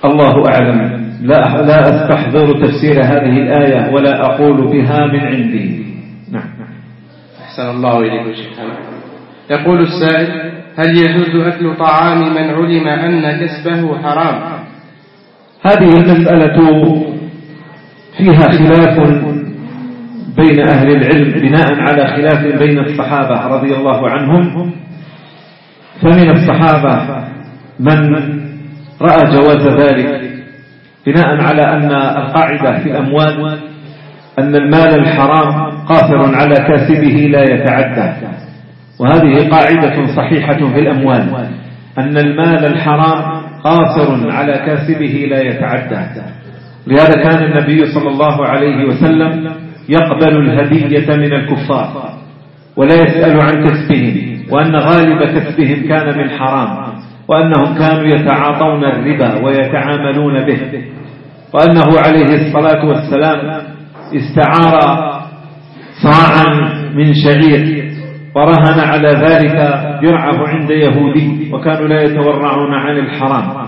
الله أعلم. لا, لا أستحضر تفسير هذه الآية ولا أقول بها من عندي. نعم. أحسن الله إليكم شيخنا. يقول السائل: هل يجوز أكل طعام من علم أن كسبه حرام؟ هذه المسألة فيها خلاف بين أهل العلم بناء على خلاف بين الصحابة رضي الله عنهم. فمن الصحابة من رأى جواز ذلك بناء على أن القاعدة في الأموال أن المال الحرام قاصر على كاسبه لا يتعدى، وهذه قاعدة صحيحة في الأموال أن المال الحرام قاصر على كاسبه لا يتعدى. لهذا كان النبي صلى الله عليه وسلم يقبل الهدية من الكفار ولا يسأل عن كسبهم، وأن غالب كسبهم كان من حرام، وأنهم كانوا يتعاطون الربا ويتعاملون به، وأنه عليه الصلاة والسلام استعار صاعا من شعير ورهن على ذلك درعه عند يهودي، وكانوا لا يتورعون عن الحرام.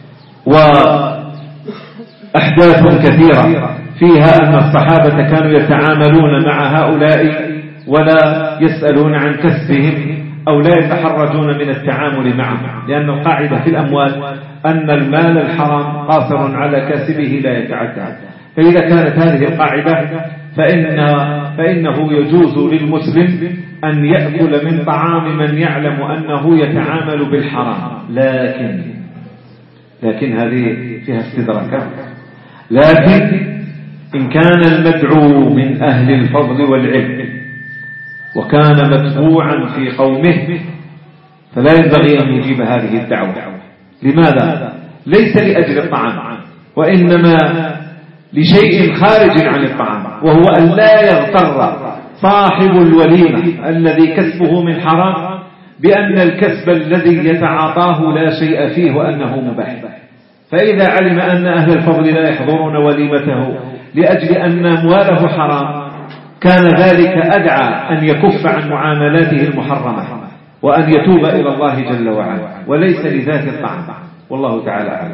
وأحداث كثيرة فيها أن الصحابة كانوا يتعاملون مع هؤلاء ولا يسألون عن كسبهم أو لا يتحرجون من التعامل معهم، لأن القاعدة في الأموال أن المال الحرام قاصر على كاسبه لا يتعدى. فإذا كانت هذه القاعدة فإن فإنه يجوز للمسلم أن يأكل من طعام من يعلم أنه يتعامل بالحرام، لكن لكن هذه فيها استدراكات. لكن إن كان المدعو من أهل الفضل والعلم وكان متبوعا في قومه فلا ينبغي أن يجيب هذه الدعوة. لماذا؟ ليس لأجل الطعام، وإنما لشيء خارج عن الطعام، وهو أن لا يغتر صاحب الوليمة الذي كسبه من حرام بأن الكسب الذي يتعاطاه لا شيء فيه وأنه مباح. فإذا علم أن أهل الفضل لا يحضرون وليمته لأجل أن أمواله حرام كان ذلك أدعى أن يكف عن معاملاته المحرمة وأن يتوب إلى الله جل وعلا، وليس لذات الطعام. والله تعالى أعلم.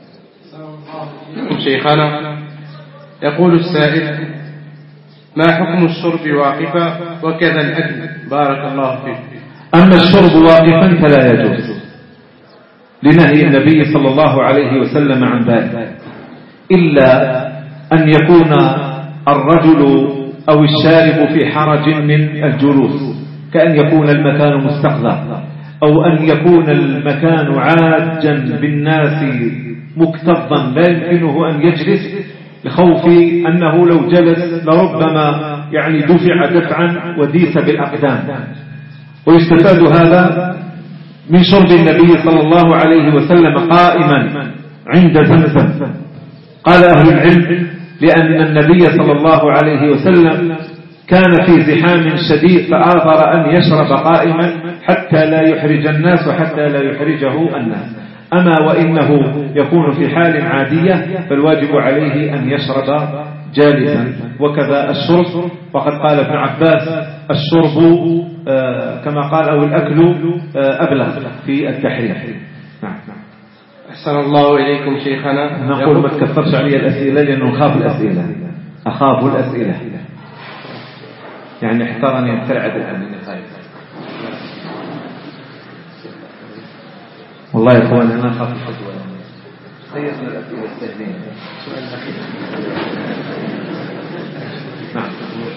شيخنا يقول السائل: ما حكم الشرب واقفا وكذا الأكل؟ بارك الله فيك. أما الشرب واقفا فلا يجوز لنهي النبي صلى الله عليه وسلم عن ذلك، إلا أن يكون الرجل أو الشارب في حرج من الجلوس، كأن يكون المكان مستقذر، أو أن يكون المكان عاجا بالناس مكتظا لا يمكنه أن يجلس لخوف أنه لو جلس لربما يعني دفع دفعا وديس بالأقدام. ويستفاد هذا من شرب النبي صلى الله عليه وسلم قائما عند زمزم. قال أهل العلم لأن النبي صلى الله عليه وسلم كان في زحام شديد فآثر أن يشرب قائما حتى لا يحرج الناس وحتى لا يحرجه الناس. أما وإنه يكون في حال عادية فالواجب عليه أن يشرب جالسا. وكذا الشرب، وقد قال ابن عباس: الشرب آه كما قال أو الأكل آه أبلغ في التحريم. نعم. أحسن الله إليكم شيخنا. نقول ما تكثرش علي الأسئلة لأنه نخاف الأسئلة، أخاف الأسئلة يعني احترني ابتلعت الأمين خايف. والله يا أخوان أنا أخاف الفتوى. خيرنا الأسئلة السهلين. سؤال أخير. نعم.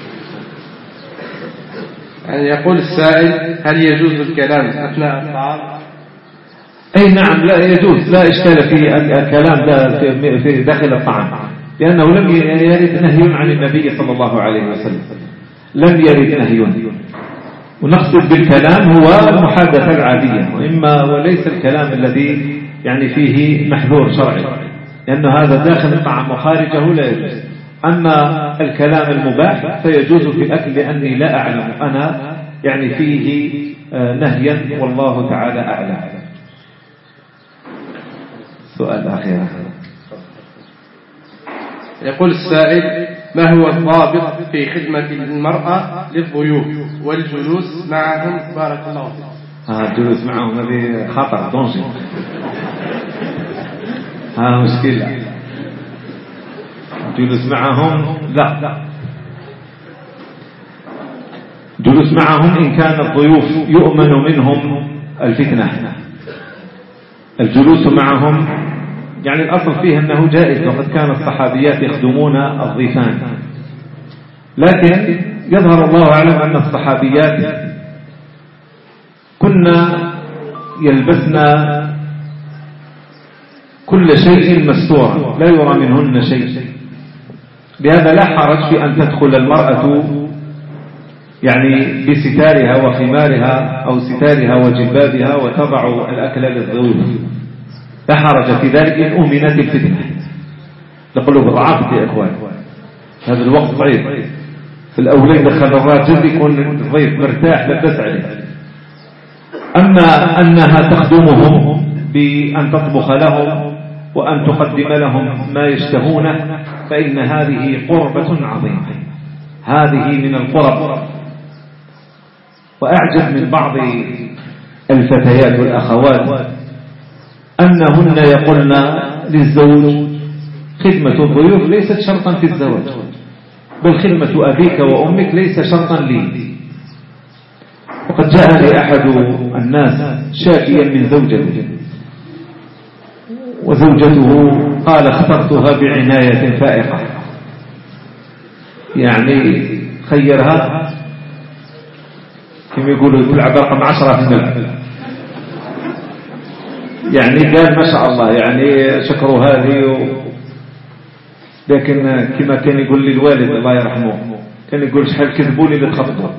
يعني يقول السائل: هل يجوز الكلام أثناء الطعام؟ أي نعم لا يجوز، لا إشكال في الكلام ده في داخل الطعام، لأنه لم يرد نهي عن النبي صلى الله عليه وسلم، لم يرد نهي. ونقصد بالكلام هو المحادثة العادية، وإما وليس الكلام الذي يعني فيه محذور شرعي، لأن هذا داخل الطعام وخارجه لا يجوز. أما الكلام المباح فيجوز في الأكل، لأني لا أعلم أنا يعني فيه نهيا، والله تعالى أعلم. سؤال أخير. يقول السائل: ما هو الضابط في خدمة المرأة للضيوف والجلوس معهم؟ بارك الله فيك. آه الجلوس معهم هذه خطر دونجي. ها مشكلة. جلوس معهم لا، جلوس معهم إن كان الضيوف يؤمن منهم الفتنة. الجلوس معهم يعني الأصل فيه أنه جائز، وقد كان الصحابيات يخدمون الضيفان، لكن يظهر الله أعلم أن الصحابيات كنا يلبسن كل شيء مستورا لا يرى منهن شيء، بهذا لا حرج في أن تدخل المرأة يعني بستارها وخمارها أو ستارها وجلبابها وتضع الأكل للضيوف، لا حرج في ذلك إن أمنت الفتنة. نقول بضعافة يا إخوان، هذا الوقت ضعيف، في الأولين دخل الراجل يكون الضيف مرتاح لبس عليه. أما أنها تخدمهم بأن تطبخ لهم وأن تقدم لهم ما يشتهونه فإن هذه قربة عظيمة، هذه من القرب. وأعجب من بعض الفتيات والأخوات أنهن يقولن للزوج خدمة الضيوف ليست شرطا في الزواج، بل خدمة أبيك وأمك ليس شرطا لي. وقد جاءني أحد الناس شاكيا من زوجته، وزوجته قال اخترتها بعناية فائقة، يعني خيرها كما يقولوا تلعب رقم عشرة في الملعب، يعني قال ما شاء الله يعني شكروا هذه و... لكن كما كان يقول لي الوالد الله يرحمه كان يقول شحال كذبوا لي لتخطبوا،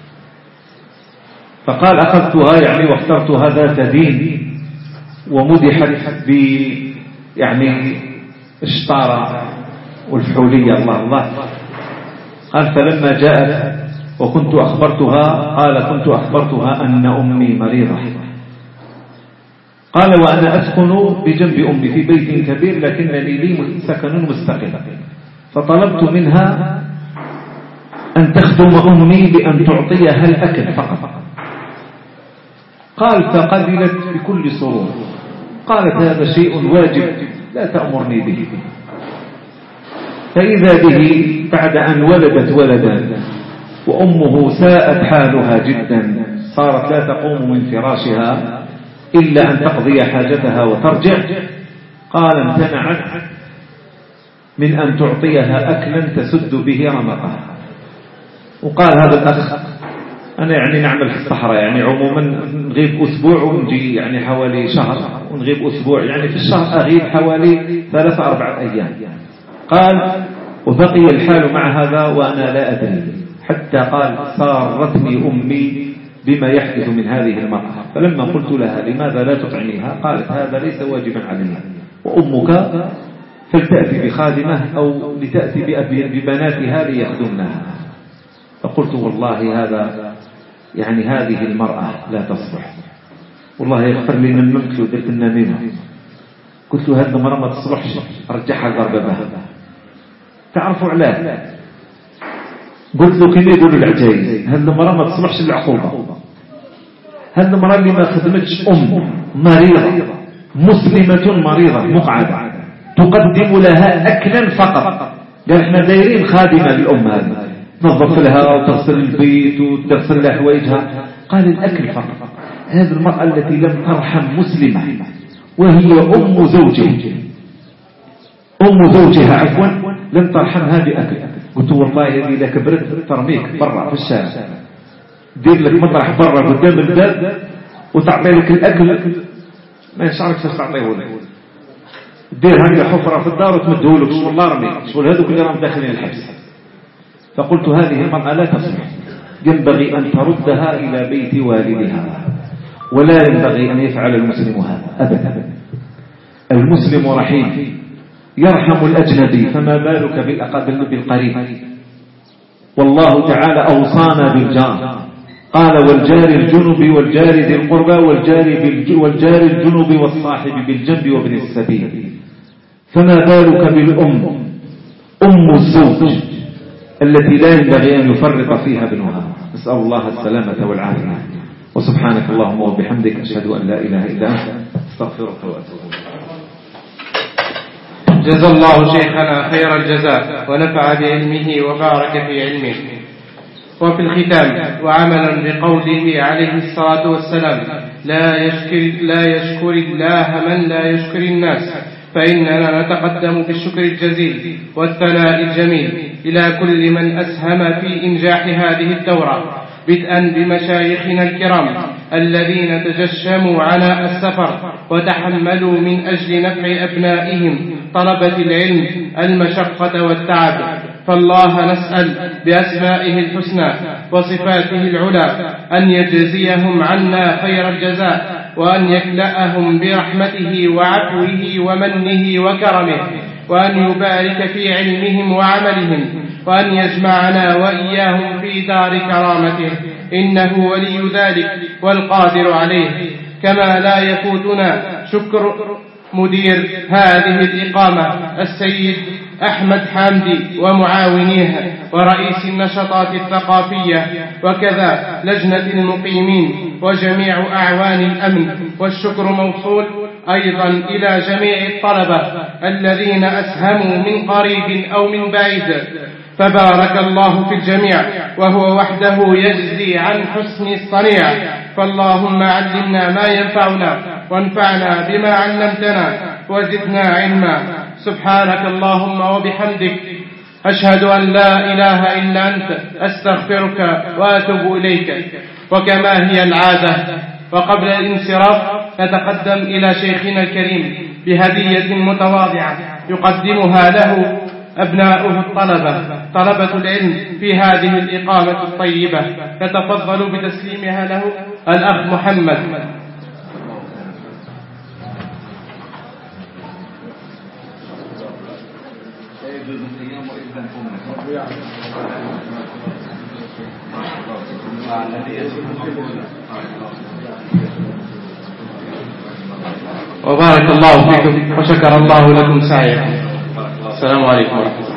فقال أخذتها يعني واخترتها ذات دين ومدحت ب يعني الشطارة والفحولية الله الله. قال فلما جاءت وكنت أخبرتها قال كنت أخبرتها أن أمي مريضة، قال وأنا أسكن بجنب أمي في بيت كبير لكنني لي سكن مستقل، فطلبت منها أن تخدم أمي بأن تعطيها الأكل فقط. قال فقبلت بكل سرور، قالت هذا شيء واجب لا تأمرني به. فإذا به بعد أن ولدت ولدا وأمه ساءت حالها جدا، صارت لا تقوم من فراشها إلا أن تقضي حاجتها وترجع، قال امتنعت من أن تعطيها أكلا تسد به رمقها. وقال هذا الأخ أنا يعني نعمل في الصحراء، يعني عموما نغيب أسبوع ونجي يعني حوالي شهر، ونغيب أسبوع يعني في الشهر أغيب حوالي ثلاثة أربعة أيام. قال وبقي الحال مع هذا وأنا لا أدري، حتى قال سارتني أمي بما يحدث من هذه المرأة، فلما قلت لها لماذا لا تطعميها قالت هذا ليس واجبا عليها، وأمك فلتأتي بخادمة أو لتأتي ببناتها ليخدمنها. فقلت والله هذا يعني هذه المرأة لا تصلح، والله يغفر لي من ممك ودرت النميمة. قلت له هذه المرأة ما تصلحش، أرجعها ضربها. تعرفوا علاه؟ قلت له كيف يقولوا العجائز، هذه المرأة ما تصلحش العقوبة، هذه المرأة اللي ما خدمتش أم مريضة مسلمة مريضة مقعدة تقدم لها أكلا فقط. قال احنا دايرين خادمة للأم هذه تنظف لها وتغسل البيت وتغسل لها حوايجها، قال الأكل فقط. هذه المرأة التي لم ترحم مسلمة وهي أم زوجها أم زوجها عفوا لم ترحمها بأكل. قلت والله إذا كبرت ترميك برا في الشارع، دير لك مطرح برا قدام الباب وتعطي لك الأكل ما يشعرك تعطيه لك، دير هذه حفرة في الدار وتمده لك والله رميك شغل هذوك اللي راهم داخلين الحبس. فقلت هذه المرأة لا تصلح، ينبغي أن تردها إلى بيت والدها، ولا ينبغي أن يفعل المسلم هذا أبدا. المسلم رحيم يرحم الأجنبي، فما بالك بالقريب. والله تعالى أوصانا بالجار، قال والجار الجنب والجار ذي القربى والجار الجنب والصاحب بالجنب وابن السبيل. فما بالك بالأم أم الزوج التي لا ينبغي أن يفرط فيها ابنها. نسأل الله السلامة والعافية. وسبحانك اللهم وبحمدك أشهد أن لا إله إلا أنت أستغفرك وأتوب إليك. جزى الله شيخنا خير الجزاء ونفع بعلمه وبارك في علمه. وفي الختام وعملا بقوله عليه الصلاة والسلام لا يشكر, لا يشكر الله من لا يشكر الناس، فإننا نتقدم بالشكر الجزيل والثناء الجميل إلى كل من أسهم في إنجاح هذه الدورة، بدءا بمشايخنا الكرام الذين تجشموا عناء السفر وتحملوا من أجل نفع أبنائهم طلبة العلم المشقة والتعب. فالله نسأل بأسمائه الحسنى وصفاته العلى أن يجزيهم عنا خير الجزاء، وأن يكلأهم برحمته وعفوه ومنه وكرمه، وأن يبارك في علمهم وعملهم، وأن يجمعنا وإياهم في دار كرامته، إنه ولي ذلك والقادر عليه. كما لا يفوتنا شكر مدير هذه الإقامة السيد أحمد حامدي ومعاونيه ورئيس النشاطات الثقافية، وكذا لجنة المقيمين وجميع أعوان الأمن. والشكر موصول أيضا إلى جميع الطلبة الذين أسهموا من قريب أو من بعيد، فبارك الله في الجميع، وهو وحده يجزي عن حسن الصنيع. فاللهم علمنا ما ينفعنا وانفعنا بما علمتنا وزدنا علما. سبحانك اللهم وبحمدك، أشهد أن لا إله إلا أنت، أستغفرك وأتوب إليك. وكما هي العادة وقبل الانصراف نتقدم إلى شيخنا الكريم بهدية متواضعة يقدمها له أبناؤه الطلبة طلبة العلم في هذه الإقامة الطيبة. نتفضل بتسليمها له الأخ محمد. وبارك الله فيكم وشكر الله لكم سعيكم. السلام عليكم ورحمة الله.